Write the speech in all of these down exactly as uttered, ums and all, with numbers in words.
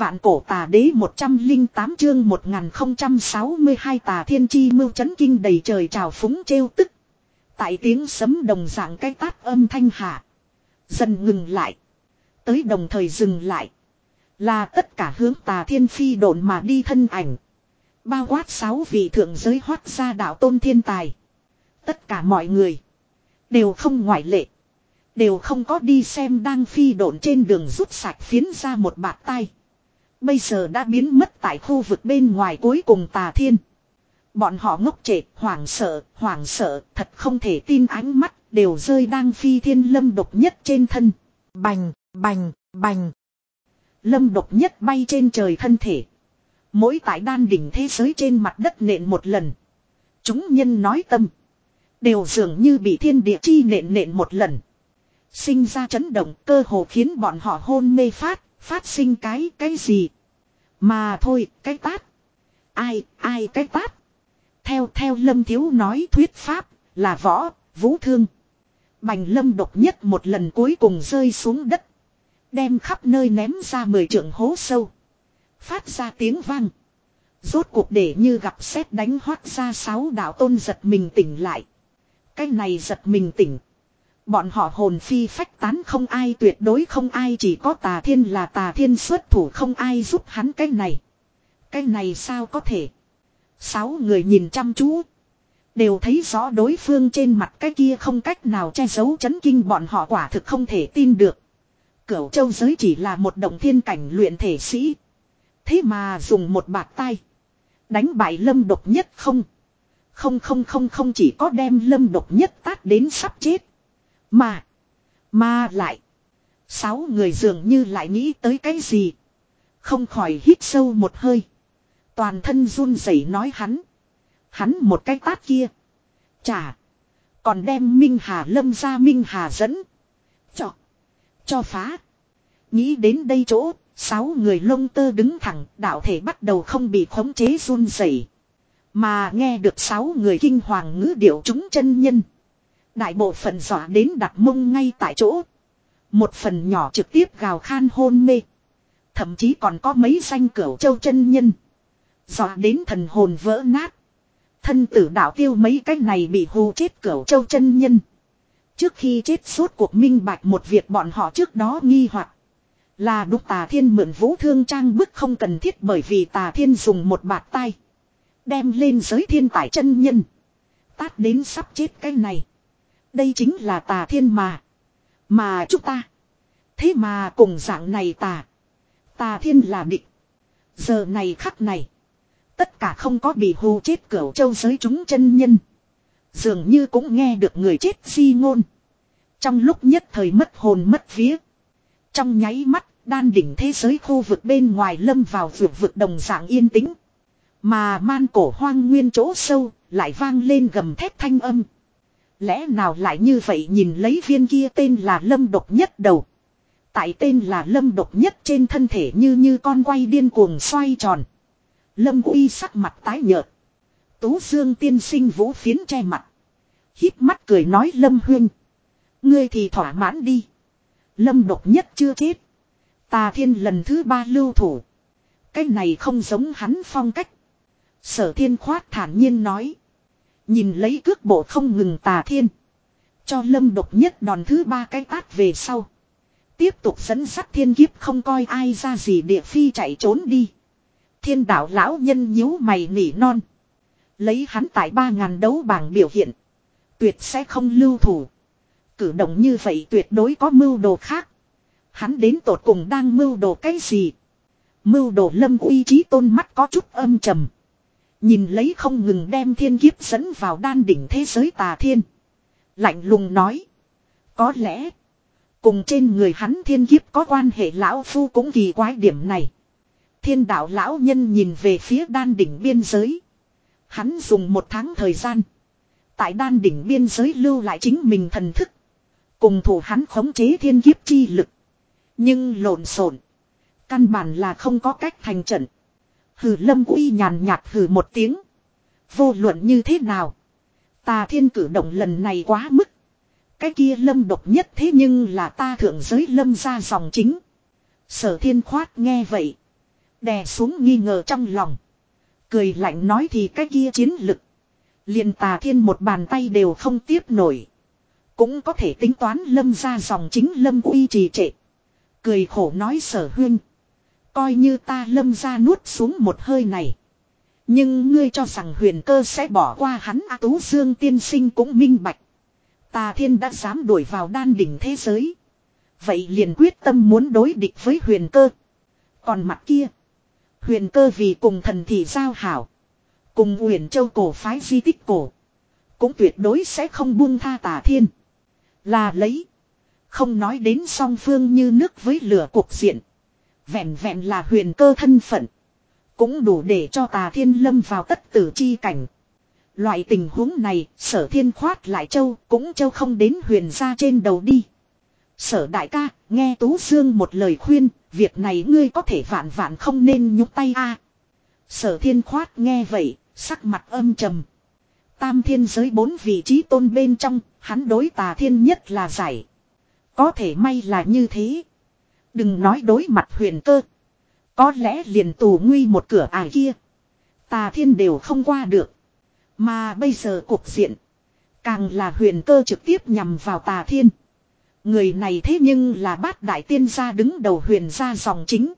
Vạn cổ tà đế một trăm linh tám chương một nghìn không trăm sáu mươi hai tà thiên chi mưu chấn kinh đầy trời trào phúng trêu tức. Tại tiếng sấm đồng dạng cái tát âm thanh hạ. Dần ngừng lại. Tới đồng thời dừng lại. Là tất cả hướng tà thiên phi độn mà đi thân ảnh. Bao quát sáu vị thượng giới hoát gia đạo tôn thiên tài. Tất cả mọi người. Đều không ngoại lệ. Đều không có đi xem đang phi độn trên đường rút sạch phiến ra một bạt tay. Bây giờ đã biến mất tại khu vực bên ngoài cuối cùng tà thiên. Bọn họ ngốc trệ, hoảng sợ, hoảng sợ, thật không thể tin ánh mắt, đều rơi đang phi thiên lâm độc nhất trên thân. Bành, bành, bành. Lâm độc nhất bay trên trời thân thể. Mỗi tại đan đỉnh thế giới trên mặt đất nện một lần. Chúng nhân nói tâm. Đều dường như bị thiên địa chi nện nện một lần. Sinh ra chấn động cơ hồ khiến bọn họ hôn mê phát, phát sinh cái, cái gì. Mà thôi, cái tát. Ai, ai cái tát. Theo, theo Lâm Thiếu nói thuyết pháp, là võ, vũ thương. Bành Lâm độc nhất một lần cuối cùng rơi xuống đất. Đem khắp nơi ném ra mười trượng hố sâu. Phát ra tiếng vang. Rốt cuộc để như gặp sét đánh hoát ra sáu đạo tôn giật mình tỉnh lại. Cái này giật mình tỉnh. Bọn họ hồn phi phách tán không ai tuyệt đối không ai chỉ có tà thiên là tà thiên xuất thủ không ai giúp hắn cái này. Cái này sao có thể. Sáu người nhìn chăm chú. Đều thấy rõ đối phương trên mặt cái kia không cách nào che giấu chấn kinh bọn họ quả thực không thể tin được. Cửu châu giới chỉ là một động thiên cảnh luyện thể sĩ. Thế mà dùng một bạt tay. Đánh bại lâm độc nhất không. Không không không không chỉ có đem lâm độc nhất tát đến sắp chết. Mà. Mà lại. Sáu người dường như lại nghĩ tới cái gì. Không khỏi hít sâu một hơi. Toàn thân run rẩy nói hắn. Hắn một cái tát kia. Chà. Còn đem Minh Hà lâm ra Minh Hà dẫn. Cho. Cho phá. Nghĩ đến đây chỗ. Sáu người lông tơ đứng thẳng. Đạo thể bắt đầu không bị khống chế run rẩy. Mà nghe được sáu người kinh hoàng ngữ điệu chúng chân nhân. Đại bộ phận dọa đến đặt mông ngay tại chỗ. Một phần nhỏ trực tiếp gào khan hôn mê. Thậm chí còn có mấy danh cửu châu chân nhân. Dọa đến thần hồn vỡ nát. Thân tử đạo tiêu mấy cái này bị hù chết cửu châu chân nhân. Trước khi chết suốt cuộc minh bạch một việc bọn họ trước đó nghi hoặc là đúc tà thiên mượn vũ thương trang bức không cần thiết bởi vì tà thiên dùng một bạt tay. Đem lên giới thiên tải chân nhân. Tát đến sắp chết cái này. Đây chính là tà thiên mà. Mà chúng ta. Thế mà cùng dạng này tà. Tà thiên là địch. Giờ này khắc này. Tất cả không có bị hù chết cửu châu giới chúng chân nhân. Dường như cũng nghe được người chết di ngôn. Trong lúc nhất thời mất hồn mất vía. Trong nháy mắt đan đỉnh thế giới khu vực bên ngoài lâm vào vượt vực đồng dạng yên tĩnh. Mà man cổ hoang nguyên chỗ sâu lại vang lên gầm thét thanh âm. Lẽ nào lại như vậy nhìn lấy viên kia tên là lâm độc nhất đầu. Tại tên là lâm độc nhất trên thân thể như như con quay điên cuồng xoay tròn. Lâm uy sắc mặt tái nhợt. Tú Dương tiên sinh vũ phiến che mặt. Híp mắt cười nói Lâm huynh. Ngươi thì thỏa mãn đi. Lâm độc nhất chưa chết. Tà thiên lần thứ ba lưu thủ. Cái này không giống hắn phong cách. Sở thiên khoát thản nhiên nói. Nhìn lấy cước bộ không ngừng tà thiên. Cho lâm độc nhất đòn thứ ba cái tát về sau. Tiếp tục dẫn sắt thiên kiếp không coi ai ra gì địa phi chạy trốn đi. Thiên đạo lão nhân nhíu mày nỉ non. Lấy hắn tại ba ngàn đấu bảng biểu hiện. Tuyệt sẽ không lưu thủ. Cử động như vậy tuyệt đối có mưu đồ khác. Hắn đến tột cùng đang mưu đồ cái gì? Mưu đồ lâm uy trí tôn mắt có chút âm trầm. Nhìn lấy không ngừng đem thiên kiếp dẫn vào đan đỉnh thế giới tà thiên. Lạnh lùng nói. Có lẽ. Cùng trên người hắn thiên kiếp có quan hệ lão phu cũng kỳ quái điểm này. Thiên đạo lão nhân nhìn về phía đan đỉnh biên giới. Hắn dùng một tháng thời gian. Tại đan đỉnh biên giới lưu lại chính mình thần thức. Cùng thủ hắn khống chế thiên kiếp chi lực. Nhưng lộn xộn. Căn bản là không có cách thành trận. Hừ lâm uy nhàn nhạt hừ một tiếng. Vô luận như thế nào. Tà thiên cử động lần này quá mức. Cái kia lâm độc nhất thế nhưng là ta thượng giới lâm ra dòng chính. Sở thiên khoát nghe vậy. Đè xuống nghi ngờ trong lòng. Cười lạnh nói thì cái kia chiến lực. Liền Tà Thiên một bàn tay đều không tiếp nổi. Cũng có thể tính toán Lâm ra dòng chính Lâm uy trì trệ. Cười khổ nói Sở huynh. Coi như ta Lâm ra nuốt xuống một hơi này. Nhưng ngươi cho rằng Huyền Cơ sẽ bỏ qua hắn A Tú Dương tiên sinh cũng minh bạch. Tà Thiên đã dám đuổi vào đan đỉnh thế giới. Vậy liền quyết tâm muốn đối địch với Huyền Cơ. Còn mặt kia. Huyền Cơ vì cùng thần thị giao hảo. Cùng Huyền Châu cổ phái di tích cổ. Cũng tuyệt đối sẽ không buông tha Tà Thiên. Là lấy. Không nói đến song phương như nước với lửa cuộc diện. Vẹn vẹn là Huyền Cơ thân phận. Cũng đủ để cho Tà Thiên lâm vào tất tử chi cảnh. Loại tình huống này, Sở Thiên khoát lại châu, cũng châu không đến Huyền gia trên đầu đi. Sở đại ca, nghe Tú Dương một lời khuyên, việc này ngươi có thể vạn vạn không nên nhúc tay a. Sở Thiên khoát nghe vậy, sắc mặt âm trầm. Tam thiên giới bốn vị trí tôn bên trong, hắn đối Tà Thiên nhất là giải. Có thể may là như thế. Đừng nói đối mặt Huyền Cơ. Có lẽ liền tù nguy một cửa ải kia. Tà Thiên đều không qua được. Mà bây giờ cuộc diện. Càng là Huyền Cơ trực tiếp nhằm vào Tà Thiên. Người này thế nhưng là bát đại tiên gia đứng đầu Huyền gia dòng chính.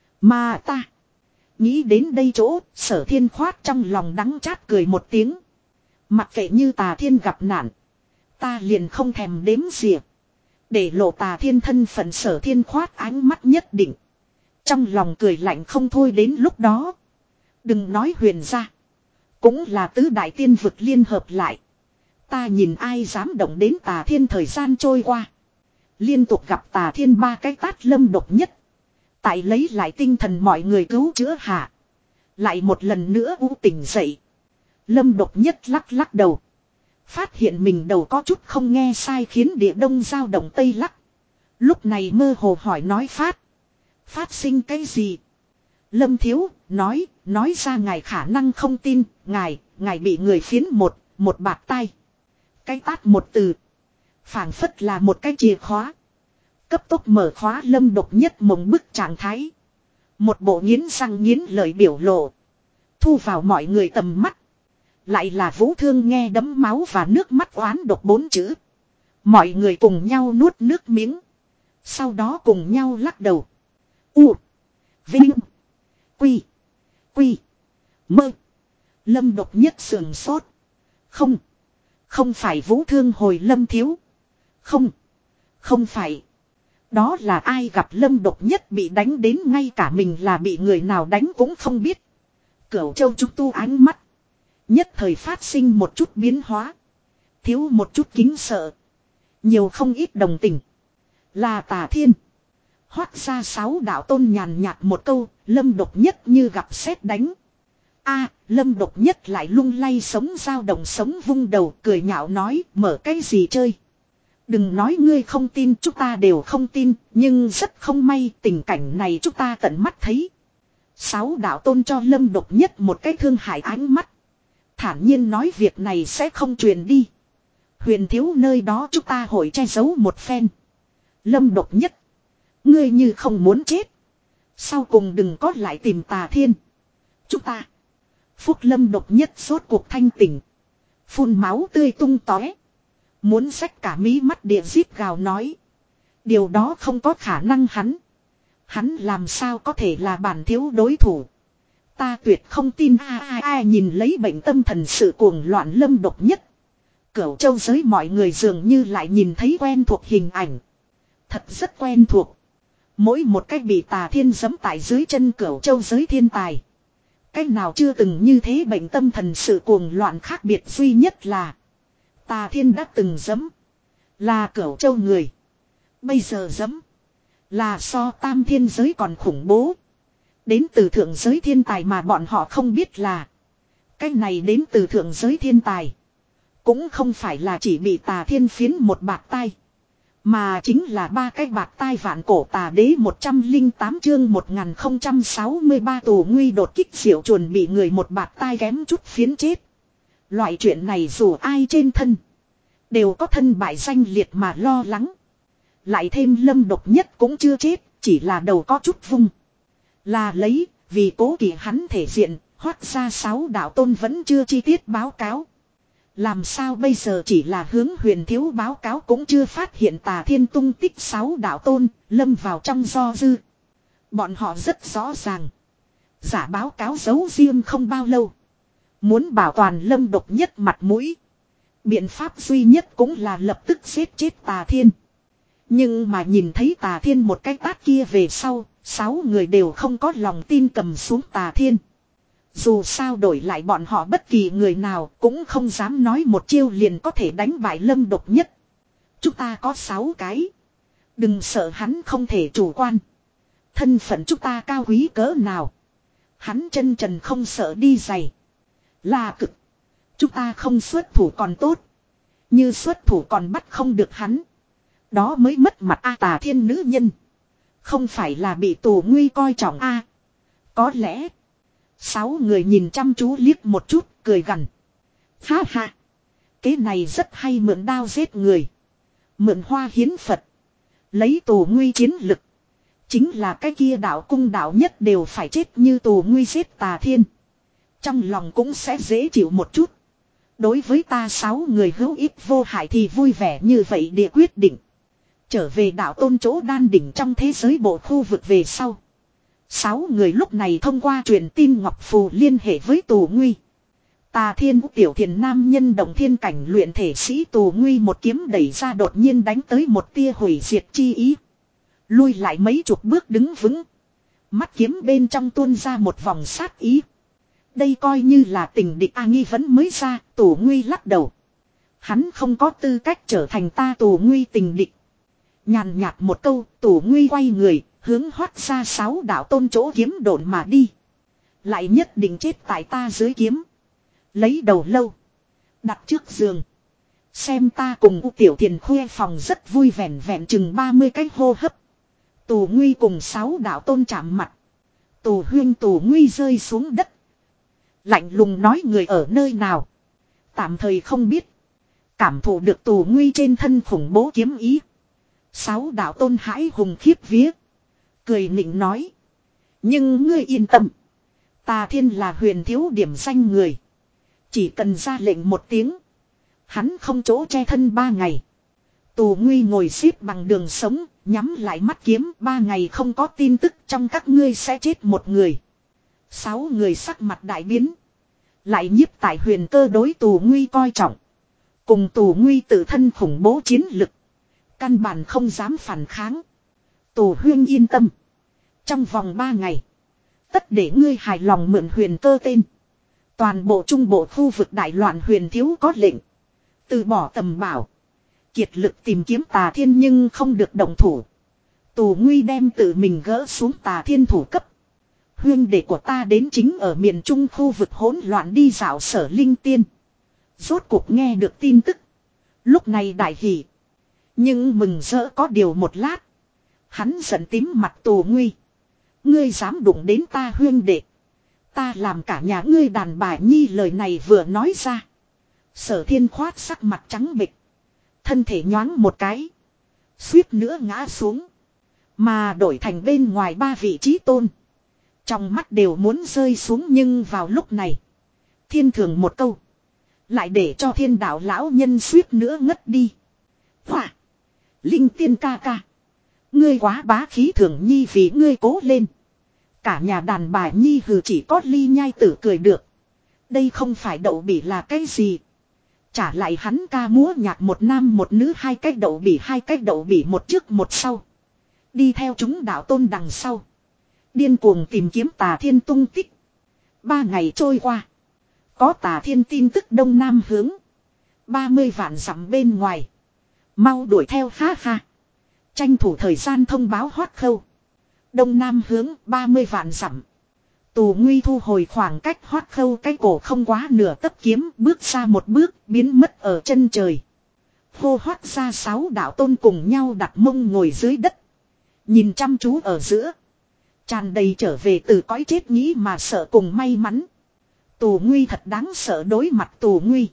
Mà ta. Nghĩ đến đây chỗ, Sở Thiên khoát trong lòng đắng chát cười một tiếng. Mặc kệ như Tà Thiên gặp nạn. Ta liền không thèm đếm xỉa. Để lộ Tà Thiên thân phận Sở Thiên khoát ánh mắt nhất định. Trong lòng cười lạnh không thôi đến lúc đó. Đừng nói Huyền gia. Cũng là tứ đại tiên vực liên hợp lại. Ta nhìn ai dám động đến Tà Thiên thời gian trôi qua. Liên tục gặp Tà Thiên ba cái tát Lâm Độc Nhất. Tại lấy lại tinh thần mọi người cứu chữa hạ. Lại một lần nữa u tỉnh dậy. Lâm Độc Nhất lắc lắc đầu. Phát hiện mình đầu có chút không nghe sai khiến địa đông dao động tây lắc. Lúc này mơ hồ hỏi nói Phát. Phát sinh cái gì? Lâm Thiếu, nói, nói ra ngài khả năng không tin, ngài, ngài bị người phiến một, một bạt tay. Cái tát một từ. Phảng phất là một cái chìa khóa. Cấp tốc mở khóa Lâm Độc Nhất mộng bức trạng thái. Một bộ nghiến răng nghiến lợi biểu lộ. Thu vào mọi người tầm mắt. Lại là Vũ Thương nghe đấm máu và nước mắt oán độc bốn chữ. Mọi người cùng nhau nuốt nước miếng. Sau đó cùng nhau lắc đầu. U. Vinh. Quy. Quy. Mơ. Lâm Độc Nhất sườn sốt. Không. Không phải Vũ Thương hồi Lâm Thiếu. Không. Không phải. Đó là ai gặp Lâm Độc Nhất bị đánh đến ngay cả mình là bị người nào đánh cũng không biết. Cửu Châu Trúc Tu ánh mắt. Nhất thời phát sinh một chút biến hóa. Thiếu một chút kính sợ. Nhiều không ít đồng tình. Là Tà Thiên. Hoác ra sáu đạo tôn nhàn nhạt một câu. Lâm Độc Nhất như gặp sét đánh. A, Lâm Độc Nhất lại lung lay sống dao động sống vung đầu cười nhạo nói mở cái gì chơi. Đừng nói ngươi không tin chúng ta đều không tin. Nhưng rất không may tình cảnh này chúng ta tận mắt thấy. Sáu đạo tôn cho Lâm Độc Nhất một cái thương hại ánh mắt. Thản nhiên nói việc này sẽ không truyền đi. Huyền Thiếu nơi đó chúng ta hội che giấu một phen. Lâm Độc Nhất. Ngươi như không muốn chết. Sau cùng đừng có lại tìm Tà Thiên. Chúng ta. Phúc Lâm Độc Nhất sốt cuộc thanh tỉnh. Phun máu tươi tung tóe. Muốn xách cả mí mắt địa díp gào nói. Điều đó không có khả năng hắn. Hắn làm sao có thể là bản thiếu đối thủ. Ta tuyệt không tin a a a nhìn lấy bệnh tâm thần sự cuồng loạn Lâm Độc Nhất. Cửu Châu giới mọi người dường như lại nhìn thấy quen thuộc hình ảnh. Thật rất quen thuộc. Mỗi một cách bị Tà Thiên giẫm tại dưới chân Cửu Châu giới thiên tài. Cách nào chưa từng như thế bệnh tâm thần sự cuồng loạn khác biệt duy nhất là. Tà Thiên đã từng giẫm. Là Cửu Châu người. Bây giờ giẫm. Là so tam thiên giới còn khủng bố. Đến từ thượng giới thiên tài mà bọn họ không biết là. Cái này đến từ thượng giới thiên tài. Cũng không phải là chỉ bị Tà Thiên phiến một bạt tai. Mà chính là ba cái bạt tai vạn cổ tà đế một trăm lẻ tám chương một nghìn không trăm sáu mươi ba tù nguy đột kích diệu chuồn bị người một bạt tai kém chút phiến chết. Loại chuyện này dù ai trên thân. Đều có thân bại danh liệt mà lo lắng. Lại thêm Lâm Độc Nhất cũng chưa chết. Chỉ là đầu có chút vung. Là lấy, Vì cố kỵ hắn thể diện, hoác ra sáu đạo tôn vẫn chưa chi tiết báo cáo. Làm sao bây giờ chỉ là hướng huyền thiếu báo cáo cũng chưa phát hiện Tà Thiên tung tích sáu đạo tôn, lâm vào trong do dư. Bọn họ rất rõ ràng. Giả báo cáo giấu riêng không bao lâu. Muốn bảo toàn Lâm độc nhất mặt mũi. Biện pháp duy nhất cũng là lập tức giết chết Tà Thiên. Nhưng mà nhìn thấy Tà Thiên một cái tát kia về sau, sáu người đều không có lòng tin cầm xuống Tà Thiên. Dù sao đổi lại bọn họ bất kỳ người nào cũng không dám nói một chiêu liền có thể đánh bại Lâm độc nhất. Chúng ta có sáu cái. Đừng sợ hắn không thể chủ quan. Thân phận chúng ta cao quý cỡ nào. Hắn chân trần không sợ đi giày. Là cực. Chúng ta không xuất thủ còn tốt. Như xuất thủ còn bắt không được hắn. Đó mới mất mặt a. Tà Thiên nữ nhân. Không phải là bị tù nguy coi trọng a. Có lẽ. Sáu người nhìn chăm chú liếc một chút cười gằn. Ha ha. Cái này rất hay mượn đao giết người. Mượn hoa hiến Phật. Lấy tù nguy chiến lực. Chính là cái kia đạo cung đạo nhất đều phải chết như tù nguy giết Tà Thiên. Trong lòng cũng sẽ dễ chịu một chút. Đối với ta sáu người hữu ích vô hại thì vui vẻ như vậy địa quyết định. Trở về đạo tôn chỗ đan đỉnh trong thế giới bộ khu vực về sau. Sáu người lúc này thông qua truyền tin ngọc phù liên hệ với tù nguy. Tà Thiên tiểu thiền nam nhân động thiên cảnh luyện thể sĩ tù nguy một kiếm đẩy ra đột nhiên đánh tới một tia hủy diệt chi ý. Lui lại mấy chục bước đứng vững. Mắt kiếm bên trong tuôn ra một vòng sát ý. Đây coi như là tình địch a. Nghi vấn mới ra, tù nguy lắc đầu. Hắn không có tư cách trở thành ta tù nguy tình địch. Nhàn nhạt một câu, tù nguy quay người, hướng hoát ra sáu đạo tôn chỗ kiếm độn mà đi. Lại nhất định chết tại ta dưới kiếm. Lấy đầu lâu. Đặt trước giường. Xem ta cùng U Tiểu Thiền khuê phòng rất vui vẻn vẹn chừng ba mươi cái hô hấp. Tù nguy cùng sáu đạo tôn chạm mặt. Tù huyên tù nguy rơi xuống đất. Lạnh lùng nói người ở nơi nào. Tạm thời không biết. Cảm thụ được tù nguy trên thân khủng bố kiếm ý. Sáu đạo tôn hãi hùng khiếp vía. Cười nịnh nói. Nhưng ngươi yên tâm. Tà Thiên là huyền thiếu điểm danh người. Chỉ cần ra lệnh một tiếng. Hắn không chỗ che thân ba ngày. Tù nguy ngồi xếp bằng đường sống. Nhắm lại mắt kiếm. Ba ngày không có tin tức trong các ngươi sẽ chết một người. Sáu người sắc mặt đại biến. Lại nhiếp tại huyền cơ đối tù nguy coi trọng. Cùng tù nguy tự thân khủng bố chiến lực. Căn bản không dám phản kháng. Tù huyên yên tâm. Trong vòng ba ngày. Tất để ngươi hài lòng mượn huyền cơ tên. Toàn bộ trung bộ khu vực đại loạn huyền thiếu có lệnh. Từ bỏ tầm bảo. Kiệt lực tìm kiếm Tà Thiên nhưng không được động thủ. Tù nguy đem tự mình gỡ xuống Tà Thiên thủ cấp. Huyên đệ của ta đến chính ở miền trung khu vực hỗn loạn đi dạo Sở Linh Tiên. Rốt cuộc nghe được tin tức. Lúc này đại hỉ. Nhưng mừng rỡ có điều một lát. Hắn giận tím mặt tù nguy. Ngươi dám đụng đến ta huyên đệ. Ta làm cả nhà ngươi đàn bà nhi lời này vừa nói ra. Sở Thiên khoát sắc mặt trắng bệch. Thân thể nhoáng một cái. Suýt nữa ngã xuống. Mà đổi thành bên ngoài ba vị trí tôn. Trong mắt đều muốn rơi xuống nhưng vào lúc này. Thiên thường một câu. Lại để cho thiên đạo lão nhân suýt nữa ngất đi. Hỏa. Linh tiên ca ca. Ngươi quá bá khí thường nhi vì ngươi cố lên. Cả nhà đàn bà nhi hừ chỉ có ly nhai tử cười được. Đây không phải đậu bỉ là cái gì. Trả lại hắn ca múa nhạc một nam một nữ hai cách đậu bỉ hai cách đậu bỉ một trước một sau. Đi theo chúng đạo tôn đằng sau. Điên cuồng tìm kiếm Tà Thiên tung tích. Ba ngày trôi qua. Có Tà Thiên tin tức đông nam hướng. Ba mươi vạn dặm bên ngoài. Mau đuổi theo ha ha. Tranh thủ thời gian thông báo hoát khâu. Đông nam hướng ba mươi vạn dặm. Tù nguy thu hồi khoảng cách hoát khâu cái cổ không quá nửa tấc kiếm. Bước ra một bước biến mất ở chân trời. Hô hoát ra sáu đạo tôn cùng nhau đặt mông ngồi dưới đất. Nhìn chăm chú ở giữa. Tràn đầy trở về từ cõi chết nghĩ mà sợ cùng may mắn. Tù nguy thật đáng sợ đối mặt tù nguy.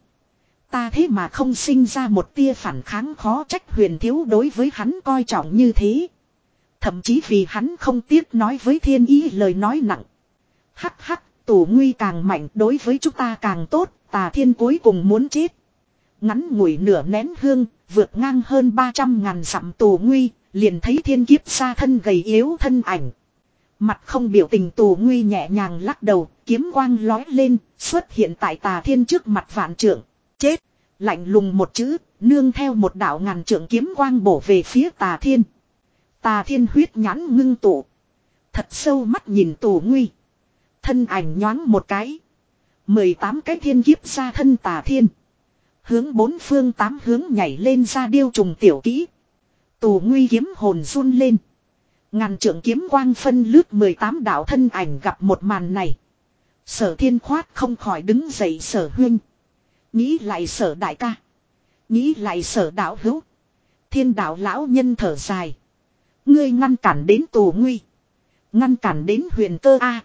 Ta thế mà không sinh ra một tia phản kháng khó trách huyền thiếu đối với hắn coi trọng như thế. Thậm chí vì hắn không tiếc nói với thiên ý lời nói nặng. Hắc hắc, Tù Nguy càng mạnh đối với chúng ta càng tốt, Tà Thiên cuối cùng muốn chết. Ngắn ngủi nửa nén hương, vượt ngang hơn ba trăm ngàn dặm Tù Nguy, liền thấy thiên kiếp xa thân gầy yếu thân ảnh. Mặt không biểu tình Tù Nguy nhẹ nhàng lắc đầu, kiếm quang lói lên, xuất hiện tại Tà Thiên trước mặt vạn trượng. Chết! Lạnh lùng một chữ, nương theo một đạo ngàn trượng kiếm quang bổ về phía Tà Thiên. Tà Thiên huyết nhãn ngưng tụ. Thật sâu mắt nhìn Tù Nguy. Thân ảnh nhoáng một cái. mười tám cái thiên kiếp ra thân Tà Thiên. Hướng bốn phương tám hướng nhảy lên ra điêu trùng tiểu kỹ. Tù Nguy kiếm hồn run lên. Ngàn trượng kiếm quang phân lướt mười tám đạo thân ảnh gặp một màn này. Sở Thiên khoát không khỏi đứng dậy Sở huynh. Nghĩ lại Sở đại ca. Nghĩ lại Sở đạo hữu. Thiên đạo lão nhân thở dài. Ngươi ngăn cản đến Tù Nguy. Ngăn cản đến Huyền Cơ A.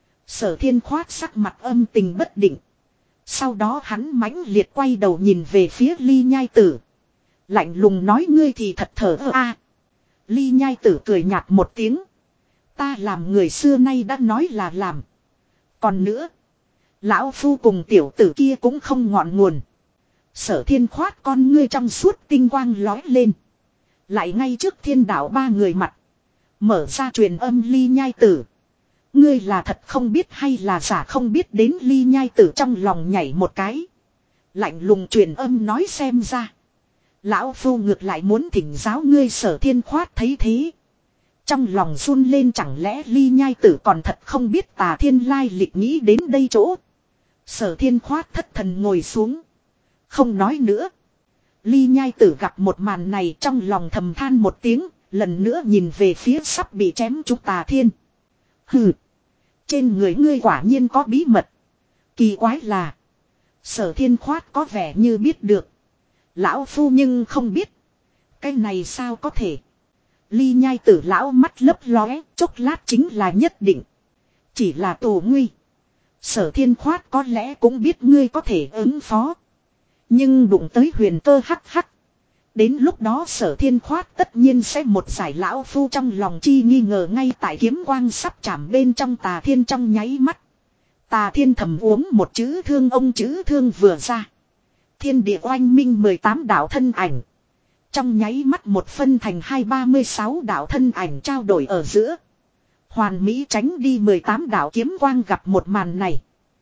Sở Thiên khoát sắc mặt âm tình bất định. Sau đó hắn mãnh liệt quay đầu nhìn về phía Ly Nhai Tử. Lạnh lùng nói ngươi thì thật thở ơ a. Ly Nhai Tử cười nhạt một tiếng. Ta làm người xưa nay đã nói là làm. Còn nữa. Lão phu cùng tiểu tử kia cũng không ngọn nguồn. Sở Thiên khoát con ngươi trong suốt tinh quang lói lên. Lại ngay trước thiên đạo ba người mặt. Mở ra truyền âm Ly Nhai Tử. Ngươi là thật không biết hay là giả không biết đến Ly Nhai Tử trong lòng nhảy một cái. Lạnh lùng truyền âm nói xem ra. Lão phu ngược lại muốn thỉnh giáo ngươi Sở Thiên khoát thấy thế. Trong lòng run lên chẳng lẽ Ly Nhai Tử còn thật không biết Tà Thiên lai lịch nghĩ đến đây chỗ. Sở Thiên khoát thất thần ngồi xuống. Không nói nữa. Ly Nhai Tử gặp một màn này trong lòng thầm than một tiếng. Lần nữa nhìn về phía sắp bị chém trúng Tà Thiên. Hừ. Trên người ngươi quả nhiên có bí mật. Kỳ quái là. Sở Thiên khoát có vẻ như biết được. Lão phu nhưng không biết. Cái này sao có thể. Ly Nhai Tử lão mắt lấp lóe. Chốc lát chính là nhất định. Chỉ là Tù Nguy. Sở Thiên khoát có lẽ cũng biết ngươi có thể ứng phó. Nhưng đụng tới Huyền Cơ hắc hắc. Đến lúc đó Sở Thiên khoát tất nhiên sẽ một giải lão phu trong lòng chi nghi ngờ ngay tại kiếm quang sắp chạm bên trong Tà Thiên trong nháy mắt. Tà Thiên thầm uống một chữ thương ông chữ thương vừa ra. Thiên địa oanh minh mười tám đạo thân ảnh. Trong nháy mắt một phân thành hai ba mươi sáu đạo thân ảnh trao đổi ở giữa. Hoàn Mỹ tránh đi mười tám đạo kiếm quang gặp một màn này.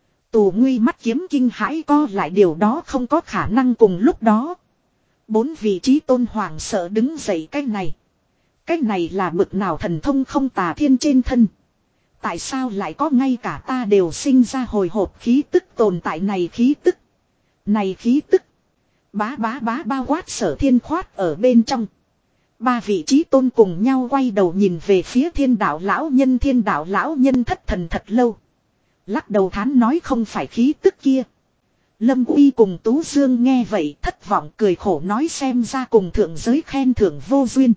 Tù Nguy mắt kiếm kinh hãi co lại điều đó không có khả năng cùng lúc đó. Bốn vị trí tôn hoàng sợ đứng dậy cái này. Cái này là bực nào thần thông không Tà Thiên trên thân. Tại sao lại có ngay cả ta đều sinh ra hồi hộp khí tức tồn tại này khí tức. Này khí tức. Bá bá bá bao quát Sở Thiên khoát ở bên trong. Ba vị trí tôn cùng nhau quay đầu nhìn về phía thiên đạo lão nhân. Thiên đạo lão nhân thất thần thật lâu. Lắc đầu thán nói không phải khí tức kia. Lâm Uy cùng Tú Dương nghe vậy thất vọng cười khổ nói xem ra cùng thượng giới khen thưởng vô duyên.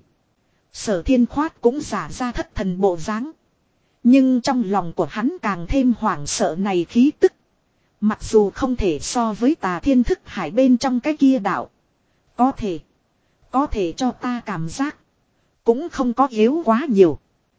Sở Thiên khoát cũng giả ra thất thần bộ dáng. Nhưng trong lòng của hắn càng thêm hoảng sợ này khí tức. Mặc dù không thể so với Tà Thiên thức hải bên trong cái kia đạo. Có thể. Có thể cho ta cảm giác. Cũng không có yếu quá nhiều.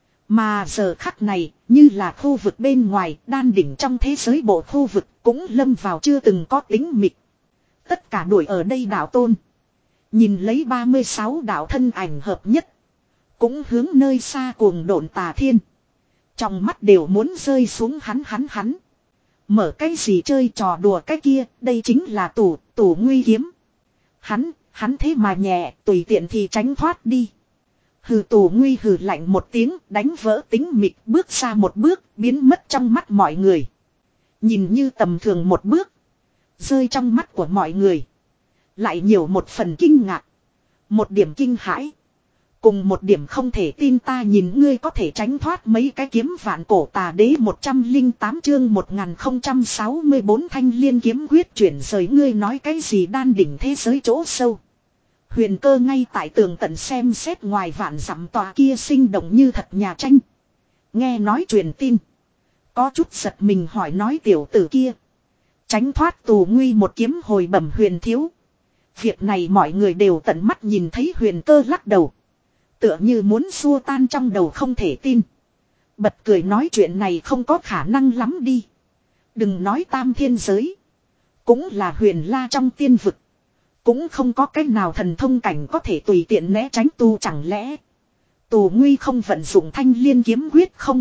Mà giờ khắc này, như là khu vực bên ngoài, đan đỉnh trong thế giới bộ khu vực, cũng lâm vào chưa từng có tính mịch. Tất cả đuổi ở đây đạo tôn. Nhìn lấy ba mươi sáu đạo thân ảnh hợp nhất. Cũng hướng nơi xa cuồng độn Tà Thiên. Trong mắt đều muốn rơi xuống hắn hắn hắn. Mở cái gì chơi trò đùa cái kia, đây chính là tù, tù nguy kiếm. Hắn, hắn thế mà nhẹ, tùy tiện thì tránh thoát đi. Hừ Tù Nguy hừ lạnh một tiếng, đánh vỡ tính mịch, bước ra một bước, biến mất trong mắt mọi người. Nhìn như tầm thường một bước, rơi trong mắt của mọi người. Lại nhiều một phần kinh ngạc, một điểm kinh hãi, cùng một điểm không thể tin ta nhìn ngươi có thể tránh thoát mấy cái kiếm vạn cổ Tà Đế một trăm lẻ tám chương một nghìn không trăm sáu mươi bốn thanh liên kiếm quyết chuyển rời ngươi nói cái gì đan đỉnh thế giới chỗ sâu. Huyền Cơ ngay tại tường tận xem xét ngoài vạn dặm tòa kia sinh động như thật nhà tranh. Nghe nói truyền tin. Có chút giật mình hỏi nói tiểu tử kia. Tránh thoát Tù Nguy một kiếm hồi bẩm Huyền thiếu. Việc này mọi người đều tận mắt nhìn thấy. Huyền Cơ lắc đầu. Tựa như muốn xua tan trong đầu không thể tin. Bật cười nói chuyện này không có khả năng lắm đi. Đừng nói tam thiên giới. Cũng là huyền la trong tiên vực. Cũng không có cách nào thần thông cảnh có thể tùy tiện né tránh tu, chẳng lẽ Tù Nguy không vận dụng thanh liên kiếm quyết không?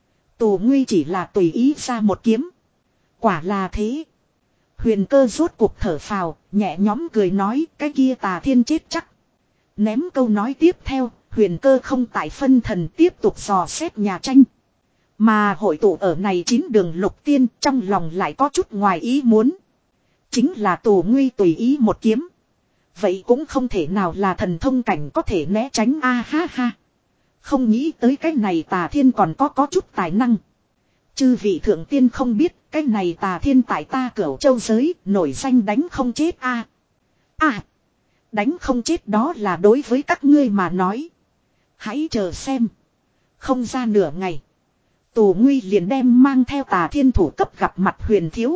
Tù Nguy chỉ là tùy ý ra một kiếm. Quả là thế. Huyền Cơ rốt cuộc thở phào, nhẹ nhõm cười nói cái kia Tà Thiên chết chắc. Ném câu nói tiếp theo, Huyền Cơ không tại phân thần tiếp tục dò xét nhà tranh. Mà hội tụ ở này chín đường lục tiên trong lòng lại có chút ngoài ý muốn. Chính là Tù Nguy tùy ý một kiếm. Vậy cũng không thể nào là thần thông cảnh có thể né tránh, a ha ha. Không nghĩ tới cái này Tà Thiên còn có có chút tài năng. Chư vị thượng tiên không biết cái này Tà Thiên tại ta Cửu Châu giới nổi danh đánh không chết a. À, à, đánh không chết đó là đối với các ngươi mà nói. Hãy chờ xem. Không ra nửa ngày. Tù Nguy liền đem mang theo Tà Thiên thủ cấp gặp mặt Huyền Thiếu.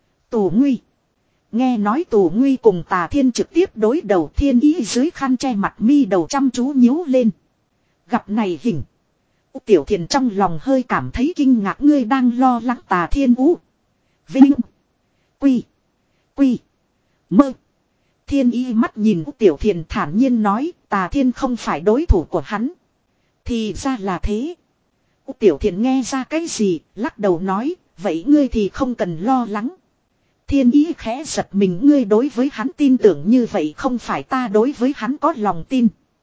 Tù Nguy. Nghe nói Tù Nguy cùng Tà Thiên trực tiếp đối đầu, Thiên Ý dưới khăn che mặt mi đầu chăm chú nhíu lên. Gặp này hình. Tiểu Thiền trong lòng hơi cảm thấy kinh ngạc, ngươi đang lo lắng Tà Thiên Ú. Vinh. Quy. Quy. Mơ. Thiên Y mắt nhìn Tiểu Thiền thản nhiên nói Tà Thiên không phải đối thủ của hắn. Thì ra là thế. Tiểu Thiền nghe ra cái gì, lắc đầu nói, vậy ngươi thì không cần lo lắng. Thiên Ý khẽ giật mình, ngươi đối với hắn tin tưởng như vậy không phải ta đối với hắn có lòng tin.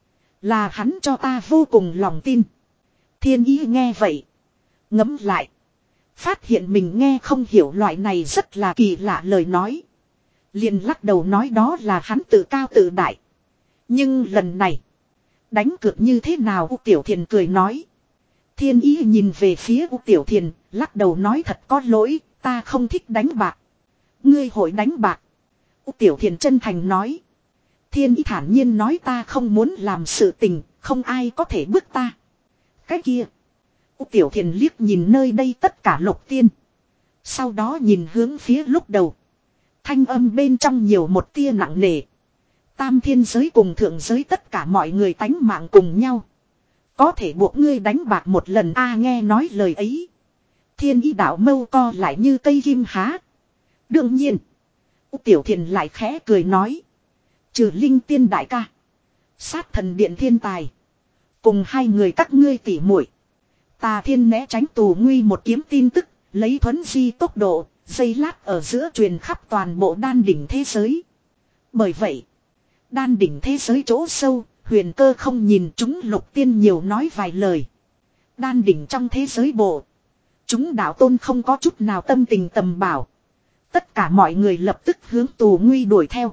Là hắn cho ta vô cùng lòng tin. Thiên Ý nghe vậy. Ngẫm lại. Phát hiện mình nghe không hiểu loại này rất là kỳ lạ lời nói. Liền lắc đầu nói đó là hắn tự cao tự đại. Nhưng lần này. Đánh cược như thế nào? U Tiểu Thiền cười nói. Thiên Ý nhìn về phía U Tiểu Thiền. Lắc đầu nói thật có lỗi. Ta không thích đánh bạc. Ngươi hội đánh bạc. U Tiểu Thiền chân thành nói. Thiên Ý thản nhiên nói ta không muốn làm sự tình. Không ai có thể bức ta. Cái kia. U Tiểu Thiền liếc nhìn nơi đây tất cả lục tiên. Sau đó nhìn hướng phía lúc đầu. Thanh âm bên trong nhiều một tia nặng nề. Tam thiên giới cùng thượng giới tất cả mọi người tánh mạng cùng nhau. Có thể buộc ngươi đánh bạc một lần a. Nghe nói lời ấy. Thiên Ý đạo mâu co lại như cây kim há. Đương nhiên. U Tiểu Thiền lại khẽ cười nói. Trừ linh tiên đại ca. Sát thần điện thiên tài. Cùng hai người các ngươi tỉ muội. Tà Thiên né tránh Tù Nguy một kiếm tin tức. Lấy thuấn di tốc độ. Giây lát ở giữa truyền khắp toàn bộ đan đỉnh thế giới. Bởi vậy. Đan đỉnh thế giới chỗ sâu. Huyền Cơ không nhìn chúng lục tiên nhiều nói vài lời. Đan đỉnh trong thế giới bộ. Chúng đạo tôn không có chút nào tâm tình tầm bảo. Tất cả mọi người lập tức hướng Tù Nguy đuổi theo.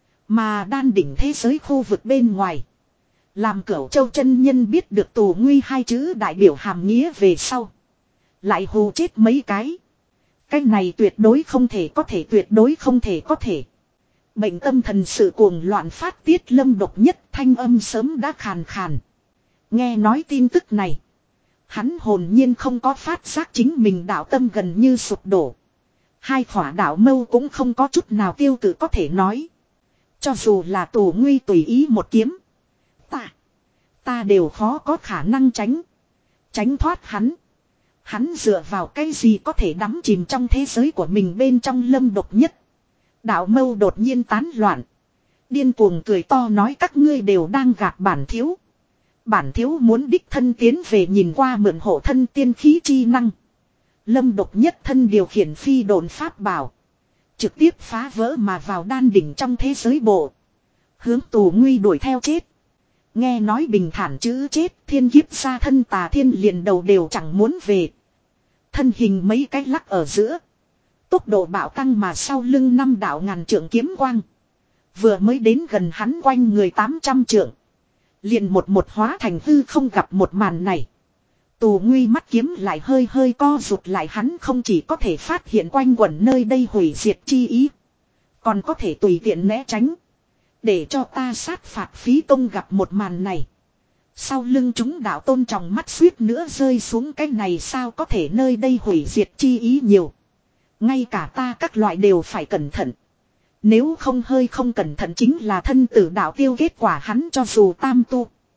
Mà đan đỉnh thế giới khu vực bên ngoài. Làm Cửu Châu chân nhân biết được Tù Nguy hai chữ đại biểu hàm nghĩa về sau. Lại hù chết mấy cái. Cái này tuyệt đối không thể có thể tuyệt đối không thể có thể. Bệnh tâm thần sự cuồng loạn phát tiết Lâm Độc Nhất thanh âm sớm đã khàn khàn. Nghe nói tin tức này. Hắn hồn nhiên không có phát giác chính mình đạo tâm gần như sụp đổ. Hai khỏa đạo mâu cũng không có chút nào tiêu cự có thể nói. Cho dù là Tù Nguy tùy ý một kiếm. Ta. Ta đều khó có khả năng tránh. Tránh thoát hắn. Hắn dựa vào cái gì có thể đắm chìm trong thế giới của mình bên trong Lâm Độc Nhất. Đạo mâu đột nhiên tán loạn. Điên cuồng cười to nói các ngươi đều đang gạt bản thiếu. Bản thiếu muốn đích thân tiến về nhìn qua mượn hộ thân tiên khí chi năng. Lâm Độc Nhất thân điều khiển phi độn pháp bảo. Trực tiếp phá vỡ mà vào đan đỉnh trong thế giới bộ. Hướng Tù Nguy đuổi theo chết. Nghe nói bình thản chữ chết, thiên kiếp ra thân Tà Thiên liền đầu đều chẳng muốn về. Thân hình mấy cái lắc ở giữa. Tốc độ bạo tăng mà sau lưng năm đạo ngàn trượng kiếm quang. Vừa mới đến gần hắn quanh người tám trăm trượng. Liền một một hóa thành hư không gặp một màn này. Tù Nguy mắt kiếm lại hơi hơi co rụt lại, hắn không chỉ có thể phát hiện quanh quẩn nơi đây hủy diệt chi ý. Còn có thể tùy tiện né tránh. Để cho ta sát phạt phí công gặp một màn này. Sau lưng chúng đạo tôn trọng mắt suýt nữa rơi xuống, cái này sao có thể, nơi đây hủy diệt chi ý nhiều. Ngay cả ta các loại đều phải cẩn thận. Nếu không hơi không cẩn thận chính là thân tử đạo tiêu, kết quả hắn cho dù tam tu.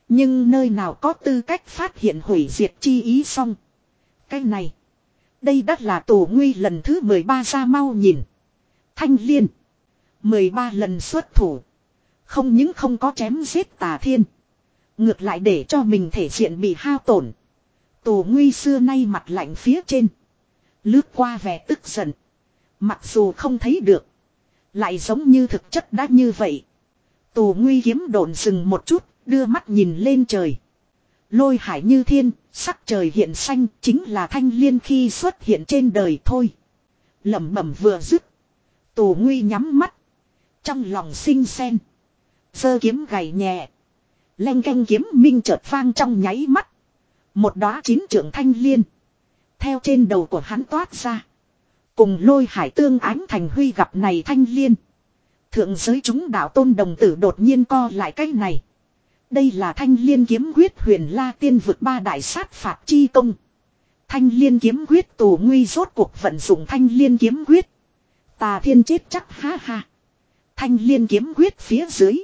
Nhưng nơi nào có tư cách phát hiện hủy diệt chi ý xong. Cái này. Đây đắt là Tù Nguy lần thứ mười ba ra mau nhìn. Thanh Liên. mười ba lần xuất thủ. Không những không có chém giết Tà Thiên. Ngược lại để cho mình thể diện bị hao tổn. Tù Nguy xưa nay mặt lạnh phía trên. Lướt qua vẻ tức giận. Mặc dù không thấy được. Lại giống như thực chất đã như vậy. Tù Nguy kiếm độn dừng một chút. Đưa mắt nhìn lên trời. Lôi hải như thiên. Sắc trời hiện xanh. Chính là Thanh Liên khi xuất hiện trên đời thôi. Lẩm bẩm vừa dứt. Tù Nguy nhắm mắt. Trong lòng sinh sen. Giơ kiếm gảy nhẹ. Leng canh kiếm minh chợt vang trong nháy mắt. Một đóa chín trượng thanh liên. Theo trên đầu của hắn toát ra. Cùng lôi hải tương ánh thành huy gặp này thanh liên. Thượng giới chúng đạo tôn đồng tử đột nhiên co lại cái này. Đây là thanh liên kiếm quyết huyền la tiên vực ba đại sát phạt chi công. Thanh liên kiếm quyết Tù Nguy rốt cuộc vận dụng thanh liên kiếm quyết. Tà Thiên chết chắc ha ha. Thanh liên kiếm quyết phía dưới.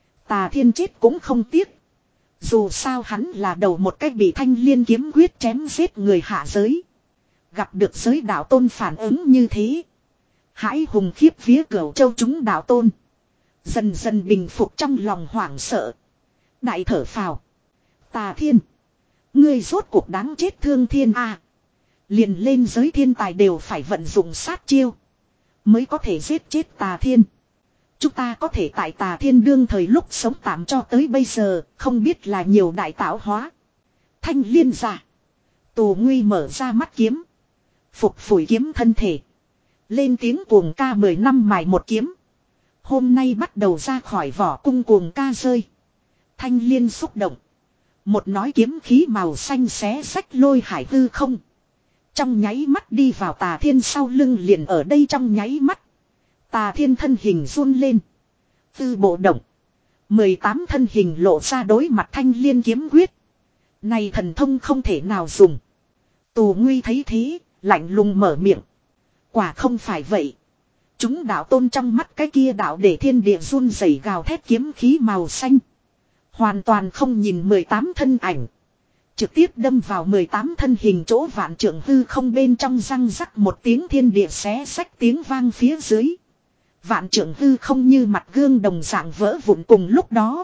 Tà Thiên chết cũng không tiếc. Dù sao hắn là đầu một cách bị thanh liên kiếm quyết chém giết người hạ giới. Gặp được giới đạo tôn phản ứng như thế. Hãi hùng khiếp vía Cửu Châu chúng đạo tôn. Dần dần bình phục trong lòng hoảng sợ. Đại thở phào. Tà Thiên. Ngươi rốt cuộc đáng chết thương thiên a. Liền lên giới thiên tài đều phải vận dụng sát chiêu. Mới có thể giết chết Tà Thiên. Chúng ta có thể tại Tà Thiên đương thời lúc sống tạm cho tới bây giờ, không biết là nhiều đại tạo hóa. Thanh liên giả. Tù Nguy mở ra mắt kiếm. Phục phủi kiếm thân thể. Lên tiếng cuồng ca mười năm mài một kiếm. Hôm nay bắt đầu ra khỏi vỏ cung cuồng ca rơi. Thanh liên xúc động. Một nói kiếm khí màu xanh xé xách lôi hải hư không. Trong nháy mắt đi vào Tà Thiên sau lưng liền ở đây trong nháy mắt. Tà Thiên thân hình run lên. Tư bộ động. mười tám thân hình lộ ra đối mặt thanh liên kiếm quyết. Này thần thông không thể nào dùng. Tù Nguy thấy thế, lạnh lùng mở miệng. Quả không phải vậy. Chúng đạo tôn trong mắt cái kia đạo để thiên địa run rẩy gào thét kiếm khí màu xanh. Hoàn toàn không nhìn mười tám thân ảnh. Trực tiếp đâm vào mười tám thân hình chỗ vạn trượng hư không bên trong răng rắc một tiếng thiên địa xé xách tiếng vang phía dưới. Vạn trượng hư không như mặt gương đồng dạng vỡ vụn cùng lúc đó.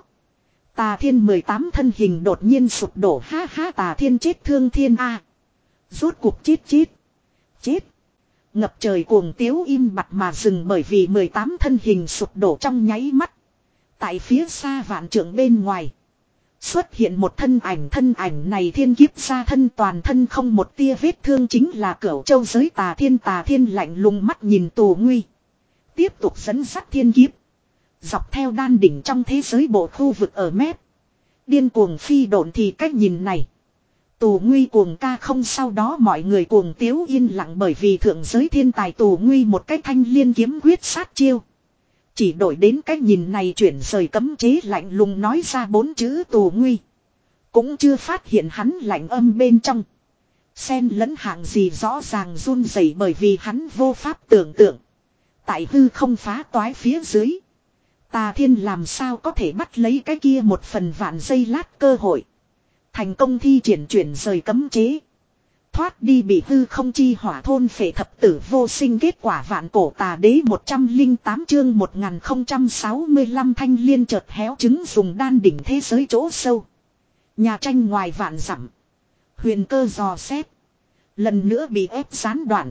Tà Thiên mười tám thân hình đột nhiên sụp đổ ha ha Tà Thiên chết thương thiên a. Rốt cuộc chết chết. Chết. Ngập trời cuồng tiếu im bặt mà dừng bởi vì mười tám thân hình sụp đổ trong nháy mắt. Tại phía xa vạn trượng bên ngoài. Xuất hiện một thân ảnh thân ảnh này thiên kiếp ra thân toàn thân không một tia vết thương chính là Cửu Châu giới Tà Thiên. Tà Thiên lạnh lùng mắt nhìn Tù Nguy. Tiếp tục dẫn dắt thiên kiếp. Dọc theo đan đỉnh trong thế giới bộ khu vực ở mép. Điên cuồng phi độn thì cách nhìn này. Tù Nguy cuồng ca không sau đó mọi người cuồng tiếu yên lặng bởi vì thượng giới thiên tài Tù Nguy một cách thanh liên kiếm quyết sát chiêu. Chỉ đổi đến cách nhìn này chuyển rời cấm chế lạnh lùng nói ra bốn chữ Tù Nguy. Cũng chưa phát hiện hắn lạnh âm bên trong. Xen lẫn hạng gì rõ ràng run rẩy bởi vì hắn vô pháp tưởng tượng. Tại hư không phá toái phía dưới. Tà Thiên làm sao có thể bắt lấy cái kia một phần vạn giây lát cơ hội. Thành công thi triển chuyển rời cấm chế. Thoát đi bị hư không chi hỏa thôn phệ thập tử vô sinh kết quả vạn cổ tà đế một trăm lẻ tám chương một nghìn không trăm sáu mươi lăm thanh liên chợt héo trứng dùng đan đỉnh thế giới chỗ sâu. Nhà tranh ngoài vạn dặm. Huyền cơ dò xét. Lần nữa bị ép gián đoạn.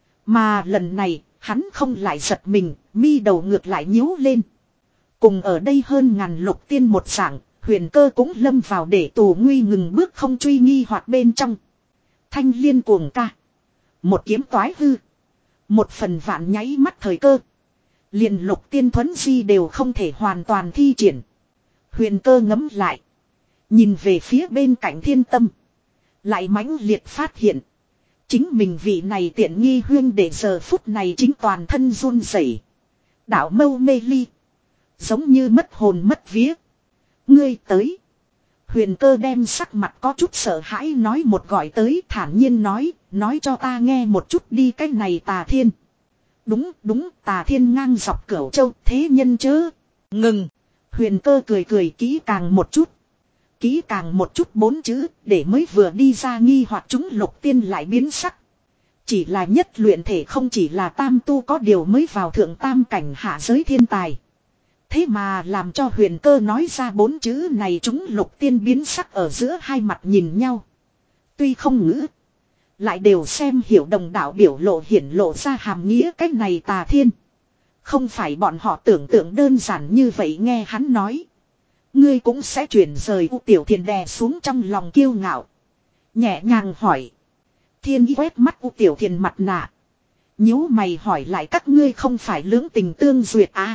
Mà lần này hắn không lại giật mình, mi đầu ngược lại nhíu lên. Cùng ở đây hơn ngàn lục tiên một dạng, huyền cơ cũng lâm vào để Tù Nguy ngừng bước không truy nghi hoặc bên trong. Thanh liên cuồng ca. Một kiếm toái hư. Một phần vạn nháy mắt thời cơ. Liền lục tiên thuấn di đều không thể hoàn toàn thi triển. Huyền cơ ngấm lại. Nhìn về phía bên cạnh thiên tâm. Lại mãnh liệt phát hiện. Chính mình vị này tiện nghi huyên để giờ phút này chính toàn thân run rẩy, đạo mâu mê ly. Giống như mất hồn mất vía. Ngươi tới. Huyền cơ đem sắc mặt có chút sợ hãi nói một gọi tới thản nhiên nói. Nói cho ta nghe một chút đi cái này Tà Thiên. Đúng đúng Tà Thiên ngang dọc Cửu Châu thế nhân chớ. Ngừng. Huyền cơ cười cười kỹ càng một chút. kỹ càng một chút bốn chữ để mới vừa đi ra nghi hoặc chúng lục tiên lại biến sắc. Chỉ là nhất luyện thể không chỉ là tam tu có điều mới vào thượng tam cảnh hạ giới thiên tài. Thế mà làm cho huyền cơ nói ra bốn chữ này chúng lục tiên biến sắc ở giữa hai mặt nhìn nhau. Tuy không ngữ. Lại đều xem hiểu đồng đạo biểu lộ hiển lộ ra hàm nghĩa cách này Tà Thiên. Không phải bọn họ tưởng tượng đơn giản như vậy nghe hắn nói. Ngươi cũng sẽ chuyển rời U Tiểu Thiền đè xuống trong lòng kiêu ngạo. Nhẹ nhàng hỏi. Thiên ý quét mắt U Tiểu Thiền mặt nạ. nhíu mày hỏi lại các ngươi không phải lưỡng tình tương duyệt à.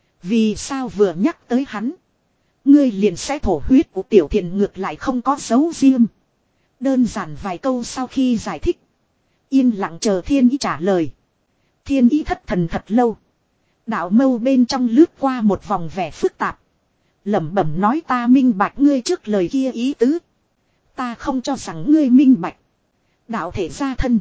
Vì sao vừa nhắc tới hắn. Ngươi liền sẽ thổ huyết U Tiểu Thiền ngược lại không có dấu riêng. Đơn giản vài câu sau khi giải thích. Yên lặng chờ thiên ý trả lời. Thiên ý thất thần thật lâu. Đạo mâu bên trong lướt qua một vòng vẻ phức tạp. Lẩm bẩm nói ta minh bạch ngươi trước lời kia ý tứ. Ta không cho rằng ngươi minh bạch. Đạo thể gia thân.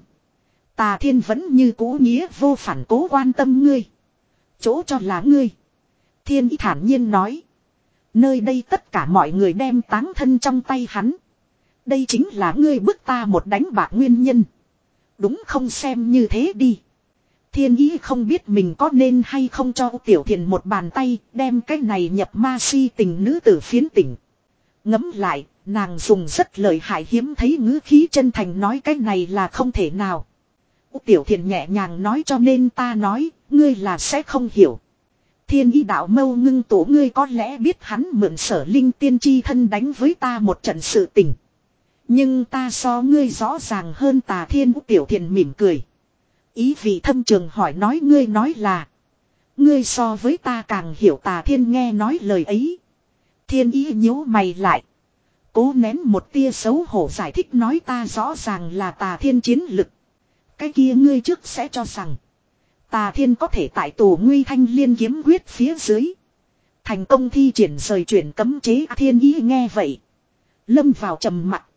Tà Thiên vẫn như cũ nghĩa vô phản cố quan tâm ngươi. Chỗ cho là ngươi. Thiên ý thản nhiên nói. Nơi đây tất cả mọi người đem táng thân trong tay hắn. Đây chính là ngươi bức ta một đánh bạc nguyên nhân. Đúng không xem như thế đi. Thiên ý không biết mình có nên hay không cho Tiểu Thiền một bàn tay đem cái này nhập ma si tình nữ tử phiến tỉnh. Ngẫm lại, nàng dùng rất lợi hại hiếm thấy ngữ khí chân thành nói cái này là không thể nào. Tiểu Thiền nhẹ nhàng nói cho nên ta nói, ngươi là sẽ không hiểu. Thiên ý đạo mâu ngưng tụ ngươi có lẽ biết hắn mượn Sở Linh tiên chi thân đánh với ta một trận sự tình. Nhưng ta so ngươi rõ ràng hơn Tà Thiên. Tiểu Thiền mỉm cười. Ý vị thâm trường hỏi nói ngươi nói là. Ngươi so với ta càng hiểu Tà Thiên nghe nói lời ấy. Thiên ý nhíu mày lại. Cố nén một tia xấu hổ giải thích nói ta rõ ràng là Tà Thiên chiến lực. Cái kia ngươi trước sẽ cho rằng. Tà Thiên có thể tại tù nguy thanh liên kiếm quyết phía dưới. Thành công thi triển rời chuyển cấm chế. Thiên ý nghe vậy. Lâm vào trầm mặc.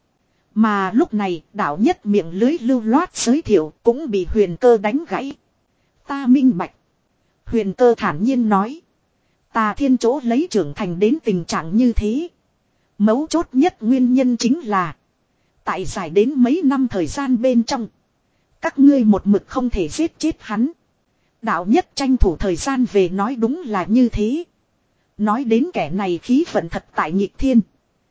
Mà lúc này đạo nhất miệng lưới lưu loát giới thiệu cũng bị huyền cơ đánh gãy. Ta minh bạch. Huyền cơ thản nhiên nói. Tà Thiên chỗ lấy trưởng thành đến tình trạng như thế. Mấu chốt nhất nguyên nhân chính là. Tại dài đến mấy năm thời gian bên trong. Các ngươi một mực không thể giết chết hắn. Đạo nhất tranh thủ thời gian về nói đúng là như thế. Nói đến kẻ này khí vận thật tại nhịp thiên.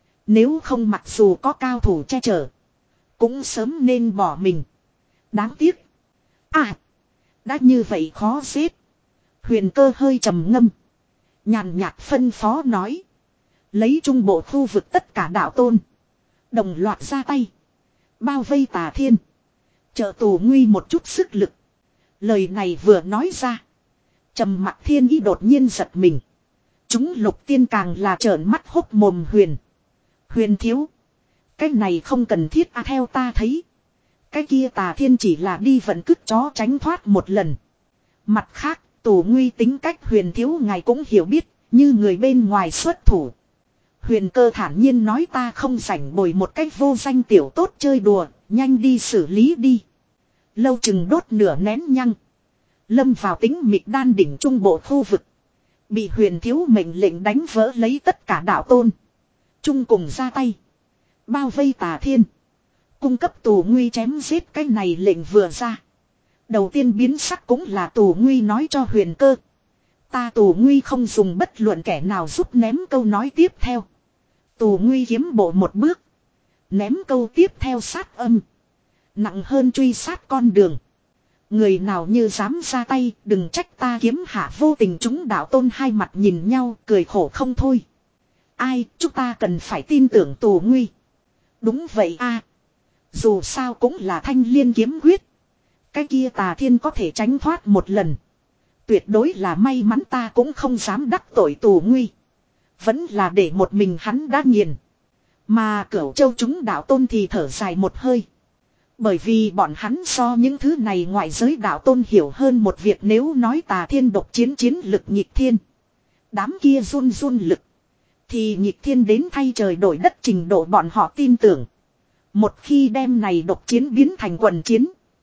Nếu không mặc dù có cao thủ che chở. Cũng sớm nên bỏ mình. Đáng tiếc. À. Đã như vậy khó giết. Huyền cơ hơi trầm ngâm. Nhàn nhạt phân phó nói. Lấy trung bộ khu vực tất cả đạo tôn. Đồng loạt ra tay. Bao vây Tà Thiên. Trợ tù nguy một chút sức lực. Lời này vừa nói ra. Trầm mặc Thiên ý đột nhiên giật mình. Chúng lục tiên càng là trợn mắt hốc mồm huyền. Huyền thiếu. Cái này không cần thiết à theo ta thấy. Cái kia Tà Thiên chỉ là đi vận cứt chó tránh thoát một lần. Mặt khác, tù nguy tính cách huyền thiếu ngài cũng hiểu biết, như người bên ngoài xuất thủ. Huyền cơ thản nhiên nói ta không rảnh bồi một cách vô danh tiểu tốt chơi đùa, nhanh đi xử lý đi. Lâu chừng đốt nửa nén nhăng. Lâm vào tính mịt đan đỉnh trung bộ khu vực. Bị huyền thiếu mệnh lệnh đánh vỡ lấy tất cả đạo tôn. Trung cùng ra tay. Bao vây Tà Thiên. Cung cấp tù nguy chém giết cái này lệnh vừa ra. Đầu tiên biến sắc cũng là tù nguy nói cho huyền cơ. Ta tù nguy không dùng bất luận kẻ nào giúp ném câu nói tiếp theo. Tù nguy kiếm bộ một bước. Ném câu tiếp theo sát âm. Nặng hơn truy sát con đường. Người nào như dám ra tay đừng trách ta kiếm hạ vô tình chúng đạo tôn hai mặt nhìn nhau cười khổ không thôi. Ai chúng ta cần phải tin tưởng tù nguy. Đúng vậy a. Dù sao cũng là thanh liên kiếm quyết. Cái kia Tà Thiên có thể tránh thoát một lần. Tuyệt đối là may mắn ta cũng không dám đắc tội tù nguy. Vẫn là để một mình hắn đã nghiền. Mà Cửu Châu chúng đạo tôn thì thở dài một hơi. Bởi vì bọn hắn so những thứ này ngoại giới đạo tôn hiểu hơn một việc nếu nói Tà Thiên độc chiến chiến lực nhịp thiên. Đám kia run run lực. Thì nhịp thiên đến thay trời đổi đất trình độ bọn họ tin tưởng. Một khi đem này độc chiến biến thành quần chiến.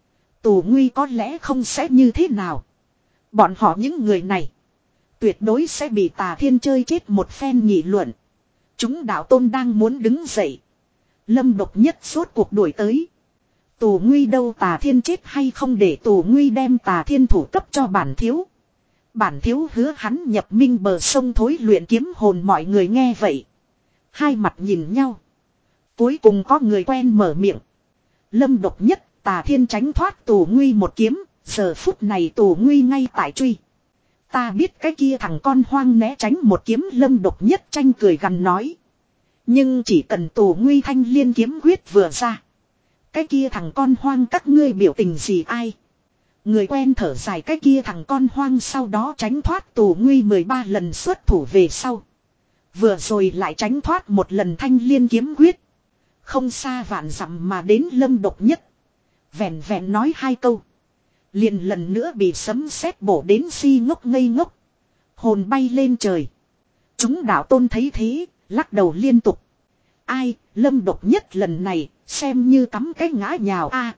Tù nguy có lẽ không sẽ như thế nào. Bọn họ những người này. Tuyệt đối sẽ bị Tà Thiên chơi chết một phen nghị luận. Chúng đạo tôn đang muốn đứng dậy. Lâm Độc Nhất suốt cuộc đuổi tới. Tù Nguy đâu, Tà Thiên chết hay không để Tù Nguy đem Tà Thiên thủ cấp cho bản thiếu. Bản thiếu hứa hắn nhập minh bờ sông thối luyện kiếm hồn. Mọi người nghe vậy, hai mặt nhìn nhau. Cuối cùng có người quen mở miệng. Lâm Độc Nhất, Tà Thiên tránh thoát Tù Nguy một kiếm. Giờ phút này Tù Nguy ngay tại truy. Ta biết cái kia thằng con hoang né tránh một kiếm. Lâm Độc Nhất tranh cười gằn nói. Nhưng chỉ cần Tù Nguy thanh liên kiếm quyết vừa ra, cái kia thằng con hoang các ngươi biểu tình gì ai? Người quen thở dài. Cái kia thằng con hoang sau đó tránh thoát Tù Nguy mười ba lần xuất thủ về sau. Vừa rồi lại tránh thoát một lần thanh liên kiếm quyết. Không xa vạn dặm mà đến Lâm Độc Nhất. Vẹn vẹn nói hai câu, liền lần nữa bị sấm sét bổ đến si ngốc ngây ngốc. Hồn bay lên trời. Chúng đạo tôn thấy thế, lắc đầu liên tục. Ai, Lâm Độc Nhất lần này, xem như cắm cái ngã nhào a.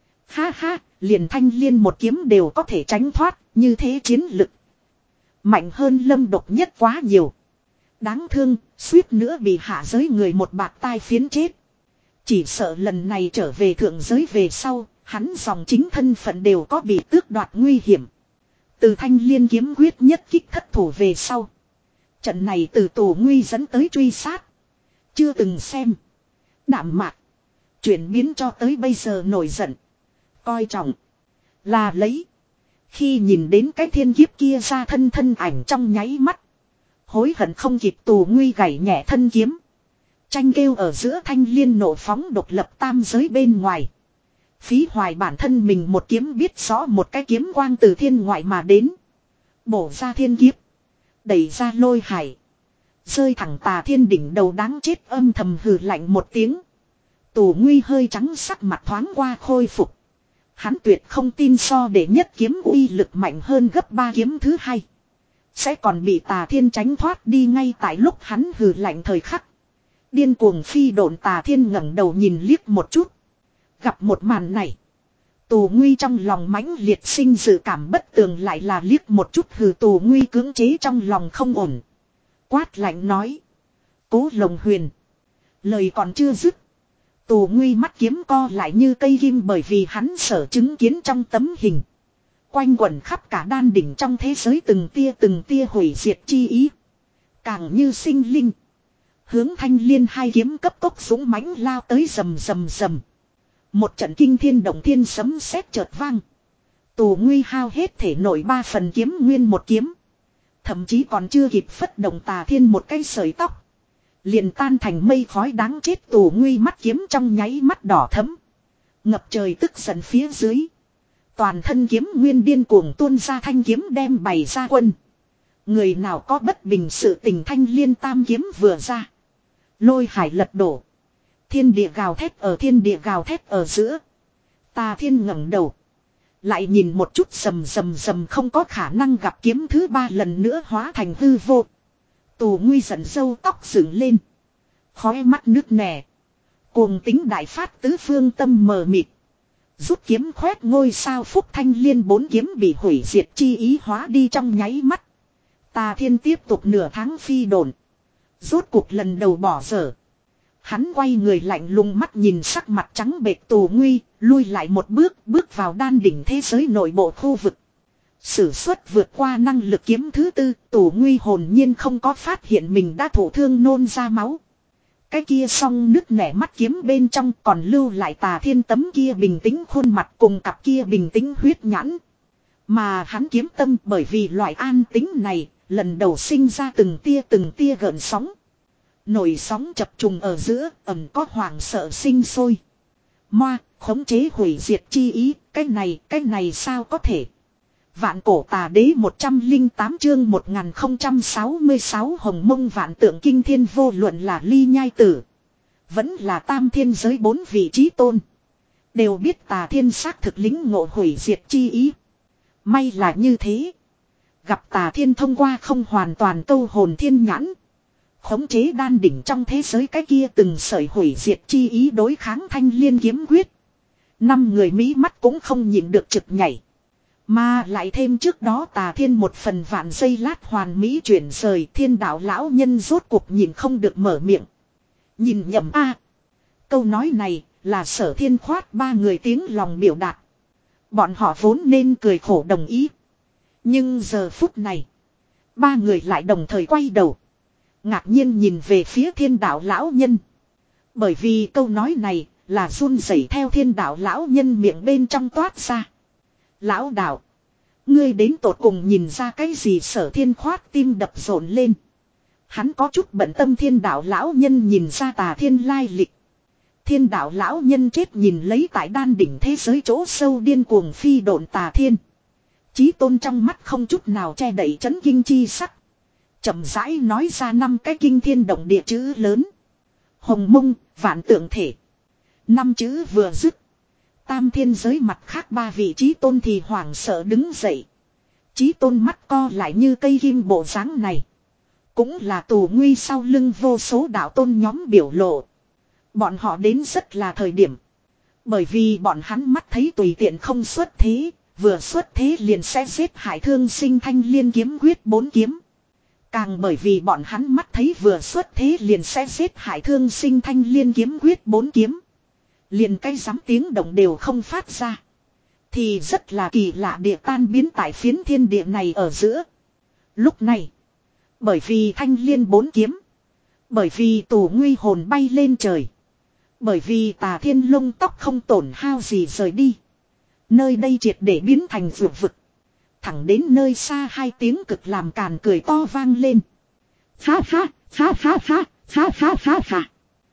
Ha ha, liền thanh liên một kiếm đều có thể tránh thoát, như thế chiến lực mạnh hơn Lâm Độc Nhất quá nhiều. Đáng thương, suýt nữa bị hạ giới người một bạt tai phiến chết. Chỉ sợ lần này trở về thượng giới về sau, hắn dòng chính thân phận đều có bị tước đoạt nguy hiểm. Từ thanh liên kiếm quyết nhất kích thất thủ về sau, trận này từ Tù Nguy dẫn tới truy sát, chưa từng xem. Đạm mạc, chuyển biến cho tới bây giờ nổi giận, coi trọng, là lấy. Khi nhìn đến cái thiên kiếp kia ra thân thân ảnh trong nháy mắt, hối hận không kịp. Tù Nguy gảy nhẹ thân kiếm, tranh kêu ở giữa thanh liên nổ phóng độc lập tam giới bên ngoài. Phí hoài bản thân mình một kiếm, biết rõ một cái kiếm quang từ thiên ngoại mà đến, bổ ra thiên kiếp, đẩy ra lôi hải, rơi thẳng Tà Thiên đỉnh đầu. Đáng chết, âm thầm hừ lạnh một tiếng. Tù Nguy hơi trắng sắc mặt thoáng qua khôi phục. Hắn tuyệt không tin so để nhất kiếm uy lực mạnh hơn gấp ba kiếm thứ hai sẽ còn bị Tà Thiên tránh thoát đi. Ngay tại lúc hắn hừ lạnh thời khắc, điên cuồng phi độn Tà Thiên ngẩng đầu nhìn liếc một chút. Gặp một màn này, Tù Nguy trong lòng mãnh liệt sinh dự cảm bất tường, lại là liếc một chút hừ. Tù Nguy cưỡng chế trong lòng không ổn, quát lạnh nói. Cố Lồng Huyền. Lời còn chưa dứt, Tù Nguy mắt kiếm co lại như cây kim, bởi vì hắn sở chứng kiến trong tấm hình quanh quẩn khắp cả đan đỉnh trong thế giới từng tia từng tia hủy diệt chi ý, càng như sinh linh. Hướng thanh liên hai kiếm cấp tốc dũng mãnh lao tới, rầm rầm rầm. Một trận kinh thiên động thiên sấm sét chợt vang. Tù Nguy hao hết thể nổi ba phần kiếm nguyên một kiếm, thậm chí còn chưa kịp phất động Tà Thiên một cây sợi tóc, liền tan thành mây khói. Đáng chết, Tù Nguy mắt kiếm trong nháy mắt đỏ thẫm, ngập trời tức giận phía dưới, toàn thân kiếm nguyên điên cuồng tuôn ra, thanh kiếm đem bày ra quân. Người nào có bất bình sự tình, thanh liên tam kiếm vừa ra, lôi hải lật đổ, thiên địa gào thét ở thiên địa gào thét ở giữa. Tà Thiên ngẩng đầu, lại nhìn một chút, rầm rầm rầm, không có khả năng gặp kiếm thứ ba lần nữa hóa thành hư vô. Tù Nguy giận râu tóc dựng lên, khóe mắt nước nẻ, cuồng tính đại phát, tứ phương tâm mờ mịt. Rút kiếm khoét ngôi sao phúc thanh liên bốn kiếm bị hủy diệt chi ý hóa đi trong nháy mắt. Tà Thiên tiếp tục nửa tháng phi độn, rốt cuộc lần đầu bỏ dở. Hắn quay người lạnh lùng mắt nhìn sắc mặt trắng bệch Tù Nguy, lui lại một bước, bước vào đan đỉnh thế giới nội bộ khu vực. Sử xuất vượt qua năng lực kiếm thứ tư, Tù Nguy hồn nhiên không có phát hiện mình đã thổ thương nôn ra máu. Cái kia song nứt nẻ mắt kiếm bên trong còn lưu lại Tà Thiên tấm kia bình tĩnh khuôn mặt cùng cặp kia bình tĩnh huyết nhãn. Mà hắn kiếm tâm bởi vì loại an tính này, lần đầu sinh ra từng tia từng tia gợn sóng. Nổi sóng chập trùng ở giữa, ẩn có hoàng sợ sinh sôi. Moa, khống chế hủy diệt chi ý, cái này, cái này sao có thể. Vạn cổ tà đế một trăm lẻ tám chương một nghìn không trăm sáu mươi sáu hồng mông vạn tượng kinh thiên, vô luận là ly nhai tử, vẫn là tam thiên giới bốn vị trí tôn, đều biết Tà Thiên xác thực lính ngộ hủy diệt chi ý. May là như thế. Gặp Tà Thiên thông qua không hoàn toàn câu hồn thiên nhãn, khống chế đan đỉnh trong thế giới cái kia từng sợi hủy diệt chi ý đối kháng thanh liên kiếm quyết. Năm người mí mắt cũng không nhịn được trực nhảy. Mà lại thêm trước đó Tà Thiên một phần vạn giây lát hoàn mỹ chuyển rời, Thiên đạo lão nhân rốt cuộc nhìn không được mở miệng. Nhìn nhầm a. Câu nói này là Sở Thiên khoát ba người tiếng lòng biểu đạt. Bọn họ vốn nên cười khổ đồng ý. Nhưng giờ phút này, ba người lại đồng thời quay đầu, ngạc nhiên nhìn về phía Thiên đạo lão nhân. Bởi vì câu nói này là run rẩy theo Thiên đạo lão nhân miệng bên trong toát ra. Lão đạo, ngươi đến tột cùng nhìn ra cái gì? Sở Thiên khoát tim đập rộn lên. Hắn có chút bận tâm Thiên đạo lão nhân nhìn ra Tà Thiên lai lịch. Thiên đạo lão nhân chết nhìn lấy tại đan đỉnh thế giới chỗ sâu điên cuồng phi độn Tà Thiên. Chí tôn trong mắt không chút nào che đậy chấn kinh chi sắc. Chậm rãi nói ra năm cái kinh thiên động địa chữ lớn. Hồng mông, vạn tượng thể. Năm chữ vừa dứt, tam thiên giới mặt khác ba vị chí tôn thì hoảng sợ đứng dậy. Chí tôn mắt co lại như cây kim bộ dáng này, cũng là tù nguy sau lưng vô số đạo tôn nhóm biểu lộ. Bọn họ đến rất là thời điểm. Bởi vì bọn hắn mắt thấy tùy tiện không xuất thế, vừa xuất thế liền sẽ giết hại thương sinh thanh liên kiếm quyết bốn kiếm. Càng bởi vì bọn hắn mắt thấy vừa xuất thế liền sẽ giết hại thương sinh thanh liên kiếm quyết bốn kiếm. Liền cái dám tiếng động đều không phát ra. Thì rất là kỳ lạ địa tan biến tại phiến thiên địa này ở giữa. Lúc này, bởi vì thanh liên bốn kiếm, bởi vì tù nguy hồn bay lên trời, bởi vì Tà Thiên lông tóc không tổn hao gì rời đi, nơi đây triệt để biến thành vượt vực. Thẳng đến nơi xa hai tiếng cực làm càn cười to vang lên. Ha ha, ha ha ha, ha ha ha ha.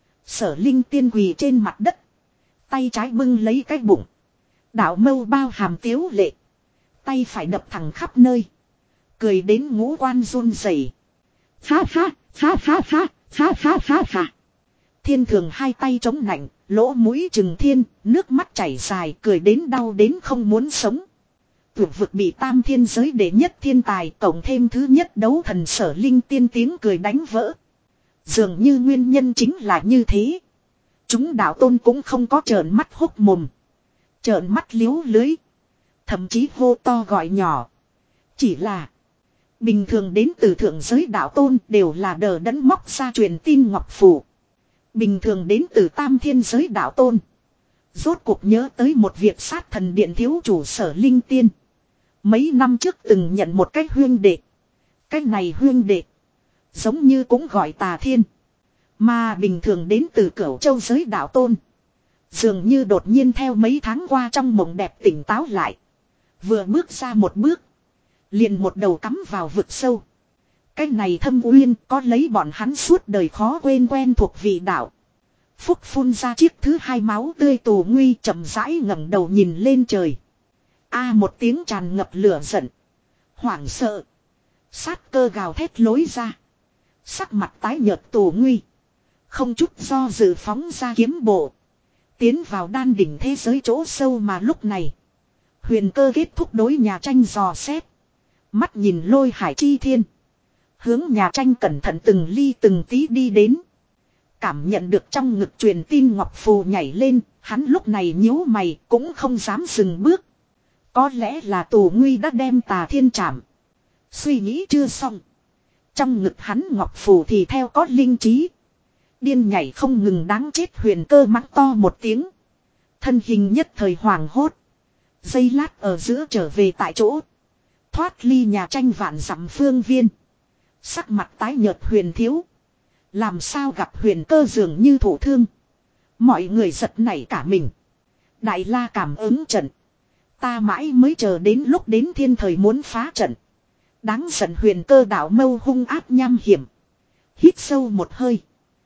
Sở Linh Tiên quỳ trên mặt đất, tay trái bưng lấy cái bụng, đạo mâu bao hàm tiếu lệ, tay phải đập thẳng khắp nơi, cười đến ngũ quan run rẩy. Ha ha, ha ha ha, ha ha ha ha. Thiên Thường hai tay chống nạnh, lỗ mũi trừng thiên, nước mắt chảy dài, cười đến đau đến không muốn sống. Tuyệt vực bị tam thiên giới đệ nhất thiên tài, cộng thêm thứ nhất đấu thần Sở Linh Tiên tiếng cười đánh vỡ. Dường như nguyên nhân chính là như thế. Chúng đạo tôn cũng không có trợn mắt hốc mồm, trợn mắt liếu lưới, thậm chí hô to gọi nhỏ. Chỉ là bình thường đến từ thượng giới đạo tôn đều là đờ đẫn móc ra truyền tin ngọc phù. Bình thường đến từ tam thiên giới đạo tôn rốt cuộc nhớ tới một việc sát thần điện thiếu chủ Sở Linh Tiên. Mấy năm trước từng nhận một cái huyên đệ. Cái này huyên đệ giống như cũng gọi Tà Thiên. Mà bình thường đến từ Cửu Châu giới đạo tôn dường như đột nhiên theo mấy tháng qua trong mộng đẹp tỉnh táo lại. Vừa bước ra một bước, liền một đầu cắm vào vực sâu. Cái này thâm uyên có lấy bọn hắn suốt đời khó quên quen thuộc vị đạo. Phúc phun ra chiếc thứ hai máu tươi tù nguy chậm rãi ngẩng đầu nhìn lên trời. A một tiếng tràn ngập lửa giận, hoảng sợ, sát cơ gào thét lối ra. Sắc mặt tái nhợt tù nguy không chút do dự phóng ra kiếm bộ, tiến vào đan đỉnh thế giới chỗ sâu. Mà lúc này Huyền Cơ kết thúc đối nhà tranh dò xét, mắt nhìn Lôi Hải chi thiên, hướng nhà tranh cẩn thận từng ly từng tí đi đến. Cảm nhận được trong ngực truyền tin ngọc phù nhảy lên, hắn lúc này nhíu mày cũng không dám dừng bước. Có lẽ là tù nguy đã đem Tà Thiên chạm. Suy nghĩ chưa xong, trong ngực hắn ngọc phù thì theo có linh trí, điên nhảy không ngừng. Đáng chết! Huyền Cơ mắng to một tiếng, thân hình nhất thời hoàng hốt, giây lát ở giữa trở về tại chỗ, thoát ly nhà tranh vạn dặm phương viên. Sắc mặt tái nhợt Huyền thiếu, làm sao gặp Huyền Cơ dường như thổ thương. Mọi người giật nảy cả mình. Đại La cảm ứng trận, ta mãi mới chờ đến lúc đến thiên thời muốn phá trận. Đáng giận! Huyền Cơ đạo mâu hung ác nham hiểm, hít sâu một hơi,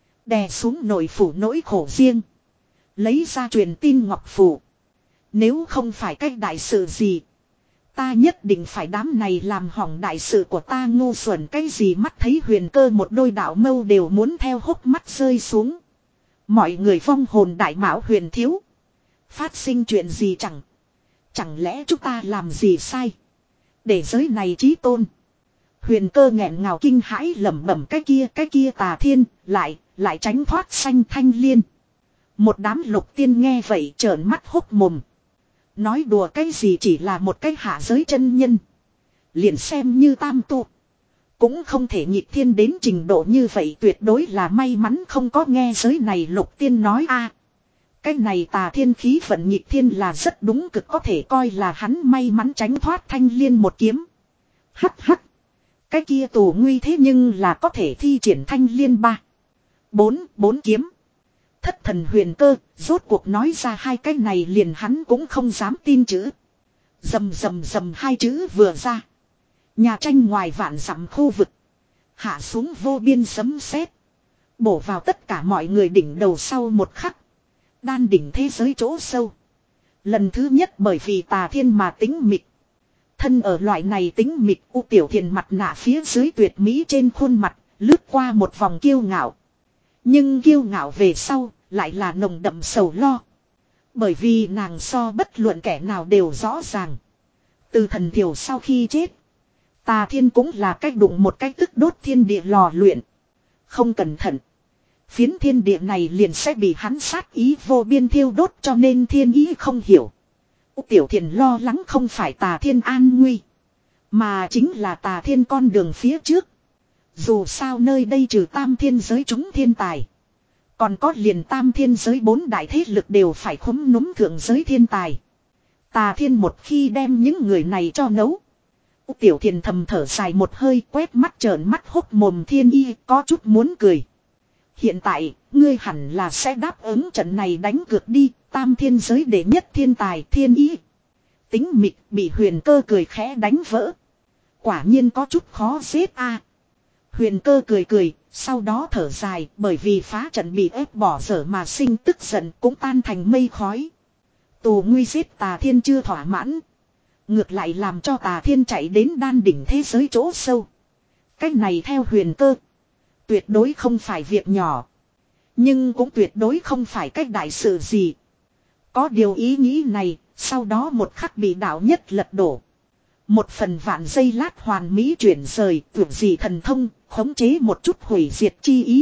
đè xuống nội phủ nỗi khổ riêng, lấy ra truyền tin ngọc phù. Nếu không phải cách đại sự gì, ta nhất định phải đám này làm hỏng đại sự của ta. Ngu xuẩn cái gì! Mắt thấy Huyền Cơ một đôi đạo mâu đều muốn theo hốc mắt rơi xuống. Mọi người vong hồn đại mạo. Huyền thiếu, phát sinh chuyện gì? Chẳng Chẳng lẽ chúng ta làm gì sai để giới này chí tôn? Huyền Cơ nghẹn ngào kinh hãi lẩm bẩm, cái kia cái kia Tà Thiên lại lại tránh thoát xanh thanh liên. Một đám lục tiên nghe vậy trợn mắt hốc mồm. Nói đùa cái gì, chỉ là một cái hạ giới chân nhân. Liền xem như tam tu. Cũng không thể nhịp thiên đến trình độ như vậy, tuyệt đối là may mắn không có nghe giới này Lục Tiên nói a. Cái này Tà Thiên khí vận nhịp thiên là rất đúng cực, có thể coi là hắn may mắn tránh thoát Thanh Liên một kiếm. Hắc hắc. Cái kia tù nguy thế nhưng là có thể thi triển Thanh Liên ba. Bốn, bốn kiếm. Thất thần Huyền Cơ, rốt cuộc nói ra hai cái này liền hắn cũng không dám tin chữ. Rầm rầm rầm hai chữ vừa ra. Nhà tranh ngoài vạn dặm khu vực. Hạ xuống vô biên sấm sét, bổ vào tất cả mọi người đỉnh đầu. Sau một khắc, đan đỉnh thế giới chỗ sâu. Lần thứ nhất bởi vì Tà Thiên mà tính mịch. Thân ở loại này tính mịch, U Tiểu Thiền mặt nạ phía dưới tuyệt mỹ trên khuôn mặt, lướt qua một vòng kiêu ngạo. Nhưng kiêu ngạo về sau, lại là nồng đậm sầu lo. Bởi vì nàng so bất luận kẻ nào đều rõ ràng. Từ Thần Thiểu sau khi chết, Tà Thiên cũng là cách đụng một cách tức đốt thiên địa lò luyện. Không cẩn thận, phiến thiên địa này liền sẽ bị hắn sát ý vô biên thiêu đốt, cho nên thiên ý không hiểu. U Tiểu Thiền lo lắng không phải Tà Thiên an nguy, mà chính là Tà Thiên con đường phía trước. Dù sao nơi đây trừ tam thiên giới chúng thiên tài, còn có liền tam thiên giới bốn đại thế lực đều phải khúm núm thượng giới thiên tài. Tà Thiên một khi đem những người này cho nấu. U Tiểu Thiền thầm thở dài một hơi, quét mắt trợn mắt hốc mồm Thiên Y, có chút muốn cười. Hiện tại, ngươi hẳn là sẽ đáp ứng trận này đánh cược đi, tam thiên giới đệ nhất thiên tài Thiên Y. Tính mịch bị Huyền Cơ cười khẽ đánh vỡ. Quả nhiên có chút khó xếp a. Huyền Cơ cười cười, sau đó thở dài, bởi vì phá trận bị ép bỏ dở mà sinh tức giận cũng tan thành mây khói. Tù nguy giết Tà Thiên chưa thỏa mãn, ngược lại làm cho Tà Thiên chạy đến đan đỉnh thế giới chỗ sâu. Cách này theo Huyền Cơ, tuyệt đối không phải việc nhỏ, nhưng cũng tuyệt đối không phải cách đại sự gì. Có điều ý nghĩ này, sau đó một khắc bị đạo nhất lật đổ. Một phần vạn giây lát hoàn mỹ chuyển rời, tưởng gì thần thông, khống chế một chút hủy diệt chi ý.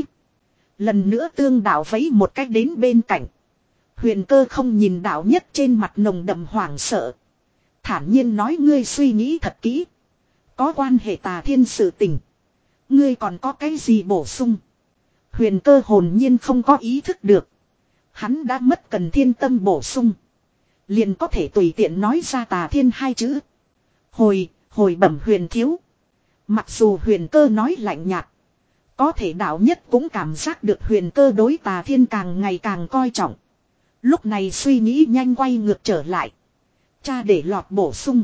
Lần nữa tương đạo vẫy một cách đến bên cạnh. Huyền Cơ không nhìn đạo nhất trên mặt nồng đậm hoảng sợ, thản nhiên nói: ngươi suy nghĩ thật kỹ, có quan hệ Tà Thiên sự tình, ngươi còn có cái gì bổ sung? Huyền Cơ hồn nhiên không có ý thức được, hắn đã mất cần thiên tâm bổ sung, liền có thể tùy tiện nói ra Tà Thiên hai chữ. Hồi, hồi bẩm Huyền thiếu. Mặc dù Huyền Cơ nói lạnh nhạt, có thể đạo nhất cũng cảm giác được Huyền Cơ đối Tà Thiên càng ngày càng coi trọng. Lúc này suy nghĩ nhanh quay ngược trở lại. Cha để lọt bổ sung.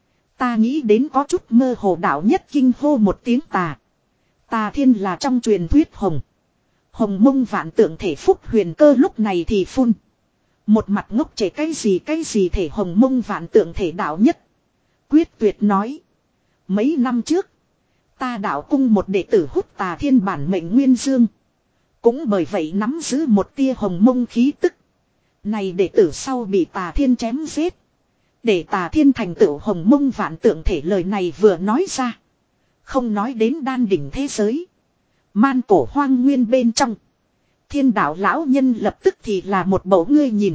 Ta nghĩ đến có chút mơ hồ. Đạo nhất kinh hô một tiếng tà. Tà Thiên là trong truyền thuyết hồng. Hồng mông vạn tượng thể phúc. Huyền Cơ lúc này thì phun. Một mặt ngốc trẻ cái gì cái gì thể hồng mông vạn tượng thể. Đạo nhất quyết tuyệt nói. Mấy năm trước, ta đạo cung một đệ tử hút Tà Thiên bản mệnh nguyên dương. Cũng bởi vậy nắm giữ một tia hồng mông khí tức. Này đệ tử sau bị Tà Thiên chém giết. Để Tà Thiên thành tựu hồng mông vạn tượng thể. Lời này vừa nói ra, không nói đến đan đỉnh thế giới, man cổ hoang nguyên bên trong, Thiên đạo lão nhân lập tức thì là một bầu ngươi nhìn.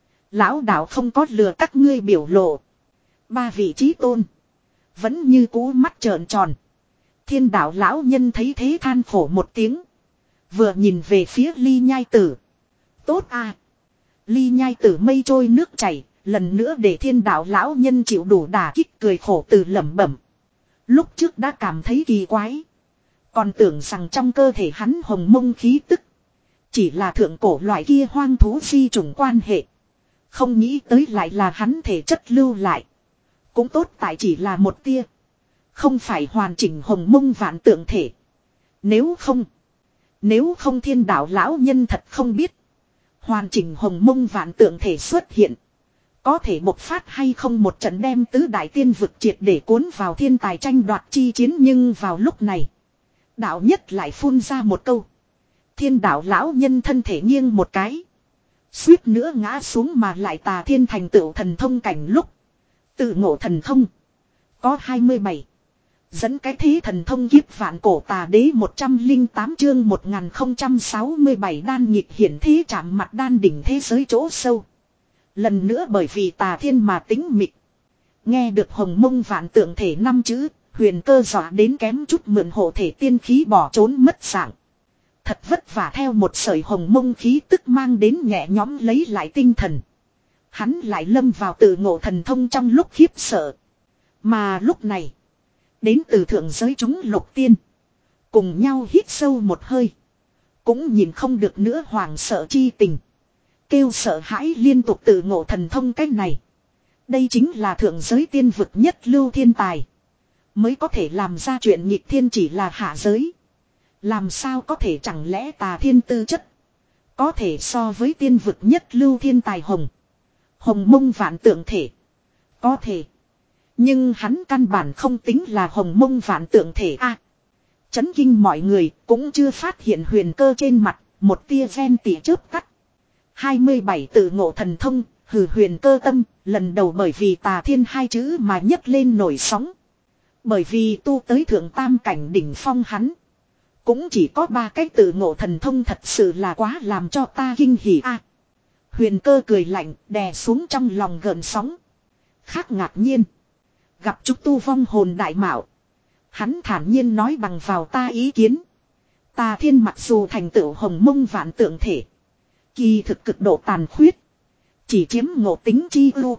Lão đạo không có lừa các ngươi biểu lộ. Ba vị trí tôn vẫn như cú mắt trợn tròn. Thiên đạo lão nhân thấy thế than khổ một tiếng, vừa nhìn về phía Ly Nhai Tử. Tốt à. Ly Nhai Tử mây trôi nước chảy, lần nữa để thiên đạo lão nhân chịu đủ đả kích, cười khổ từ lẩm bẩm. Lúc trước đã cảm thấy kỳ quái, còn tưởng rằng trong cơ thể hắn hồng mông khí tức chỉ là thượng cổ loại kia hoang thú di chủng quan hệ. Không nghĩ tới lại là hắn thể chất lưu lại. Cũng tốt tại chỉ là một tia, không phải hoàn chỉnh hồng mông vạn tượng thể. Nếu không, nếu không thiên đạo lão nhân thật không biết, hoàn chỉnh hồng mông vạn tượng thể xuất hiện, có thể bộc phát hay không một trận đem tứ đại tiên vực triệt để cuốn vào thiên tài tranh đoạt chi chiến. Nhưng vào lúc này, đạo nhất lại phun ra một câu. Thiên đạo lão nhân thân thể nghiêng một cái, suýt nữa ngã xuống. Mà lại Tà Thiên thành tựu thần thông cảnh lúc, tự ngộ thần thông có hai mươi bảy, dẫn cái thế thần thông kiếp vạn cổ tà đế. Một trăm linh tám chương một nghìn không trăm sáu mươi bảy đan nhịp hiển thế chạm mặt đan đỉnh thế giới chỗ sâu. Lần nữa bởi vì tà thiên mà tính mịt. Nghe được hồng mông vạn tượng thể năm chữ, huyền cơ dọa đến kém chút mượn hộ thể tiên khí bỏ trốn mất dạng. Thật vất vả theo một sợi hồng mông khí tức mang đến nhẹ nhõm lấy lại tinh thần. Hắn lại lâm vào tự ngộ thần thông trong lúc khiếp sợ. Mà lúc này, đến từ thượng giới chúng lục tiên. Cùng nhau hít sâu một hơi. Cũng nhìn không được nữa hoàng sợ chi tình. Kêu sợ hãi liên tục tự ngộ thần thông cách này. Đây chính là thượng giới tiên vực nhất lưu thiên tài. Mới có thể làm ra chuyện nghịch thiên chỉ là hạ giới. Làm sao có thể chẳng lẽ tà thiên tư chất. Có thể so với tiên vực nhất lưu thiên tài hồng. Hồng mông vạn tượng thể. Có thể. Nhưng hắn căn bản không tính là hồng mông vạn tượng thể a. Chấn kinh mọi người cũng chưa phát hiện huyền cơ trên mặt. Một tia ven tỉa chớp cắt. hai mươi bảy tự ngộ thần thông. Hừ huyền cơ tâm. Lần đầu bởi vì tà thiên hai chữ mà nhấc lên nổi sóng. Bởi vì tu tới thượng tam cảnh đỉnh phong hắn. Cũng chỉ có ba cái tự ngộ thần thông thật sự là quá làm cho ta kinh hỉ a. Huyền cơ cười lạnh đè xuống trong lòng gợn sóng. Khác ngạc nhiên. Gặp chúng tu vong hồn đại mạo. Hắn thản nhiên nói bằng vào ta ý kiến. Tà thiên mặc dù thành tựu hồng mông vạn tượng thể. Kỳ thực cực độ tàn khuyết. Chỉ chiếm ngộ tính chi ưu.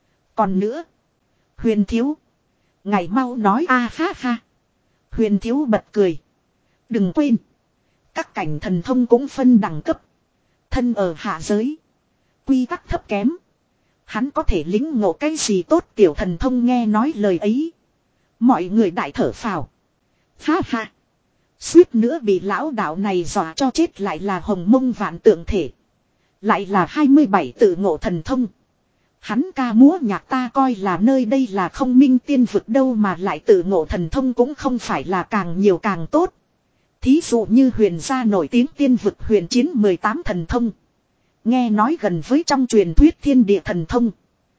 Còn nữa. Huyền thiếu. Ngày mau nói a ha ha. Huyền thiếu bật cười. Đừng quên. Các cảnh thần thông cũng phân đẳng cấp. Thân ở hạ giới. Quy tắc thấp kém. Hắn có thể lính ngộ cái gì tốt tiểu thần thông nghe nói lời ấy. Mọi người đại thở phào. Ha ha. Suýt nữa bị lão đạo này dọa cho chết lại là hồng mông vạn tượng thể. Lại là hai mươi bảy tự ngộ thần thông. Hắn ca múa nhạc ta coi là nơi đây là không minh tiên vực đâu mà lại tự ngộ thần thông cũng không phải là càng nhiều càng tốt. Thí dụ như huyền gia nổi tiếng tiên vực huyền chiến mười tám thần thông. Nghe nói gần với trong truyền thuyết thiên địa thần thông.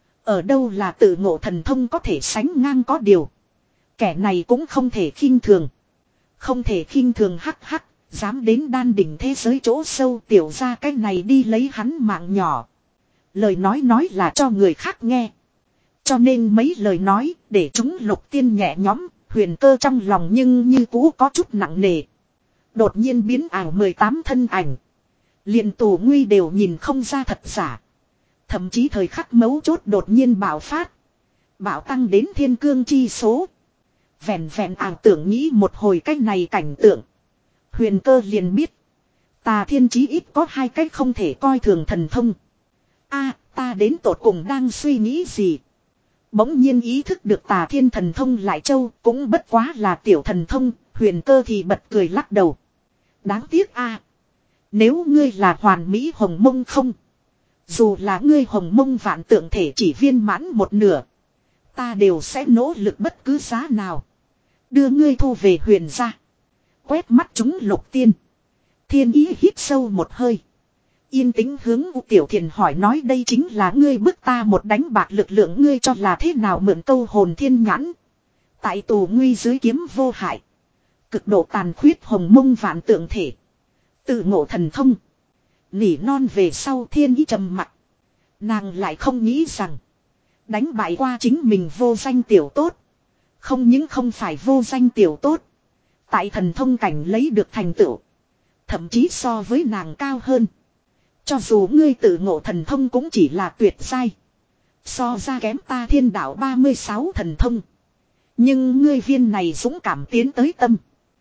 Ở đâu là tự ngộ thần thông có thể sánh ngang có điều. Kẻ này cũng không thể khinh thường. Không thể khinh thường hắc hắc. Dám đến đan đỉnh thế giới chỗ sâu tiểu ra cái này đi lấy hắn mạng nhỏ. Lời nói nói là cho người khác nghe. Cho nên mấy lời nói để chúng lục tiên nhẹ nhõm. Huyền cơ trong lòng nhưng như cũ có chút nặng nề. Đột nhiên biến ảo mười tám thân ảnh. Liền tù nguy đều nhìn không ra thật giả. Thậm chí thời khắc mấu chốt đột nhiên bạo phát. Bạo tăng đến thiên cương chi số. Vẹn vẹn ảo tưởng nghĩ một hồi cách này cảnh tượng. Huyền cơ liền biết. Tà thiên chí ít có hai cách không thể coi thường thần thông. A, ta đến tột cùng đang suy nghĩ gì. Bỗng nhiên ý thức được tà thiên thần thông lại châu cũng bất quá là tiểu thần thông. Huyền cơ thì bật cười lắc đầu. Đáng tiếc a. Nếu ngươi là hoàn mỹ hồng mông không. Dù là ngươi hồng mông vạn tượng thể chỉ viên mãn một nửa. Ta đều sẽ nỗ lực bất cứ giá nào. Đưa ngươi thu về huyền gia. Quét mắt chúng lục tiên. Thiên ý hít sâu một hơi. Yên tĩnh hướng U Tiểu Thiền hỏi nói đây chính là ngươi bức ta một đánh bạc lực lượng ngươi cho là thế nào mượn câu hồn thiên nhãn. Tại tù nguy dưới kiếm vô hại. Cực độ tàn khuyết hồng mông vạn tượng thể. Tự ngộ thần thông. Nỉ non về sau thiên ý trầm mặc. Nàng lại không nghĩ rằng. Đánh bại qua chính mình vô danh tiểu tốt. Không những không phải vô danh tiểu tốt. Tại thần thông cảnh lấy được thành tựu. Thậm chí so với nàng cao hơn. Cho dù ngươi tự ngộ thần thông cũng chỉ là tuyệt sai. So ra kém ta thiên đạo ba mươi sáu thần thông. Nhưng ngươi viên này dũng cảm tiến tới tâm.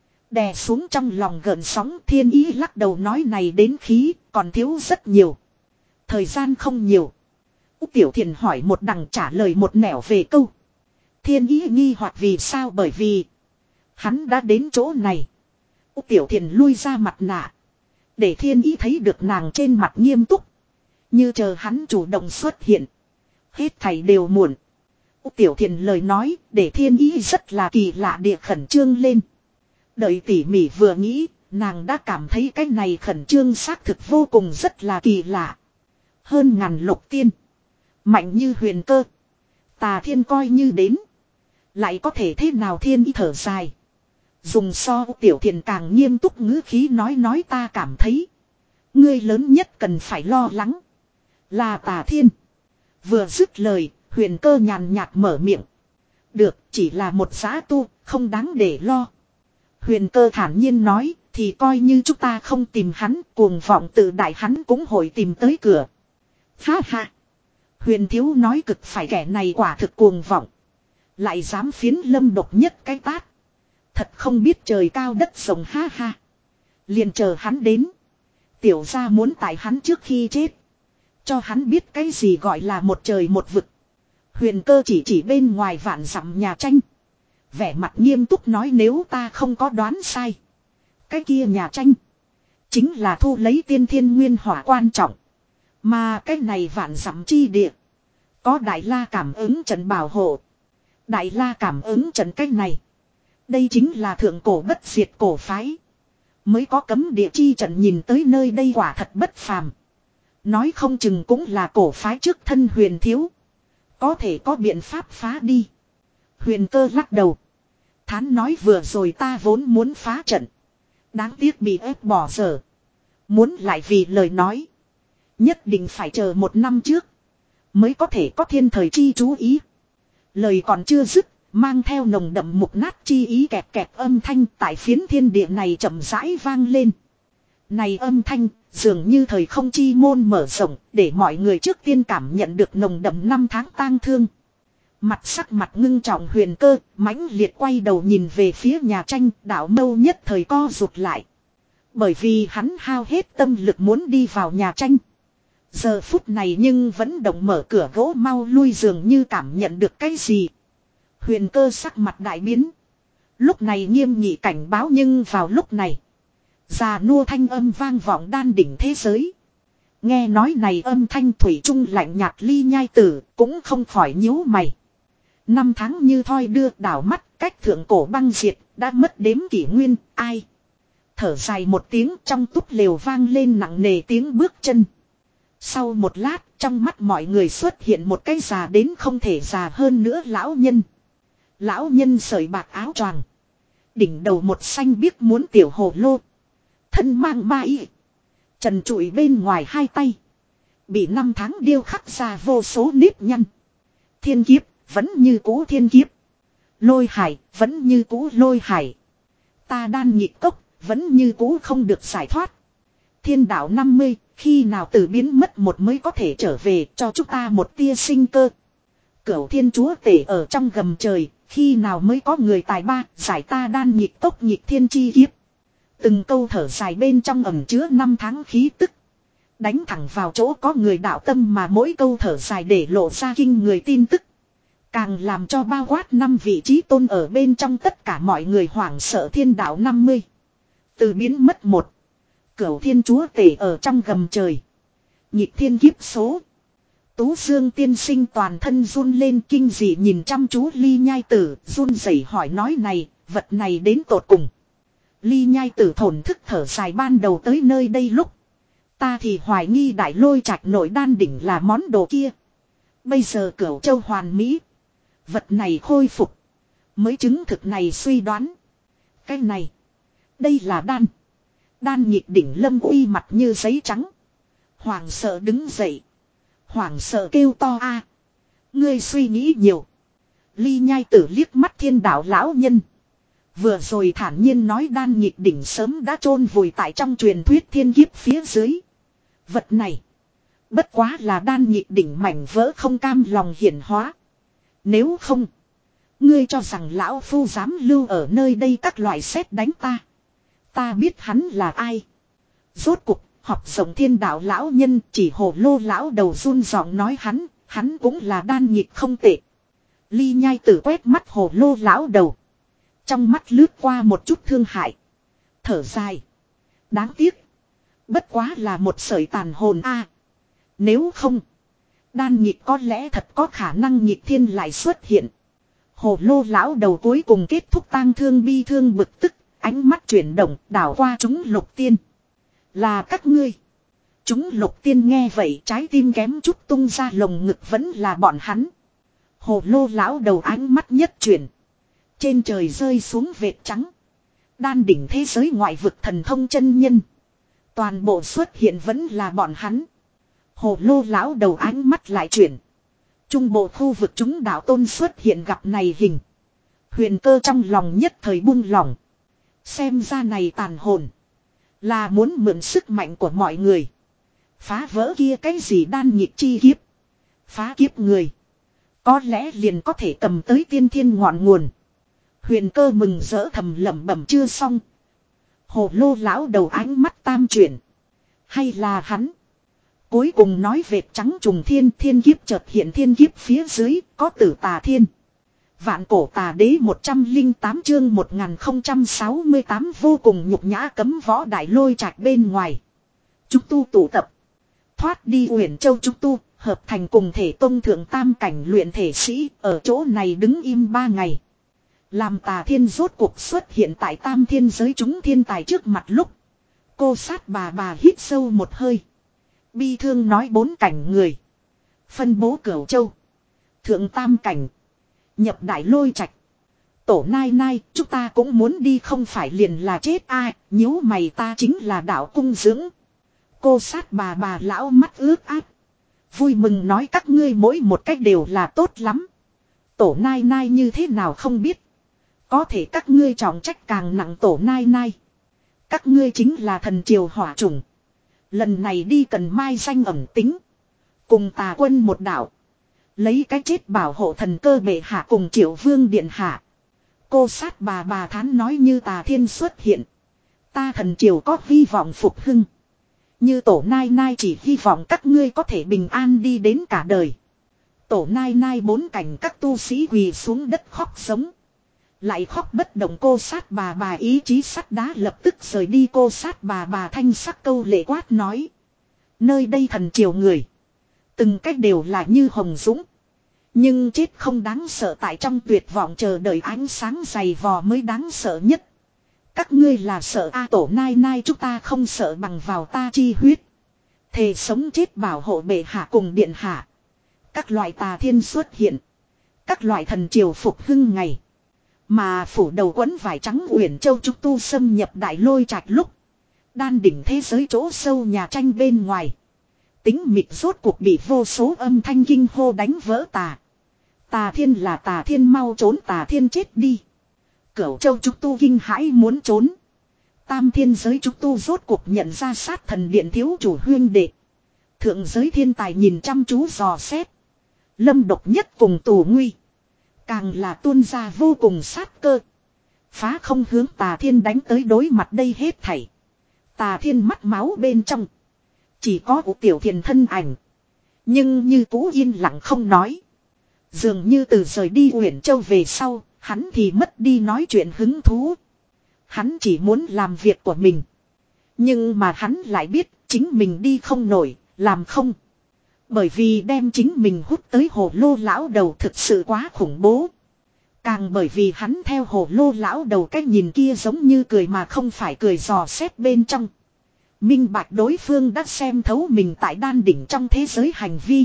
Đè xuống trong lòng gợn sóng thiên ý lắc đầu nói này đến khí còn thiếu rất nhiều. Thời gian không nhiều. Úc Tiểu Thiền hỏi một đằng trả lời một nẻo về câu. Thiên ý nghi hoặc vì sao bởi vì. Hắn đã đến chỗ này. Úc Tiểu Thiền lui ra mặt nạ. Để thiên ý thấy được nàng trên mặt nghiêm túc. Như chờ hắn chủ động xuất hiện. Hết thảy đều muộn. Úc Tiểu Thiền lời nói để thiên ý rất là kỳ lạ địa khẩn trương lên. Đợi tỉ mỉ vừa nghĩ, nàng đã cảm thấy cái này khẩn trương xác thực vô cùng rất là kỳ lạ. Hơn ngàn lục tiên. Mạnh như huyền cơ. Tà thiên coi như đến. Lại có thể thế nào thiên ý thở dài. Dùng so Tiểu Thiền càng nghiêm túc ngữ khí nói nói ta cảm thấy. Ngươi lớn nhất cần phải lo lắng. Là tà thiên. Vừa dứt lời, Huyền Cơ nhàn nhạt mở miệng. Được, chỉ là một giá tu, không đáng để lo. Huyền Cơ thản nhiên nói, thì coi như chúng ta không tìm hắn, cuồng vọng tự đại hắn cũng hội tìm tới cửa. Ha ha. Huyền Thiếu nói cực phải, kẻ này quả thực cuồng vọng. Lại dám phiến Lâm độc nhất cái tát. Thật không biết trời cao đất rộng, ha ha. Liền chờ hắn đến. Tiểu gia muốn tại hắn trước khi chết. Cho hắn biết cái gì gọi là một trời một vực. Huyền Cơ chỉ chỉ bên ngoài vạn dặm nhà tranh. Vẻ mặt nghiêm túc nói, nếu ta không có đoán sai. Cái kia nhà tranh. Chính là thu lấy tiên thiên nguyên hỏa quan trọng. Mà cái này vạn dặm chi địa. Có Đại La cảm ứng trận bảo hộ. Đại La cảm ứng trận cách này. Đây chính là thượng cổ bất diệt cổ phái. Mới có cấm địa chi trận, nhìn tới nơi đây quả thật bất phàm. Nói không chừng cũng là cổ phái trước thân Huyền Thiếu. Có thể có biện pháp phá đi. Huyền Cơ lắc đầu. Thán nói, vừa rồi ta vốn muốn phá trận. Đáng tiếc bị ép bỏ dở. Muốn lại vì lời nói. Nhất định phải chờ một năm trước. Mới có thể có thiên thời chi chú ý. Lời còn chưa dứt. Mang theo nồng đậm mục nát chi ý kẹt kẹt âm thanh tại phiến thiên địa này chậm rãi vang lên. Này âm thanh dường như thời không chi môn mở rộng, để mọi người trước tiên cảm nhận được nồng đậm năm tháng tang thương. Mặt sắc mặt ngưng trọng Huyền Cơ mãnh liệt quay đầu nhìn về phía nhà tranh, đạo mâu nhất thời co rụt lại. Bởi vì hắn hao hết tâm lực muốn đi vào nhà tranh. Giờ phút này nhưng vẫn động mở cửa gỗ mau lui, dường như cảm nhận được cái gì. Huyền Cơ sắc mặt đại biến. Lúc này nghiêm nghị cảnh báo, nhưng vào lúc này già nua thanh âm vang vọng đan đỉnh thế giới. Nghe nói này âm thanh thủy chung lạnh nhạt, Ly Nhai Tử cũng không khỏi nhíu mày. Năm tháng như thoi đưa, đảo mắt cách thượng cổ băng diệt đã mất đếm kỷ nguyên. Ai? Thở dài một tiếng, trong túp lều vang lên nặng nề tiếng bước chân. Sau một lát, trong mắt mọi người xuất hiện một cái già đến không thể già hơn nữa lão nhân. Lão nhân sợi bạc áo choàng, đỉnh đầu một xanh biếc muốn tiểu hồ lô, thân mang ma y, trần trụi bên ngoài hai tay, bị năm tháng điêu khắc ra vô số nếp nhăn. Thiên kiếp vẫn như cũ thiên kiếp, lôi hải vẫn như cũ lôi hải, ta đan nhịp cốc vẫn như cũ không được giải thoát. Thiên đạo năm mươi, khi nào từ biến mất một mới có thể trở về, cho chúng ta một tia sinh cơ. Cửu thiên chúa tể ở trong gầm trời, khi nào mới có người tài ba giải ta đan nhịp tốc nhịp thiên chi kiếp. Từng câu thở dài bên trong ẩm chứa năm tháng khí tức, đánh thẳng vào chỗ có người đạo tâm, mà mỗi câu thở dài để lộ ra kinh người tin tức, càng làm cho bao quát năm vị trí tôn ở bên trong tất cả mọi người hoảng sợ. Thiên đạo năm mươi, từ biến mất một, cửu thiên chúa tể ở trong gầm trời, nhịp thiên kiếp số. Tú Dương tiên sinh toàn thân run lên kinh dị nhìn chăm chú Ly Nhai Tử, run rẩy hỏi, nói này, vật này đến tột cùng. Ly Nhai Tử thổn thức thở dài, ban đầu tới nơi đây lúc, ta thì hoài nghi Đại Lôi Trạch nội đan đỉnh là món đồ kia. Bây giờ Cửu Châu hoàn mỹ, vật này khôi phục, mới chứng thực này suy đoán. Cái này, đây là đan. Đan nhịp đỉnh lâm uy mặt như giấy trắng, hoảng sợ đứng dậy. Hoảng sợ kêu to, a, ngươi suy nghĩ nhiều. Ly Nhai Tử liếc mắt thiên đạo lão nhân, vừa rồi thản nhiên nói đan nhịp đỉnh sớm đã chôn vùi tại trong truyền thuyết thiên kiếp phía dưới. Vật này bất quá là đan nhịp đỉnh mảnh vỡ không cam lòng hiển hóa. Nếu không, ngươi cho rằng lão phu dám lưu ở nơi đây các loại xét đánh ta? Ta biết hắn là ai. Rốt cục học rộng thiên đạo lão nhân chỉ hồ lô lão đầu run giọng nói, hắn, hắn cũng là đan nhịp không tệ. Ly Nhai Tử quét mắt hồ lô lão đầu, trong mắt lướt qua một chút thương hại, thở dài. Đáng tiếc, bất quá là một sợi tàn hồn a. Nếu không, đan nhịp có lẽ thật có khả năng nhịp thiên lại xuất hiện. Hồ lô lão đầu cuối cùng kết thúc tang thương bi thương bực tức, ánh mắt chuyển động đảo qua chúng lục tiên. Là các ngươi. Chúng lục tiên nghe vậy trái tim kém chút tung ra lồng ngực, vẫn là bọn hắn. Hồ lô lão đầu ánh mắt nhất chuyển, trên trời rơi xuống vệt trắng. Đan đỉnh thế giới ngoại vực thần thông chân nhân, toàn bộ xuất hiện vẫn là bọn hắn. Hồ lô lão đầu ánh mắt lại chuyển, Trung bộ khu vực chúng đạo tôn xuất hiện gặp này hình. Huyền cơ trong lòng nhất thời buông lỏng. Xem ra này tàn hồn. Là muốn mượn sức mạnh của mọi người. Phá vỡ kia cái gì đan nhịp chi kiếp. Phá kiếp người. Có lẽ liền có thể cầm tới tiên thiên ngọn nguồn. Huyền cơ mừng rỡ thầm lẩm bẩm chưa xong. Hồ lô lão đầu ánh mắt tam chuyển. Hay là hắn. Cuối cùng nói vệt trắng trùng thiên, thiên kiếp chợt hiện, thiên kiếp phía dưới có tử tà thiên. Vạn cổ tà đế một trăm lẻ tám chương một nghìn không trăm sáu mươi tám vô cùng nhục nhã cấm võ đại lôi trạch bên ngoài. Trúc tu tụ tập. Thoát đi Uyển Châu trúc tu, hợp thành cùng thể tông thượng tam cảnh luyện thể sĩ, ở chỗ này đứng im ba ngày. Làm tà thiên rốt cuộc xuất hiện tại tam thiên giới chúng thiên tài trước mặt lúc. Cô sát bà bà hít sâu một hơi. Bi thương nói bốn cảnh người. Phân bố Cửu Châu. Thượng tam cảnh. Nhập đại lôi trạch. Tổ nai nai, chúng ta cũng muốn đi không phải liền là chết ai, nhíu mày ta chính là đạo cung dưỡng. Cô sát bà bà lão mắt ướt át. Vui mừng nói các ngươi mỗi một cách đều là tốt lắm. Tổ nai nai như thế nào không biết. Có thể các ngươi trọng trách càng nặng tổ nai nai. Các ngươi chính là thần triều hỏa chủng. Lần này đi cần mai danh ẩn tính. Cùng tà quân một đạo. Lấy cái chết bảo hộ thần cơ bệ hạ cùng triệu vương điện hạ. Cô sát bà bà thán nói như tà thiên xuất hiện. Ta thần triều có hy vọng phục hưng. Như tổ nai nai chỉ hy vọng các ngươi có thể bình an đi đến cả đời. Tổ nai nai bốn cảnh các tu sĩ quỳ xuống đất khóc sống. Lại khóc bất động cô sát bà bà ý chí sắt đá lập tức rời đi cô sát bà bà thanh sắc câu lệ quát nói. Nơi đây thần triều người. Từng cách đều là như hồng dũng. Nhưng chết không đáng sợ tại trong tuyệt vọng chờ đợi ánh sáng dày vò mới đáng sợ nhất. Các ngươi là sợ A tổ nai nai chúng ta không sợ bằng vào ta chi huyết. Thề sống chết bảo hộ bệ hạ cùng điện hạ. Các loại tà thiên xuất hiện. Các loại thần triều phục hưng ngày. Mà phủ đầu quấn vải trắng Uyển Châu trúc tu xâm nhập đại lôi trạch lúc. Đan đỉnh thế giới chỗ sâu nhà tranh bên ngoài. Tính mịt rốt cuộc bị vô số âm thanh kinh hô đánh vỡ tà. Tà thiên là tà thiên mau trốn tà thiên chết đi. Cửu Châu trúc tu kinh hãi muốn trốn. Tam thiên giới trúc tu rốt cuộc nhận ra sát thần điện thiếu chủ huyên đệ. Thượng giới thiên tài nhìn chăm chú dò xét. Lâm độc nhất cùng tù nguy. Càng là tuôn ra vô cùng sát cơ. Phá không hướng tà thiên đánh tới đối mặt đây hết thảy. Tà thiên mắt máu bên trong. Chỉ có của tiểu thiền thân ảnh. Nhưng như cũ yên lặng không nói. Dường như từ rời đi Uyển Châu về sau, hắn thì mất đi nói chuyện hứng thú. Hắn chỉ muốn làm việc của mình. Nhưng mà hắn lại biết chính mình đi không nổi, làm không. Bởi vì đem chính mình hút tới hồ lô lão đầu thực sự quá khủng bố. Càng bởi vì hắn theo hồ lô lão đầu cách nhìn kia giống như cười mà không phải cười dò xét bên trong. Minh bạch đối phương đã xem thấu mình tại đan đỉnh trong thế giới hành vi.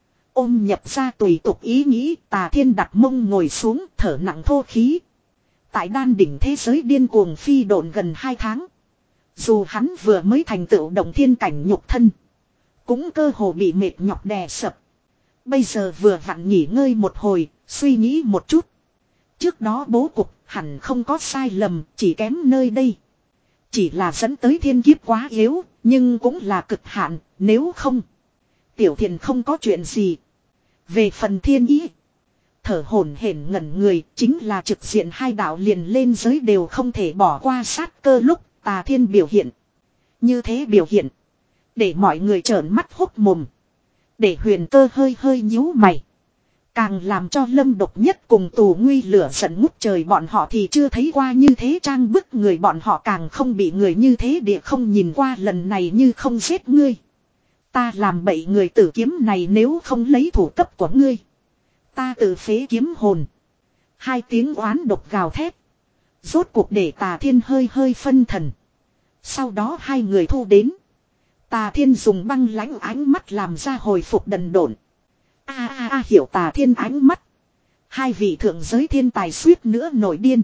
Ôm nhập ra tùy tục ý nghĩ tà thiên đặt mông ngồi xuống thở nặng thô khí. Tại đan đỉnh thế giới điên cuồng phi độn gần hai tháng. Dù hắn vừa mới thành tựu động thiên cảnh nhục thân. Cũng cơ hồ bị mệt nhọc đè sập. Bây giờ vừa vặn nghỉ ngơi một hồi, suy nghĩ một chút. Trước đó bố cục hẳn không có sai lầm, chỉ kém nơi đây. Chỉ là dẫn tới thiên kiếp quá yếu, nhưng cũng là cực hạn, nếu không. Tiểu thiền không có chuyện gì. Về phần thiên ý. Thở hổn hển ngẩn người, chính là trực diện hai đạo liền lên giới đều không thể bỏ qua sát cơ lúc tà thiên biểu hiện. Như thế biểu hiện. Để mọi người trợn mắt hốc mồm. Để huyền cơ hơi hơi nhíu mày. Càng làm cho lâm độc nhất cùng tù nguy lửa giận ngút trời bọn họ thì chưa thấy qua như thế trang bức người bọn họ càng không bị người như thế địa không nhìn qua lần này như không giết ngươi. Ta làm bậy người tử kiếm này nếu không lấy thủ cấp của ngươi. Ta tự phế kiếm hồn. Hai tiếng oán độc gào thét. Rốt cuộc để tà thiên hơi hơi phân thần. Sau đó hai người thu đến. Tà thiên dùng băng lãnh ánh mắt làm ra hồi phục đần độn. A a a hiểu tà thiên ánh mắt. Hai vị thượng giới thiên tài suýt nữa nổi điên.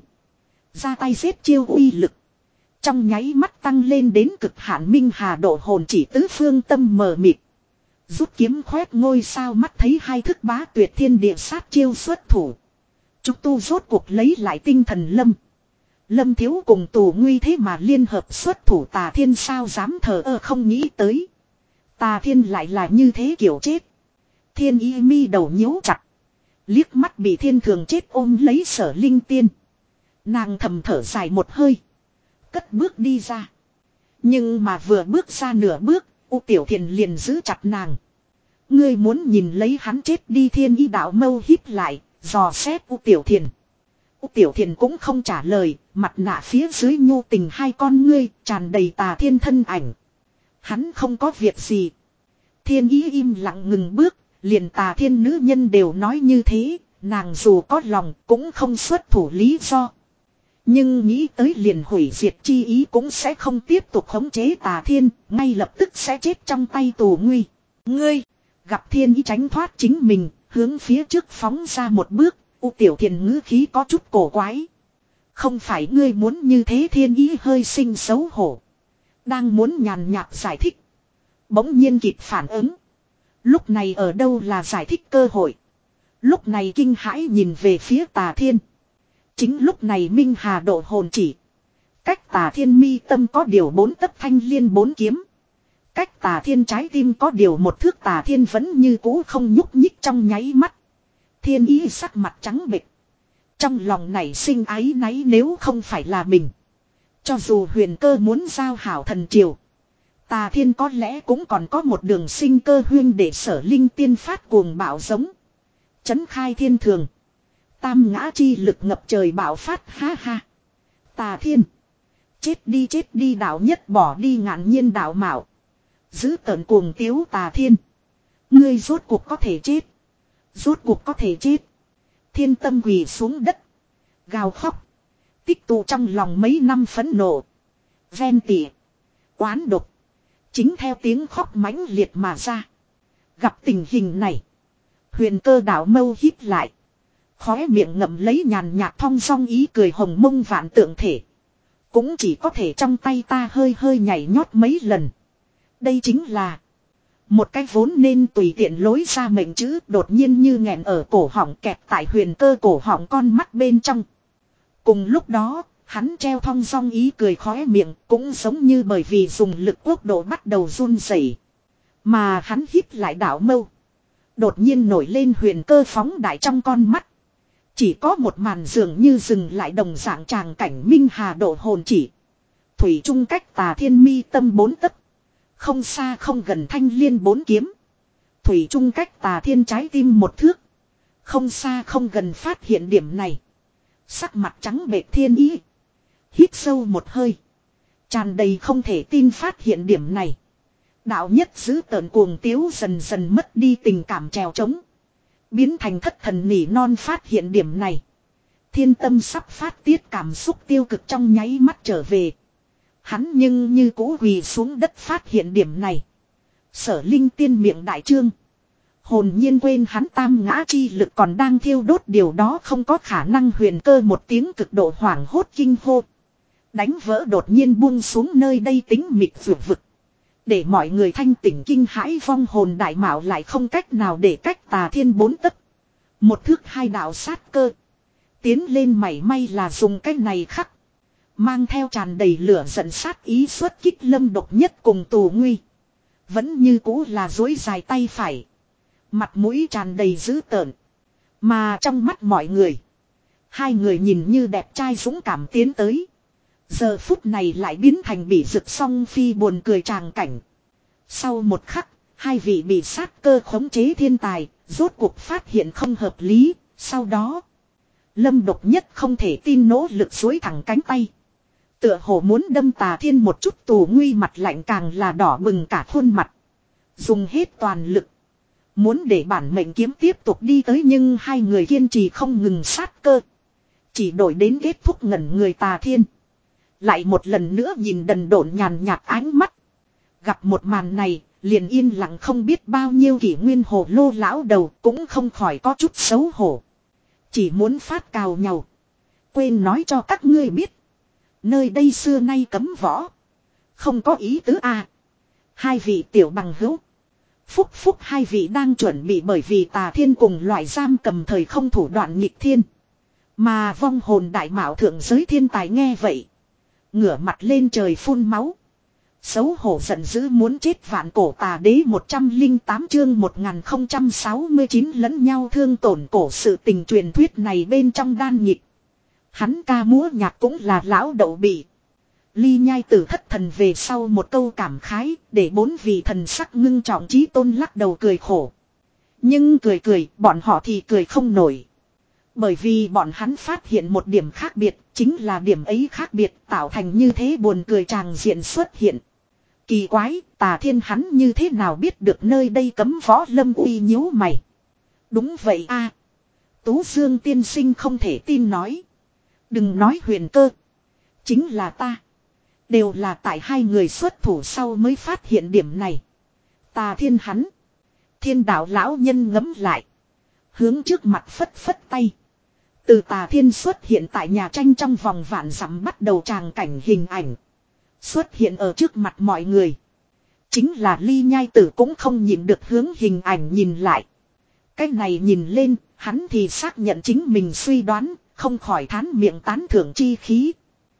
Ra tay giết chiêu uy lực. Trong nháy mắt tăng lên đến cực hạn minh hà độ hồn chỉ tứ phương tâm mờ mịt. Rút kiếm khoét ngôi sao mắt thấy hai thức bá tuyệt thiên địa sát chiêu xuất thủ. Trúc tu rốt cuộc lấy lại tinh thần lâm. Lâm thiếu cùng tù nguy thế mà liên hợp xuất thủ Tà Thiên sao dám thờ ơ không nghĩ tới. Tà Thiên lại là như thế kiểu chết. Thiên y mi đầu nhíu chặt. Liếc mắt bị thiên thường chết ôm lấy Sở Linh Tiên. Nàng thầm thở dài một hơi. Cất bước đi ra. Nhưng mà vừa bước ra nửa bước, U Tiểu Thiền liền giữ chặt nàng. Ngươi muốn nhìn lấy hắn chết đi. Thiên y đạo mâu híp lại, dò xét U Tiểu Thiền. U Tiểu Thiền cũng không trả lời, mặt nạ phía dưới nhu tình hai con ngươi, tràn đầy Tà Thiên thân ảnh. Hắn không có việc gì. Thiên ý im lặng ngừng bước, liền Tà Thiên nữ nhân đều nói như thế, nàng dù có lòng cũng không xuất thủ lý do. Nhưng nghĩ tới liền hủy diệt chi ý cũng sẽ không tiếp tục khống chế Tà Thiên, ngay lập tức sẽ chết trong tay tù nguy. Ngươi, gặp Thiên ý tránh thoát chính mình, hướng phía trước phóng ra một bước, U Tiểu Thiền ngữ khí có chút cổ quái. Không phải ngươi muốn như thế. Thiên ý hơi sinh xấu hổ. Đang muốn nhàn nhạt giải thích. Bỗng nhiên kịp phản ứng. Lúc này ở đâu là giải thích cơ hội. Lúc này kinh hãi nhìn về phía Tà Thiên. Chính lúc này Minh Hà độ hồn chỉ. Cách Tà Thiên mi tâm có điều bốn tấc thanh liên bốn kiếm. Cách Tà Thiên trái tim có điều một thước. Tà Thiên vẫn như cũ không nhúc nhích trong nháy mắt. Thiên ý sắc mặt trắng bệch. Trong lòng nảy sinh áy náy nếu không phải là mình. Cho dù huyền cơ muốn giao hảo thần triều. Tà Thiên có lẽ cũng còn có một đường sinh cơ huyên để Sở Linh Tiên phát cuồng bạo giống. Chấn khai thiên thường. Tam ngã chi lực ngập trời bạo phát ha ha. Tà Thiên. Chết đi chết đi đạo nhất bỏ đi ngạn nhiên đạo mạo. Giữ tợn cuồng tiếu Tà Thiên. Ngươi rốt cuộc có thể chết. Rốt cuộc có thể chết. Thiên tâm quỳ xuống đất. Gào khóc. Tích tụ trong lòng mấy năm phẫn nộ. Ven tỉa. Oán độc. Chính theo tiếng khóc mãnh liệt mà ra. Gặp tình hình này. Huyền cơ đạo mâu hít lại. Khóe miệng ngậm lấy nhàn nhạt thong dong ý cười hồng mông vạn tượng thể. Cũng chỉ có thể trong tay ta hơi hơi nhảy nhót mấy lần. Đây chính là. Một cái vốn nên tùy tiện lối ra mệnh chữ đột nhiên như nghẹn ở cổ họng kẹt tại huyền cơ cổ họng con mắt bên trong. Cùng lúc đó, hắn treo thong dong ý cười khóe miệng cũng giống như bởi vì dùng lực quốc độ bắt đầu run rẩy. Mà hắn hít lại đảo mâu. Đột nhiên nổi lên huyền cơ phóng đại trong con mắt. Chỉ có một màn dường như dừng lại đồng dạng tràng cảnh Minh Hà độ hồn chỉ. Thủy chung cách Tà Thiên mi tâm bốn tấc. Không xa không gần thanh liên bốn kiếm. Thủy chung cách Tà Thiên trái tim một thước. Không xa không gần phát hiện điểm này. Sắc mặt trắng bệch Thiên ý. Hít sâu một hơi. Tràn đầy không thể tin phát hiện điểm này. Đạo nhất giữ tợn cuồng tiếu dần dần mất đi tình cảm trèo trống. Biến thành thất thần nỉ non phát hiện điểm này. Thiên tâm sắp phát tiết cảm xúc tiêu cực trong nháy mắt trở về. Hắn nhưng như cũ quỳ xuống đất phát hiện điểm này. Sở Linh Tiên miệng đại trương. Hồn nhiên quên hắn tam ngã chi lực còn đang thiêu đốt điều đó không có khả năng. Huyền cơ một tiếng cực độ hoảng hốt kinh hô. Đánh vỡ đột nhiên buông xuống nơi đây tính mịt vượt vực. Để mọi người thanh tỉnh kinh hãi vong hồn đại mạo lại không cách nào để cách Tà Thiên bốn tấc. Một thước hai đạo sát cơ. Tiến lên mảy may là dùng cách này khắc. Mang theo tràn đầy lửa giận sát ý xuất kích lâm độc nhất cùng tù nguy. Vẫn như cũ là dối dài tay phải. Mặt mũi tràn đầy dữ tợn. Mà trong mắt mọi người. Hai người nhìn như đẹp trai dũng cảm tiến tới. Giờ phút này lại biến thành bị rực song phi buồn cười tràng cảnh. Sau một khắc, hai vị bị sát cơ khống chế thiên tài, rốt cuộc phát hiện không hợp lý, sau đó. Lâm độc nhất không thể tin nỗ lực duỗi thẳng cánh tay. Tựa hồ muốn đâm Tà Thiên một chút tù nguy mặt lạnh càng là đỏ bừng cả khuôn mặt. Dùng hết toàn lực. Muốn để bản mệnh kiếm tiếp tục đi tới nhưng hai người kiên trì không ngừng sát cơ. Chỉ đổi đến kết thúc ngẩn người Tà Thiên. Lại một lần nữa nhìn đần độn nhàn nhạt ánh mắt. Gặp một màn này, liền yên lặng không biết bao nhiêu kỷ nguyên hồ lô lão đầu cũng không khỏi có chút xấu hổ. Chỉ muốn phát cào nhau. Quên nói cho các ngươi biết. Nơi đây xưa nay cấm võ. Không có ý tứ a. Hai vị tiểu bằng hữu. Phúc phúc hai vị đang chuẩn bị bởi vì Tà Thiên cùng loại giam cầm thời không thủ đoạn nghịch thiên. Mà vong hồn đại mạo thượng giới thiên tài nghe vậy. Ngửa mặt lên trời phun máu. Xấu hổ giận dữ muốn chết vạn cổ tà đế một trăm lẻ tám chương một nghìn không trăm sáu mươi chín lẫn nhau thương tổn cổ sự tình truyền thuyết này bên trong đan nhịp. Hắn ca múa nhạc cũng là lão đậu bị. Ly Nhai Tử thất thần về sau một câu cảm khái để bốn vị thần sắc ngưng trọng chí tôn lắc đầu cười khổ. Nhưng cười cười bọn họ thì cười không nổi. Bởi vì bọn hắn phát hiện một điểm khác biệt, chính là điểm ấy khác biệt tạo thành như thế buồn cười tràng diện xuất hiện. Kỳ quái, Tà Thiên hắn như thế nào biết được nơi đây cấm võ lâm uy nhíu mày. Đúng vậy a, Tú Dương tiên sinh không thể tin nói. Đừng nói huyền cơ. Chính là ta. Đều là tại hai người xuất thủ sau mới phát hiện điểm này. Tà Thiên hắn. Thiên đạo lão nhân ngấm lại. Hướng trước mặt phất phất tay. Từ Tà Thiên xuất hiện tại nhà tranh trong vòng vạn dặm bắt đầu tràng cảnh hình ảnh. Xuất hiện ở trước mặt mọi người. Chính là Ly Nhai Tử cũng không nhìn được hướng hình ảnh nhìn lại. Cái này nhìn lên, hắn thì xác nhận chính mình suy đoán, không khỏi thán miệng tán thưởng chi khí.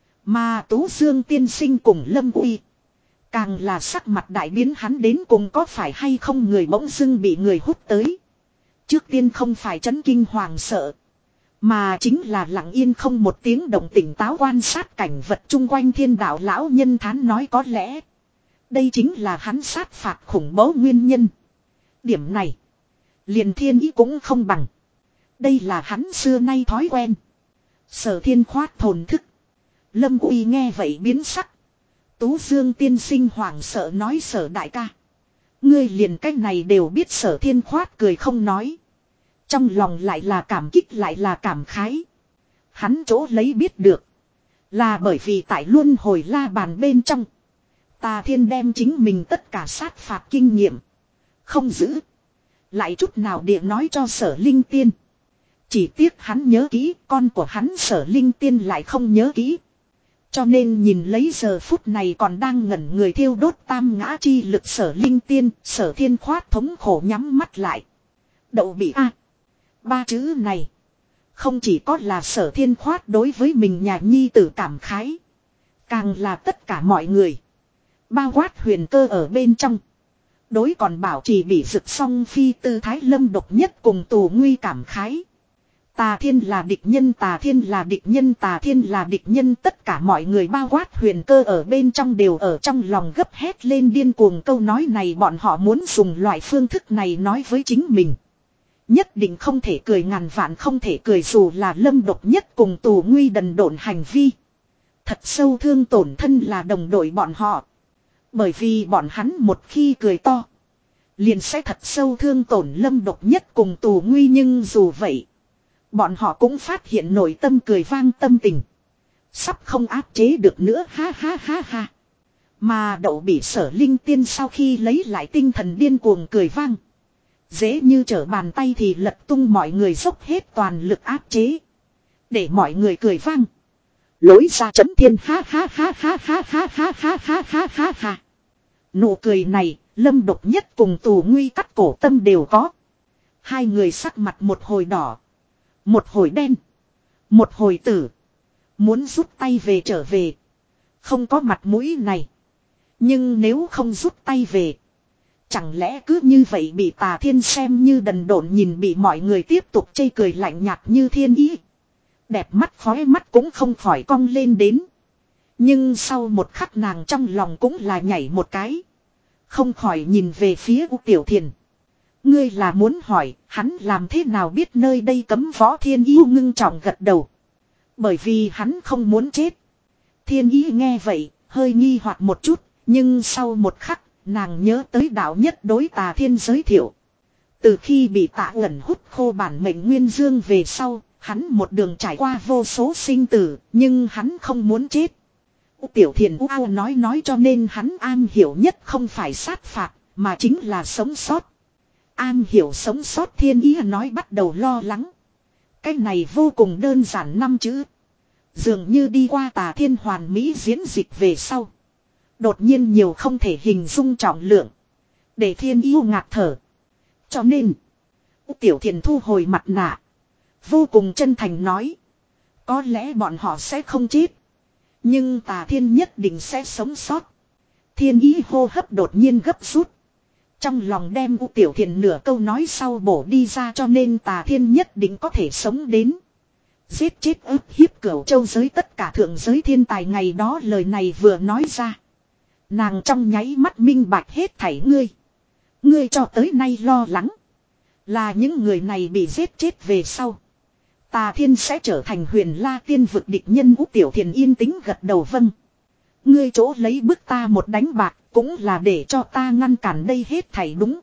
Mà Tú Dương tiên sinh cùng Lâm Uy. Càng là sắc mặt đại biến hắn đến cùng có phải hay không người bỗng dưng bị người hút tới. Trước tiên không phải chấn kinh hoàng sợ. Mà chính là lặng yên không một tiếng động tỉnh táo quan sát cảnh vật chung quanh thiên đạo lão nhân thán nói có lẽ. Đây chính là hắn sát phạt khủng bố nguyên nhân. Điểm này. Liền thiên ý cũng không bằng. Đây là hắn xưa nay thói quen. Sở Thiên khoát thồn thức. Lâm Uy nghe vậy biến sắc. Tú Dương tiên sinh hoảng sợ nói Sở đại ca. Ngươi liền cách này đều biết. Sở Thiên khoát cười không nói. Trong lòng lại là cảm kích lại là cảm khái. Hắn chỗ lấy biết được. Là bởi vì tại luân hồi la bàn bên trong. Tà Thiên đem chính mình tất cả sát phạt kinh nghiệm. Không giữ. Lại chút nào địa nói cho Sở Linh Tiên. Chỉ tiếc hắn nhớ kỹ. Con của hắn Sở Linh Tiên lại không nhớ kỹ. Cho nên nhìn lấy giờ phút này còn đang ngẩn người thiêu đốt tam ngã chi lực Sở Linh Tiên. Sở Thiên khoát thống khổ nhắm mắt lại. Đậu bị a Ba chữ này. Không chỉ có là Sở Thiên khoát đối với mình nhà nhi tử cảm khái. Càng là tất cả mọi người. Bao quát huyền cơ ở bên trong. Đối còn bảo trì bị rực song phi tư thái lâm độc nhất cùng tù nguy cảm khái. Tà Thiên là địch nhân, Tà Thiên là địch nhân, Tà Thiên là địch nhân. Tất cả mọi người bao quát huyền cơ ở bên trong đều ở trong lòng gấp hét lên điên cuồng câu nói này. Bọn họ muốn dùng loại phương thức này nói với chính mình. Nhất định không thể cười ngàn vạn không thể cười dù là lâm độc nhất cùng tù nguy đần độn hành vi. Thật sâu thương tổn thân là đồng đội bọn họ. Bởi vì bọn hắn một khi cười to. Liền sẽ thật sâu thương tổn lâm độc nhất cùng tù nguy nhưng dù vậy. Bọn họ cũng phát hiện nội tâm cười vang tâm tình. Sắp không áp chế được nữa ha ha ha ha. Mà đậu bị Sở Linh Tiên sau khi lấy lại tinh thần điên cuồng cười vang. Dễ như trở bàn tay thì lật tung mọi người dốc hết toàn lực áp chế. Để mọi người cười vang. Lối ra chấn thiên ha ha ha ha ha ha ha ha ha ha ha ha. Nụ cười này, lâm độc nhất cùng tù nguy cắt cổ tâm đều có. Hai người sắc mặt một hồi đỏ. Một hồi đen. Một hồi tử. Muốn rút tay về trở về. Không có mặt mũi này. Nhưng nếu không rút tay về. Chẳng lẽ cứ như vậy bị Tà Thiên xem như đần độn nhìn bị mọi người tiếp tục chê cười lạnh nhạt như thiên ý. Đẹp mắt khói mắt cũng không khỏi cong lên đến. Nhưng sau một khắc nàng trong lòng cũng là nhảy một cái. Không khỏi nhìn về phía U Tiểu Thiền. Ngươi là muốn hỏi hắn làm thế nào biết nơi đây cấm võ thiên ý ngưng trọng gật đầu. Bởi vì hắn không muốn chết. Thiên ý nghe vậy hơi nghi hoặc một chút. Nhưng sau một khắc nàng nhớ tới đạo nhất đối Tà Thiên giới thiệu. Từ khi bị Tạ Ẩn hút khô bản mệnh nguyên dương về sau, hắn một đường trải qua vô số sinh tử, nhưng hắn không muốn chết. U Tiểu Thiền U Ao nói nói cho nên hắn am hiểu nhất không phải sát phạt, mà chính là sống sót. Am hiểu sống sót Thiên ý nói bắt đầu lo lắng. Cái này vô cùng đơn giản năm chữ. Dường như đi qua Tà Thiên hoàn mỹ diễn dịch về sau. Đột nhiên nhiều không thể hình dung trọng lượng. Để Thiên Yêu ngạt thở. Cho nên. Tiểu Thiền thu hồi mặt nạ. Vô cùng chân thành nói. Có lẽ bọn họ sẽ không chết. Nhưng Tà Thiên nhất định sẽ sống sót. Thiên Ý hô hấp đột nhiên gấp rút. Trong lòng đem U Tiểu Thiền nửa câu nói sau bổ đi ra, cho nên Tà Thiên nhất định có thể sống đến. Giết chết ức hiếp Cửu Châu giới tất cả thượng giới thiên tài ngày đó, lời này vừa nói ra. Nàng trong nháy mắt minh bạch hết thảy. Ngươi. Ngươi cho tới nay lo lắng. Là những người này bị giết chết về sau. Tà Thiên sẽ trở thành Huyền La Tiên vực địch nhân. U Tiểu Thiền yên tĩnh gật đầu vâng. Ngươi chỗ lấy bức ta một đánh bạc cũng là để cho ta ngăn cản đây hết thảy đúng.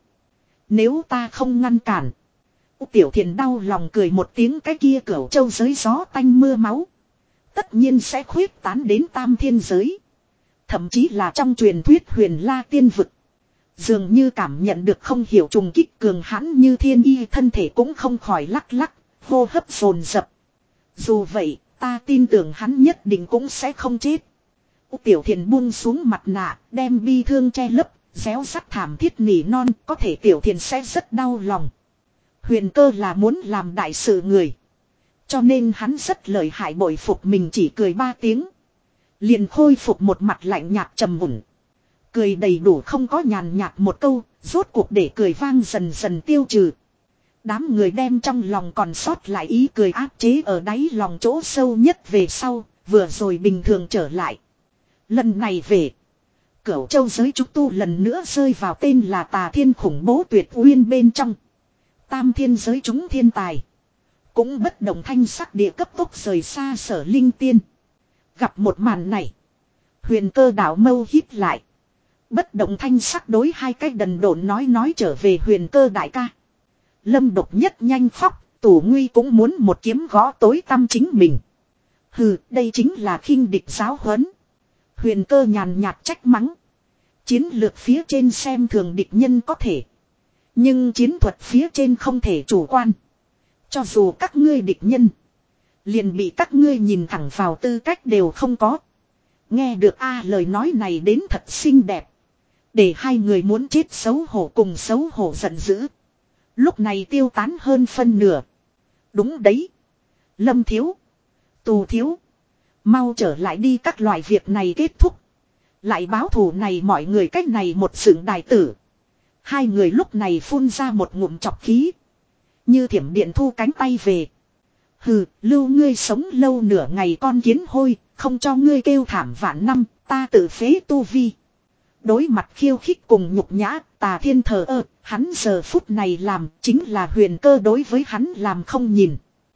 Nếu ta không ngăn cản. U Tiểu Thiền đau lòng cười một tiếng, cái kia Cửu Châu giới gió tanh mưa máu. Tất nhiên sẽ khuyết tán đến Tam Thiên giới. Thậm chí là trong truyền thuyết Huyền La Tiên vực. Dường như cảm nhận được không hiểu trùng kích cường hãn như Thiên Y, thân thể cũng không khỏi lắc lắc, hô hấp dồn dập. Dù vậy, ta tin tưởng hắn nhất định cũng sẽ không chết. U Tiểu Thiền buông xuống mặt nạ, đem bi thương che lấp, réo rắt thảm thiết nỉ non, có thể Tiểu Thiền sẽ rất đau lòng. Huyền Cơ là muốn làm đại sự người. Cho nên hắn rất lợi hại, bội phục mình chỉ cười ba tiếng. Liền khôi phục một mặt lạnh nhạt trầm mùn. Cười đầy đủ không có nhàn nhạt một câu, rốt cuộc để cười vang dần dần tiêu trừ. Đám người đem trong lòng còn sót lại ý cười áp chế ở đáy lòng chỗ sâu nhất về sau, vừa rồi bình thường trở lại. Lần này về, Cửu Châu giới chúng tu lần nữa rơi vào tên là Tà Thiên khủng bố tuyệt uyên bên trong. Tam Thiên giới chúng thiên tài cũng bất động thanh sắc địa cấp tốc rời xa Sở Linh Tiên. Gặp một màn này, Huyền Cơ đảo mâu hít lại. Bất động thanh sắc đối hai cái đần độn nói nói trở về. Huyền Cơ đại ca, Lâm Độc nhất nhanh khóc, Tù Nguy cũng muốn một kiếm gõ tối tăm chính mình. Hừ, đây chính là khinh địch giáo huấn. Huyền Cơ nhàn nhạt trách mắng. Chiến lược phía trên xem thường địch nhân có thể, nhưng chiến thuật phía trên không thể chủ quan. Cho dù các ngươi địch nhân, liền bị các ngươi nhìn thẳng vào tư cách đều không có. Nghe được a lời nói này đến thật xinh đẹp. Để hai người muốn chết xấu hổ cùng xấu hổ giận dữ. Lúc này tiêu tán hơn phân nửa. Đúng đấy. Lâm thiếu, Tù thiếu, mau trở lại đi, các loại việc này kết thúc. Lại báo thù này mọi người cách này một sự đại tử. Hai người lúc này phun ra một ngụm chọc khí. Như thiểm điện thu cánh tay về. Hừ, lưu ngươi sống lâu nửa ngày con kiến hôi, không cho ngươi kêu thảm vạn năm, ta tự phế tu vi. Đối mặt khiêu khích cùng nhục nhã, Tà Thiên thờ ơ, hắn giờ phút này làm chính là Huyền Cơ đối với hắn làm không nhìn.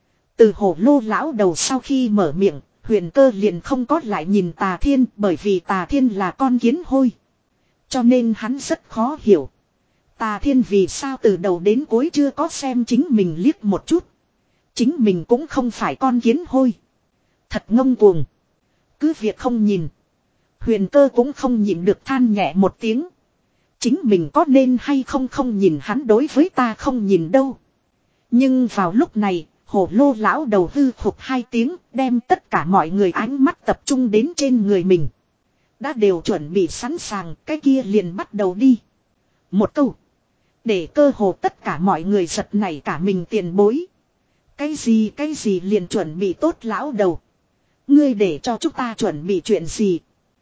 Từ Hổ Lô lão đầu sau khi mở miệng, Huyền Cơ liền không có lại nhìn Tà Thiên, bởi vì Tà Thiên là con kiến hôi. Cho nên hắn rất khó hiểu. Tà Thiên vì sao từ đầu đến cuối chưa có xem chính mình liếc một chút. Chính mình cũng không phải con kiến hôi. Thật ngông cuồng. Cứ việc không nhìn, Huyền Cơ cũng không nhịn được than nhẹ một tiếng. Chính mình có nên hay không không nhìn hắn đối với ta không nhìn đâu. Nhưng vào lúc này, Hổ Lô lão đầu hư khục hai tiếng, đem tất cả mọi người ánh mắt tập trung đến trên người mình. Đã đều chuẩn bị sẵn sàng, cái kia liền bắt đầu đi. Một câu, để cơ hồ tất cả mọi người giật nảy cả mình tiền bối. Cái gì cái gì liền chuẩn bị tốt lão đầu. Ngươi để cho chúng ta chuẩn bị chuyện gì?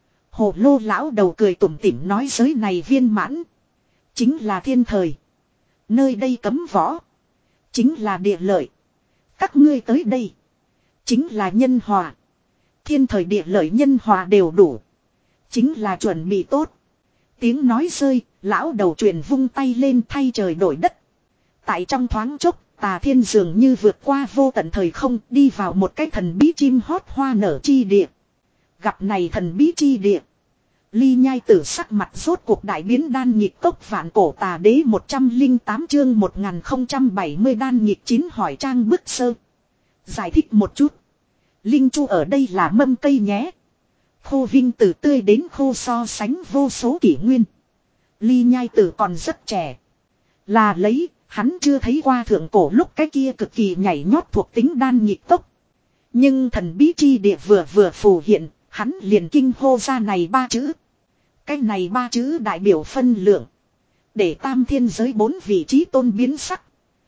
Hồ Lô lão đầu cười tủm tỉm nói giới này viên mãn. Chính là thiên thời. Nơi đây cấm võ. Chính là địa lợi. Các ngươi tới đây. Chính là nhân hòa. Thiên thời địa lợi nhân hòa đều đủ. Chính là chuẩn bị tốt. Tiếng nói rơi, lão đầu truyền vung tay lên thay trời đổi đất. Tại trong thoáng chốc, Tà Thiên dường như vượt qua vô tận thời không, đi vào một cái thần bí chim hót hoa nở chi địa. Gặp này thần bí chi địa, Ly Nhai Tử sắc mặt rốt cuộc đại biến. Đan nhịp cốc vạn cổ tà đế một trăm linh tám chương một nghìn không trăm bảy mươi đan nhịp chín hỏi trang bức sơ. Giải thích một chút. Linh chu ở đây là mâm cây nhé. Khô vinh từ tươi đến khô so sánh vô số kỷ nguyên. Ly Nhai Tử còn rất trẻ. Là lấy, hắn chưa thấy qua thượng cổ lúc cái kia cực kỳ nhảy nhót thuộc tính đan nhịp cốc. Nhưng thần bí chi địa vừa vừa phù hiện, hắn liền kinh hô ra này ba chữ. Cái này ba chữ đại biểu phân lượng. Để tam thiên giới bốn vị trí tôn biến sắc.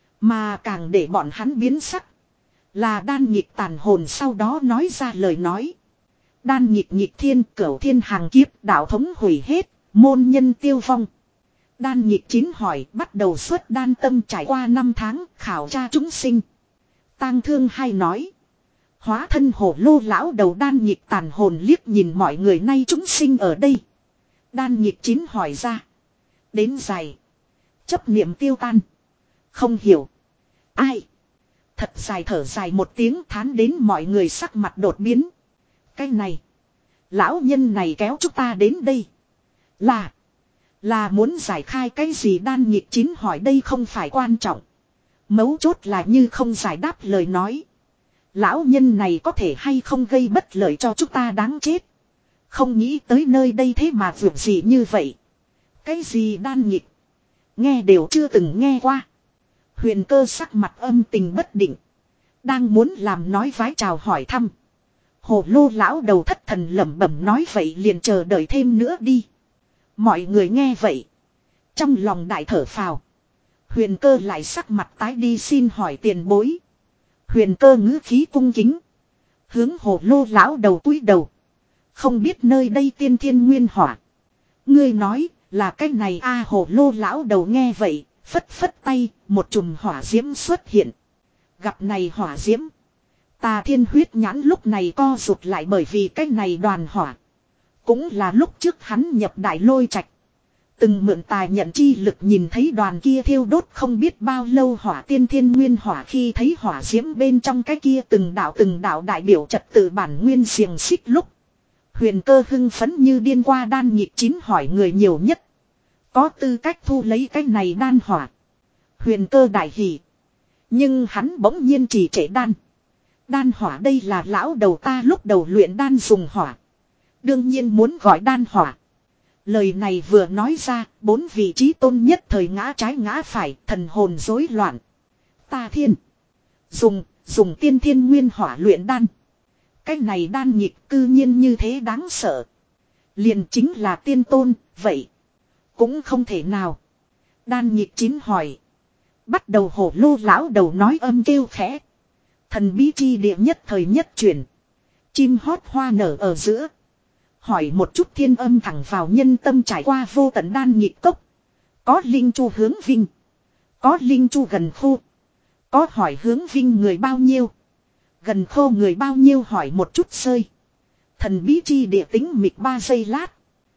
Mà càng để bọn hắn biến sắc. Là đan nhịp tàn hồn sau đó nói ra lời nói. Đan nhịp nhịp thiên cửu thiên hàng kiếp đạo thống hủy hết. Môn nhân tiêu vong. Đan nhịp chín hỏi bắt đầu xuất đan tâm trải qua năm tháng khảo tra chúng sinh. Tang thương hay nói. Hóa thân hổ lô lão đầu đan nhịp tàn hồn liếc nhìn mọi người nay chúng sinh ở đây. Đan nhịp chín hỏi ra. Đến dài. Chấp niệm tiêu tan. Không hiểu. Ai. Thật dài thở dài một tiếng thán đến mọi người sắc mặt đột biến. Cái này. Lão nhân này kéo chúng ta đến đây. Là. Là muốn giải khai cái gì đan nhịp chín hỏi đây không phải quan trọng. Mấu chốt là như không giải đáp lời nói. Lão nhân này có thể hay không gây bất lợi cho chúng ta đáng chết. Không nghĩ tới nơi đây thế mà vượt gì như vậy. Cái gì đan nhịp. Nghe đều chưa từng nghe qua. Huyền cơ sắc mặt âm tình bất định. Đang muốn làm nói vái chào hỏi thăm. Hồ lô lão đầu thất thần lẩm bẩm nói vậy liền chờ đợi thêm nữa đi. Mọi người nghe vậy. Trong lòng đại thở phào. Huyền cơ lại sắc mặt tái đi xin hỏi tiền bối. Huyền cơ ngữ khí cung kính. Hướng hồ lô lão đầu cúi đầu. Không biết nơi đây tiên thiên nguyên hỏa. Ngươi nói là cái này a à, hồ lô lão đầu nghe vậy. Phất phất tay một chùm hỏa diễm xuất hiện. Gặp này hỏa diễm. Tà thiên huyết nhãn lúc này co rụt lại bởi vì cái này đoàn hỏa. Cũng là lúc trước hắn nhập đại lôi trạch. Từng mượn tài nhận chi lực nhìn thấy đoàn kia thiêu đốt không biết bao lâu hỏa tiên thiên nguyên hỏa khi thấy hỏa diễm bên trong cái kia từng đạo từng đạo đại biểu trật tự bản nguyên xiềng xích lúc. Huyền cơ hưng phấn như điên qua đan nhịp chín hỏi người nhiều nhất. Có tư cách thu lấy cái này đan hỏa. Huyền cơ đại hỉ. Nhưng hắn bỗng nhiên chỉ trễ đan. Đan hỏa đây là lão đầu ta lúc đầu luyện đan dùng hỏa. Đương nhiên muốn gọi đan hỏa. Lời này vừa nói ra, bốn vị trí tôn nhất thời ngã trái ngã phải, thần hồn rối loạn. Ta thiên. Dùng, dùng tiên thiên nguyên hỏa luyện đan. Cái này đan nhịp cư nhiên như thế đáng sợ. Liền chính là tiên tôn, vậy. Cũng không thể nào. Đan nhịp chín hỏi. Bắt đầu hổ lô lão đầu nói âm kêu khẽ. Thần bí chi địa nhất thời nhất chuyển. Chim hót hoa nở ở giữa. Hỏi một chút thiên âm thẳng vào nhân tâm trải qua vô tận đan nhịp cốc. Có linh chu hướng vinh. Có linh chu gần khô. Có hỏi hướng vinh người bao nhiêu. Gần khô người bao nhiêu hỏi một chút sơi. Thần bí chi địa tính mịt ba giây lát.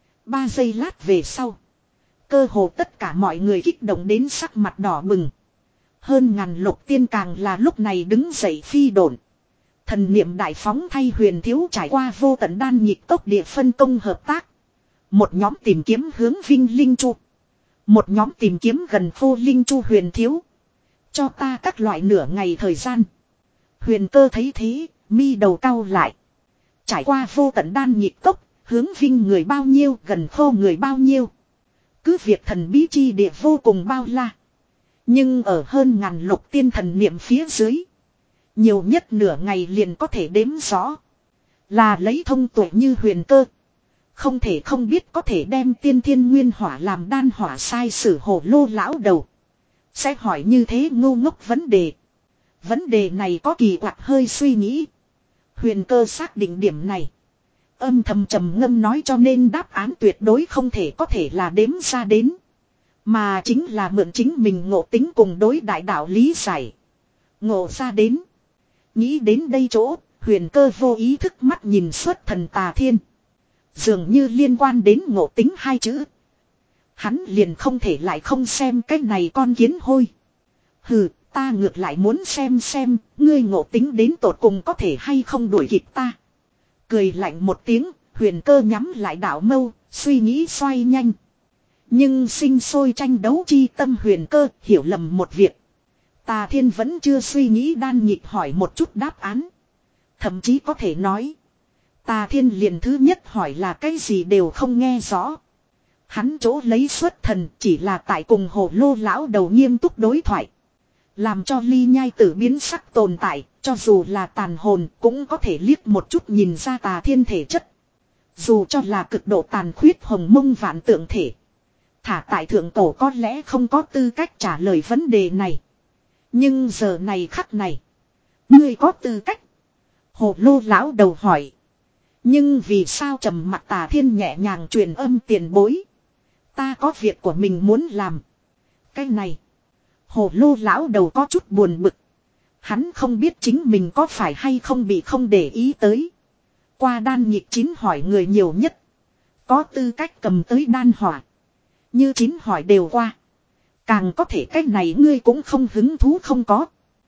Ba giây lát về sau. Cơ hồ tất cả mọi người kích động đến sắc mặt đỏ bừng. Hơn ngàn lục tiên càng là lúc này đứng dậy phi độn. Thần niệm đại phóng thay huyền thiếu trải qua vô tận đan nhịp cốc địa phân công hợp tác. Một nhóm tìm kiếm hướng vinh linh chu. Một nhóm tìm kiếm gần khô linh chu huyền thiếu. Cho ta các loại nửa ngày thời gian. Huyền cơ thấy thế, mi đầu cau lại. Trải qua vô tận đan nhịp cốc, hướng vinh người bao nhiêu, gần khô người bao nhiêu. Cứ việc thần bí chi địa vô cùng bao la. Nhưng ở hơn ngàn lục tiên thần niệm phía dưới. Nhiều nhất nửa ngày liền có thể đếm rõ. Là lấy thông tuệ như huyền cơ. Không thể không biết có thể đem tiên thiên nguyên hỏa làm đan hỏa sai sử hồ lô lão đầu. Sẽ hỏi như thế ngu ngốc vấn đề. Vấn đề này có kỳ quặc hơi suy nghĩ. Huyền cơ xác định điểm này. Âm thầm trầm ngâm nói cho nên đáp án tuyệt đối không thể có thể là đếm ra đến. Mà chính là mượn chính mình ngộ tính cùng đối đại đạo lý giải. Ngộ ra đến. Nghĩ đến đây chỗ, huyền cơ vô ý thức mắt nhìn xuất thần tà thiên. Dường như liên quan đến ngộ tính hai chữ. Hắn liền không thể lại không xem cái này con kiến hôi. Hừ, ta ngược lại muốn xem xem, ngươi ngộ tính đến tột cùng có thể hay không đuổi kịp ta. Cười lạnh một tiếng, huyền cơ nhắm lại đảo mâu, suy nghĩ xoay nhanh. Nhưng sinh sôi tranh đấu chi tâm huyền cơ, hiểu lầm một việc. Tà thiên vẫn chưa suy nghĩ đan nhịp hỏi một chút đáp án. Thậm chí có thể nói. Tà thiên liền thứ nhất hỏi là cái gì đều không nghe rõ. Hắn chỗ lấy xuất thần chỉ là tại cùng hồ lô lão đầu nghiêm túc đối thoại. Làm cho ly nhai tử biến sắc tồn tại, cho dù là tàn hồn cũng có thể liếc một chút nhìn ra tà thiên thể chất. Dù cho là cực độ tàn khuyết hồng mông vạn tượng thể. Thả tại thượng cổ có lẽ không có tư cách trả lời vấn đề này. Nhưng giờ này khắc này. Ngươi có tư cách. Hồ lô lão đầu hỏi. Nhưng vì sao trầm mặc Tà Thiên nhẹ nhàng truyền âm tiền bối. Ta có việc của mình muốn làm. Cái này. Hồ lô lão đầu có chút buồn bực. Hắn không biết chính mình có phải hay không bị không để ý tới. Qua đan nhịp chín hỏi người nhiều nhất. Có tư cách cầm tới đan hỏa. Như chín hỏi đều qua. Càng có thể cách này ngươi cũng không hứng thú không có.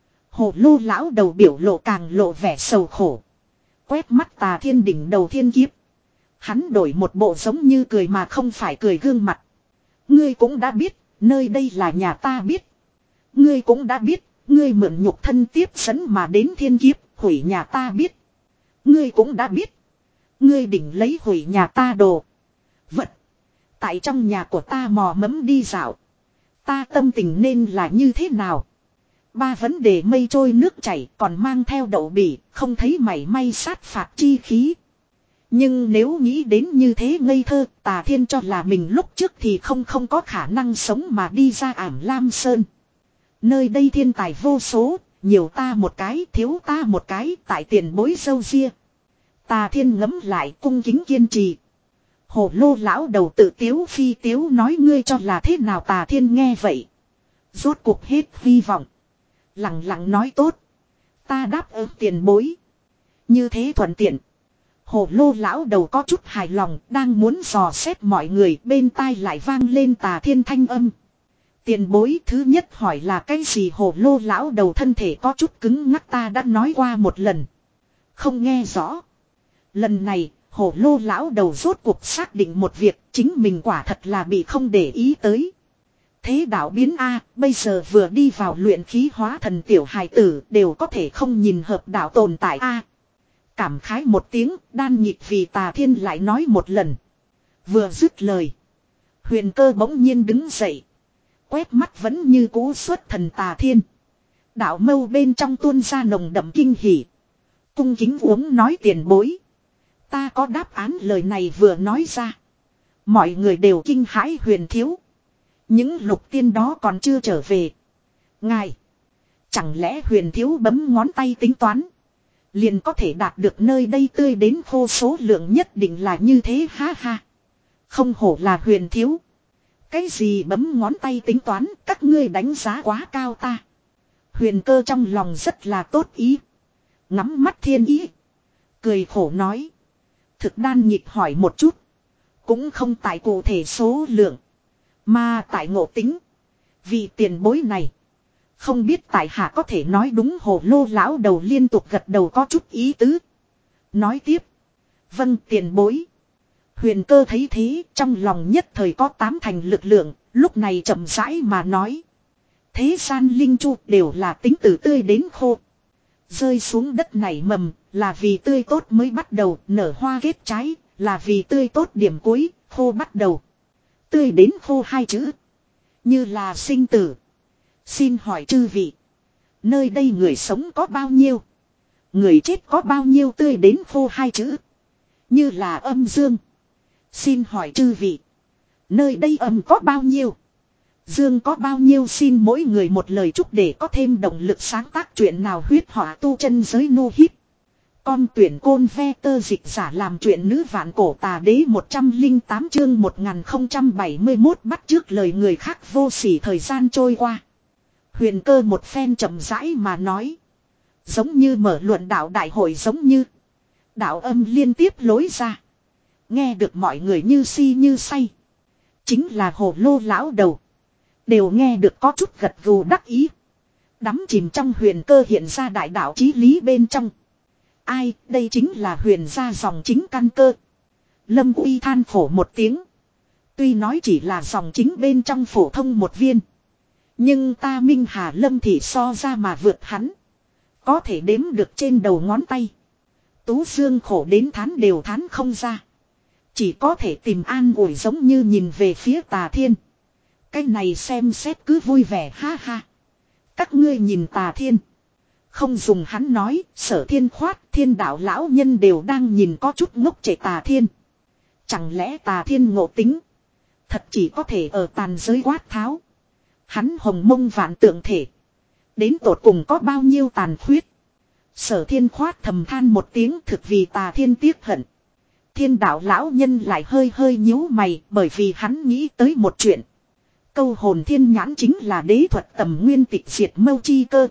Hồ lô lão đầu biểu lộ càng lộ vẻ sầu khổ. Quét mắt Tà Thiên đỉnh đầu thiên kiếp. Hắn đổi một bộ giống như cười mà không phải cười gương mặt. Ngươi cũng đã biết, nơi đây là nhà ta biết. Ngươi cũng đã biết, ngươi mượn nhục thân tiếp dẫn mà đến thiên kiếp, hủy nhà ta biết. Ngươi cũng đã biết. Ngươi định lấy hủy nhà ta đồ. Vật. Tại trong nhà của ta mò mẫm đi dạo. Ta tâm tình nên là như thế nào? Ba vấn đề mây trôi nước chảy còn mang theo đậu bỉ, không thấy mảy may sát phạt chi khí. Nhưng nếu nghĩ đến như thế ngây thơ, Tà Thiên cho là mình lúc trước thì không không có khả năng sống mà đi ra Ảm Lam Sơn. Nơi đây thiên tài vô số, nhiều ta một cái, thiếu ta một cái, tại tiền bối dâu ria. Tà Thiên ngấm lại cung kính kiên trì. Hồ lô lão đầu tự tiếu phi tiếu nói ngươi cho là thế nào. Tà Thiên nghe vậy. Rốt cuộc hết hy vọng. Lặng lặng nói tốt. Ta đáp ứng tiền bối. Như thế thuận tiện. Hồ lô lão đầu có chút hài lòng. Đang muốn dò xét mọi người. Bên tai lại vang lên Tà Thiên thanh âm. Tiền bối thứ nhất hỏi là cái gì? Hồ lô lão đầu thân thể có chút cứng ngắc. Ta đã nói qua một lần. Không nghe rõ. Lần này hồ lô lão đầu rốt cuộc xác định một việc. Chính mình quả thật là bị không để ý tới. Thế đạo biến A, bây giờ vừa đi vào luyện khí hóa thần tiểu hài tử đều có thể không nhìn hợp đạo tồn tại A. Cảm khái một tiếng, đan nhịp vì Tà Thiên lại nói một lần. Vừa dứt lời. Huyền Cơ bỗng nhiên đứng dậy. Quét mắt vẫn như cũ xuất thần Tà Thiên. Đạo mâu bên trong tuôn ra nồng đậm kinh hỉ. Cung kính uống nói tiền bối. Ta có đáp án. Lời này vừa nói ra. Mọi người đều kinh hãi. Huyền thiếu. Những lục tiên đó còn chưa trở về. Ngài. Chẳng lẽ Huyền thiếu bấm ngón tay tính toán. Liền có thể đạt được nơi đây tươi đến khô số lượng nhất định là như thế ha ha. Không hổ là Huyền thiếu. Cái gì bấm ngón tay tính toán các ngươi đánh giá quá cao ta. Huyền Cơ trong lòng rất là tốt ý. Ngắm mắt thiên ý. Cười khổ nói. Thực đan nhịp hỏi một chút. Cũng không tại cụ thể số lượng. Mà tại ngộ tính. Vì tiền bối này. Không biết tại hạ có thể nói đúng. Hồ lô lão đầu liên tục gật đầu có chút ý tứ. Nói tiếp. Vâng tiền bối. Huyền Cơ thấy thế trong lòng nhất thời có tám thành lực lượng. Lúc này chậm rãi mà nói. Thế gian linh chu đều là tính từ tươi đến khô. Rơi xuống đất này mầm là vì tươi tốt mới bắt đầu. Nở hoa kết trái là vì tươi tốt điểm cuối khô bắt đầu. Tươi đến khô hai chữ. Như là sinh tử. Xin hỏi chư vị. Nơi đây người sống có bao nhiêu? Người chết có bao nhiêu? Tươi đến khô hai chữ. Như là âm dương. Xin hỏi chư vị. Nơi đây âm có bao nhiêu? Dương có bao nhiêu? Xin mỗi người một lời chúc để có thêm động lực sáng tác chuyện nào huyết họa tu chân giới nu hít. Con tuyển côn ve tơ dịch giả làm chuyện nữ vạn cổ tà đế một trăm lẻ tám chương một nghìn không trăm bảy mươi mốt bắt trước lời người khác vô sỉ. Thời gian trôi qua. Huyền Cơ một phen chậm rãi mà nói. Giống như mở luận đạo đại hội giống như. Đạo âm liên tiếp lối ra. Nghe được mọi người như si như say. Chính là hồ lô lão đầu. Đều nghe được có chút gật gù đắc ý. Đắm chìm trong Huyền Cơ hiện ra đại đạo chí lý bên trong. Ai, đây chính là Huyền gia dòng chính căn cơ. Lâm Uy than khổ một tiếng. Tuy nói chỉ là dòng chính bên trong phổ thông một viên. Nhưng ta Minh Hà Lâm thì so ra mà vượt hắn. Có thể đếm được trên đầu ngón tay. Tú Dương khổ đến thán đều thán không ra. Chỉ có thể tìm an ủi giống như nhìn về phía Tà Thiên. Cái này xem xét cứ vui vẻ ha ha. Các ngươi nhìn Tà Thiên. Không dùng hắn nói, Sở Thiên khoát, Thiên đạo lão nhân đều đang nhìn có chút ngốc trẻ Tà Thiên. Chẳng lẽ Tà Thiên ngộ tính. Thật chỉ có thể ở tàn giới quát tháo. Hắn hồng mông vạn tượng thể. Đến tột cùng có bao nhiêu tàn khuyết. Sở thiên khoát thầm than một tiếng thực vì tà thiên tiếc hận. Thiên đạo lão nhân lại hơi hơi nhíu mày bởi vì hắn nghĩ tới một chuyện. Câu hồn thiên nhãn chính là đế thuật tầm nguyên tịch diệt mâu chi cơ.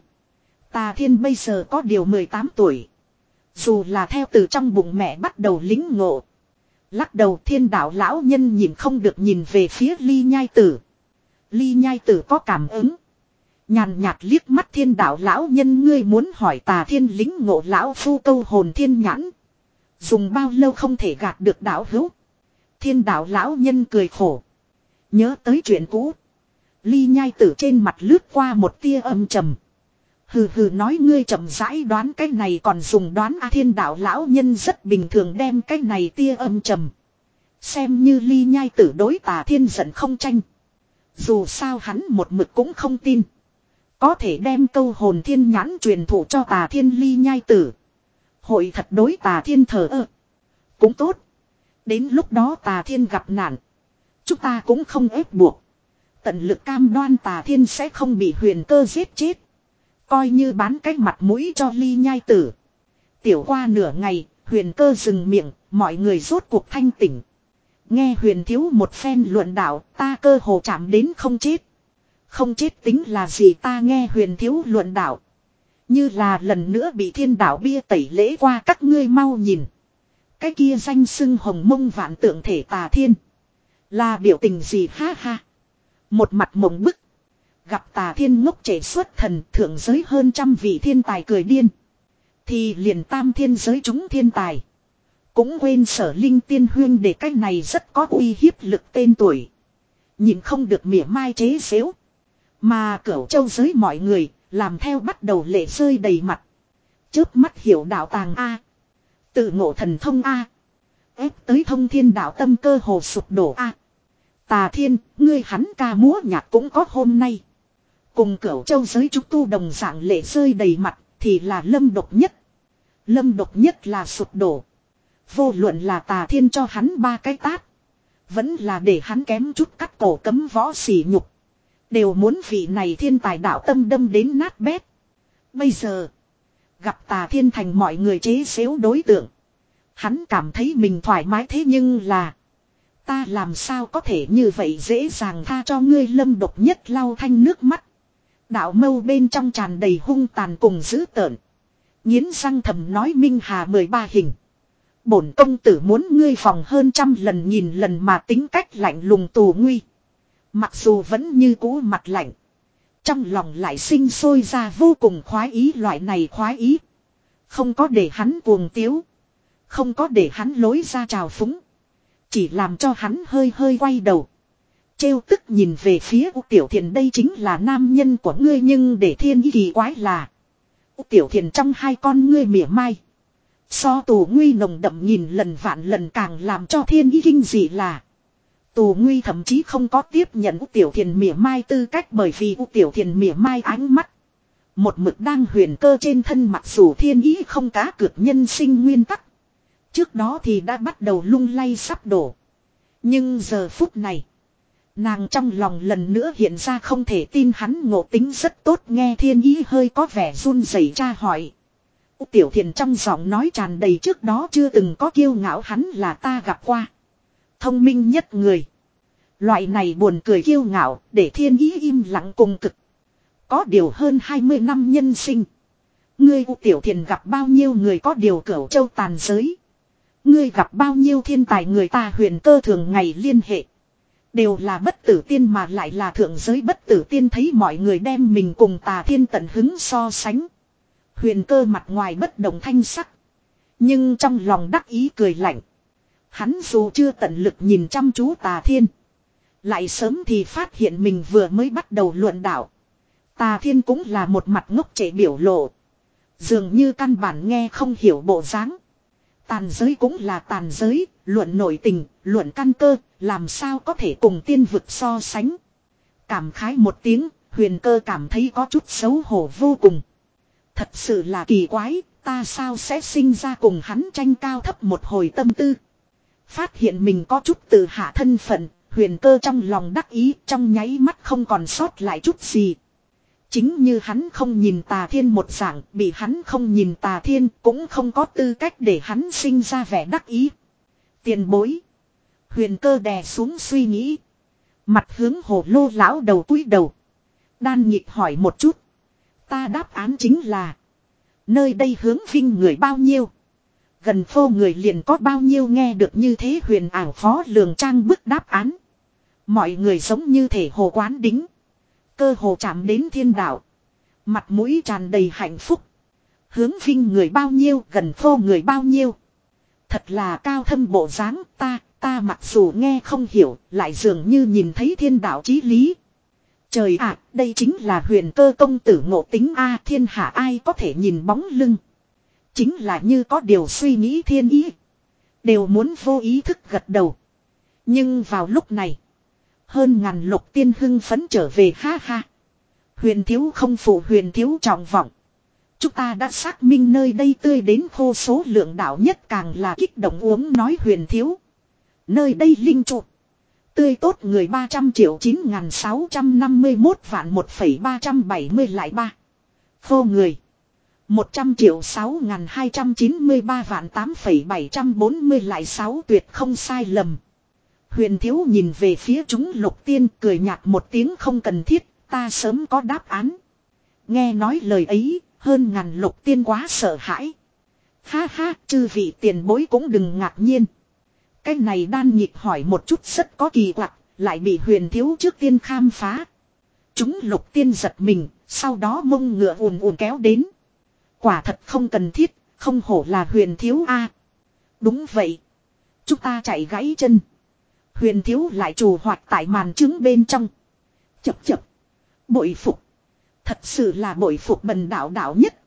Tà thiên bây giờ có điều mười tám tuổi. Dù là theo từ trong bụng mẹ bắt đầu lính ngộ. Lắc đầu thiên đạo lão nhân nhìn không được nhìn về phía ly nhai tử. Ly nhai tử có cảm ứng. Nhàn nhạt liếc mắt thiên đạo lão nhân ngươi muốn hỏi tà thiên lính ngộ lão phu câu hồn thiên nhãn. Dùng bao lâu không thể gạt được đạo hữu. Thiên đạo lão nhân cười khổ. Nhớ tới chuyện cũ. Ly nhai tử trên mặt lướt qua một tia âm trầm. Hừ hừ nói ngươi chậm rãi đoán cái này còn dùng đoán a thiên đạo lão nhân rất bình thường đem cái này tia âm trầm. Xem như ly nhai tử đối tà thiên giận không tranh. Dù sao hắn một mực cũng không tin. Có thể đem câu hồn thiên nhãn truyền thụ cho tà thiên ly nhai tử. Hội thật đối tà thiên thờ ơ. Cũng tốt. Đến lúc đó tà thiên gặp nạn. Chúng ta cũng không ép buộc. Tận lực cam đoan tà thiên sẽ không bị huyền cơ giết chết. Coi như bán cái mặt mũi cho ly nhai tử. Tiểu qua nửa ngày, huyền cơ dừng miệng, mọi người rốt cuộc thanh tỉnh. Nghe huyền thiếu một phen luận đạo, ta cơ hồ chạm đến không chết. Không chết tính là gì ta nghe huyền thiếu luận đạo. Như là lần nữa bị thiên đạo bia tẩy lễ qua các ngươi mau nhìn. Cái kia danh xưng hồng mông vạn tượng thể tà thiên. Là biểu tình gì ha ha. Một mặt mộng bức. Gặp tà thiên ngốc trẻ xuất thần thượng giới hơn trăm vị thiên tài cười điên. Thì liền tam thiên giới chúng thiên tài. Cũng quên sở linh tiên huyên để cái này rất có uy hiếp lực tên tuổi. Nhìn không được mỉa mai chế xếu. Mà cửu châu giới mọi người làm theo bắt đầu lệ rơi đầy mặt. Chớp mắt hiểu đạo tàng A. Tự ngộ thần thông A. Ép tới thông thiên đạo tâm cơ hồ sụp đổ A. Tà thiên, ngươi hắn ca múa nhạc cũng có hôm nay. Cùng cửu châu giới chúng tu đồng dạng lệ rơi đầy mặt thì là lâm độc nhất. Lâm độc nhất là sụp đổ. Vô luận là tà thiên cho hắn ba cái tát. Vẫn là để hắn kém chút cắt cổ cấm võ sỉ nhục. Đều muốn vị này thiên tài đạo tâm đâm đến nát bét. Bây giờ. Gặp tà thiên thành mọi người chế xếu đối tượng. Hắn cảm thấy mình thoải mái thế nhưng là. Ta làm sao có thể như vậy dễ dàng tha cho ngươi lâm độc nhất lau thanh nước mắt. Đạo mâu bên trong tràn đầy hung tàn cùng dữ tợn. Nghiến răng thầm nói minh hà mười ba hình. Bổn công tử muốn ngươi phòng hơn trăm lần nghìn lần mà tính cách lạnh lùng tù nguy. Mặc dù vẫn như cũ mặt lạnh. Trong lòng lại sinh sôi ra vô cùng khoái ý loại này khoái ý. Không có để hắn cuồng tiếu. Không có để hắn lối ra trào phúng. Chỉ làm cho hắn hơi hơi quay đầu. Trêu tức nhìn về phía U Tiểu Thiền đây chính là nam nhân của ngươi nhưng để thiên ý kỳ quái là. U Tiểu Thiền trong hai con ngươi mỉa mai. So tù nguy nồng đậm nhìn lần vạn lần càng làm cho thiên ý kinh dị là. Tù nguy thậm chí không có tiếp nhận U Tiểu Thiền mỉa mai tư cách bởi vì U Tiểu Thiền mỉa mai ánh mắt. Một mực đang huyền cơ trên thân mặc dù thiên ý không cá cược nhân sinh nguyên tắc. Trước đó thì đã bắt đầu lung lay sắp đổ. Nhưng giờ phút này. Nàng trong lòng lần nữa hiện ra không thể tin hắn ngộ tính rất tốt nghe thiên ý hơi có vẻ run rẩy tra hỏi. U Tiểu Thiền trong giọng nói tràn đầy trước đó chưa từng có kiêu ngạo hắn là ta gặp qua. Thông minh nhất người. Loại này buồn cười kiêu ngạo để thiên ý im lặng cùng cực. Có điều hơn hai mươi năm nhân sinh. Ngươi U Tiểu Thiền gặp bao nhiêu người có điều cửu châu tàn giới. Ngươi gặp bao nhiêu thiên tài người ta huyền cơ thường ngày liên hệ. Đều là bất tử tiên mà lại là thượng giới bất tử tiên thấy mọi người đem mình cùng tà thiên tận hứng so sánh. Huyền cơ mặt ngoài bất động thanh sắc. Nhưng trong lòng đắc ý cười lạnh. Hắn dù chưa tận lực nhìn chăm chú tà thiên. Lại sớm thì phát hiện mình vừa mới bắt đầu luận đạo. Tà thiên cũng là một mặt ngốc trẻ biểu lộ. Dường như căn bản nghe không hiểu bộ dáng. Tàn giới cũng là tàn giới, luận nội tình, luận căn cơ, làm sao có thể cùng tiên vực so sánh. Cảm khái một tiếng, huyền cơ cảm thấy có chút xấu hổ vô cùng. Thật sự là kỳ quái, ta sao sẽ sinh ra cùng hắn tranh cao thấp một hồi tâm tư. Phát hiện mình có chút từ hạ thân phận, Huyền Cơ trong lòng đắc ý, trong nháy mắt không còn sót lại chút gì. Chính như hắn không nhìn Tà Thiên một dạng, bị hắn không nhìn Tà Thiên cũng không có tư cách để hắn sinh ra vẻ đắc ý. Tiền bối. Huyền Cơ đè xuống suy nghĩ. Mặt hướng Hồ Lô lão đầu cúi đầu. Đan Nhịp hỏi một chút. Ta đáp án chính là. Nơi đây hướng Vinh người bao nhiêu. Gần phô người liền có bao nhiêu, nghe được như thế huyền ảo phó lường trang bức đáp án. Mọi người giống như thể hồ quán đính. Cơ hồ chạm đến thiên đạo. Mặt mũi tràn đầy hạnh phúc. Hướng Vinh người bao nhiêu, gần phô người bao nhiêu. Thật là cao thâm bộ dáng, ta, ta mặc dù nghe không hiểu, lại dường như nhìn thấy thiên đạo chí lý. Trời ạ, đây chính là Huyền Cơ công tử ngộ tính a, thiên hạ ai có thể nhìn bóng lưng. Chính là như có điều suy nghĩ thiên ý. Đều muốn vô ý thức gật đầu. Nhưng vào lúc này. Hơn ngàn Lục Tiên hưng phấn trở về, ha ha. Huyền thiếu không phụ Huyền thiếu trọng vọng. Chúng ta đã xác minh nơi đây tươi đến khô, số lượng đạo nhất càng là kích động uống nói Huyền thiếu. Nơi đây linh trụ. Tươi tốt người ba trăm triệu chín ngàn sáu trăm năm mươi mốt vạn một phẩy ba trăm bảy mươi lại ba. Khô người. một trăm triệu sáu ngàn hai trăm chín mươi ba vạn tám phẩy bảy trăm bốn mươi lại sáu, tuyệt không sai lầm. Huyền thiếu nhìn về phía chúng Lục Tiên cười nhạt một tiếng, không cần thiết, ta sớm có đáp án. Nghe nói lời ấy, hơn ngàn Lục Tiên quá sợ hãi. Ha ha, chư vị tiền bối cũng đừng ngạc nhiên. Cái này Đan Nhịp hỏi một chút rất có kỳ quặc, lại bị Huyền thiếu trước tiên khám phá. Chúng Lục Tiên giật mình, sau đó mông ngựa ùn ùn kéo đến. Quả thật không cần thiết, không hổ là Huyền thiếu a. À, đúng vậy. Chúng ta chạy gãy chân. Huyền thiếu lại trù hoạt tại màn trứng bên trong. Chập chập. Bội phục. Thật sự là bội phục bần đạo đạo nhất.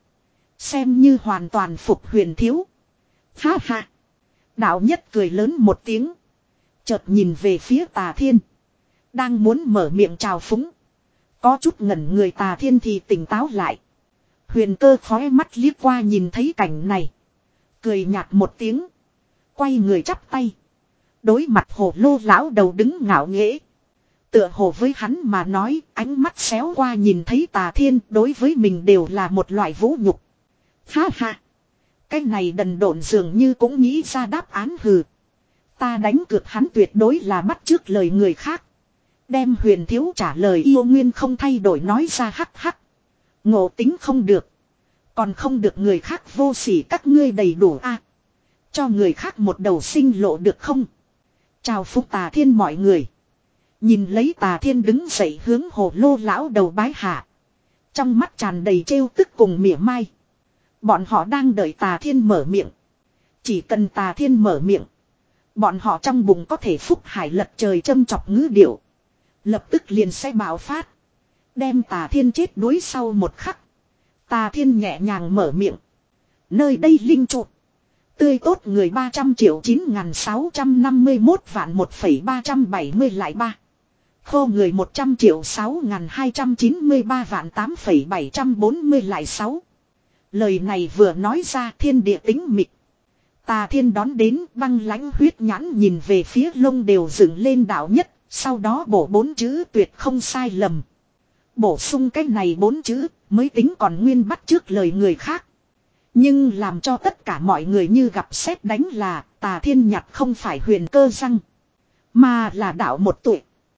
Xem như hoàn toàn phục Huyền thiếu. Ha ha. Đạo nhất cười lớn một tiếng. Chợt nhìn về phía Tà Thiên. Đang muốn mở miệng chào phúng. Có chút ngẩn người Tà Thiên thì tỉnh táo lại. Huyền Cơ khóe mắt liếc qua nhìn thấy cảnh này. Cười nhạt một tiếng. Quay người chắp tay. Đối mặt Hồ Lô lão đầu đứng ngạo nghễ. Tựa hồ với hắn mà nói, ánh mắt xéo qua nhìn thấy Tà Thiên, đối với mình đều là một loại vũ nhục. Ha ha. Cái này đần độn dường như cũng nghĩ ra đáp án hừ. Ta đánh cược hắn tuyệt đối là bắt chước lời người khác. Đem Huyền thiếu trả lời yêu nguyên không thay đổi nói ra, hắc hắc. Ngộ tính không được. Còn không được người khác vô sỉ các ngươi đầy đủ a. À, cho người khác một đầu sinh lộ được không? Chào phúc Tà Thiên mọi người. Nhìn lấy Tà Thiên đứng dậy hướng Hồ Lô lão đầu bái hạ. Trong mắt tràn đầy trêu tức cùng mỉa mai. Bọn họ đang đợi Tà Thiên mở miệng. Chỉ cần Tà Thiên mở miệng. Bọn họ trong bụng có thể phúc hải lật trời châm chọc ngữ điệu. Lập tức liền sẽ bạo phát. Đem Tà Thiên chết đuối sau một khắc. Tà Thiên nhẹ nhàng mở miệng. Nơi đây linh trụ. Tươi tốt người ba trăm triệu chín ngàn sáu trăm năm mươi mốt vạn một phẩy ba trăm bảy mươi lại ba. Khô người một trăm triệu sáu ngàn hai trăm chín mươi ba vạn tám phẩy bảy trăm bốn mươi lại sáu. Lời này vừa nói ra thiên địa tĩnh mịch. Tà Thiên đón đến băng lãnh huyết nhãn nhìn về phía lông đều dựng lên đạo nhất. Sau đó bổ bốn chữ tuyệt không sai lầm. Bổ sung cái này bốn chữ mới tính còn nguyên bắt trước lời người khác. Nhưng làm cho tất cả mọi người như gặp sét đánh là Tà Thiên nhặt không phải Huyền Cơ răng. Mà là đạo một tuổi.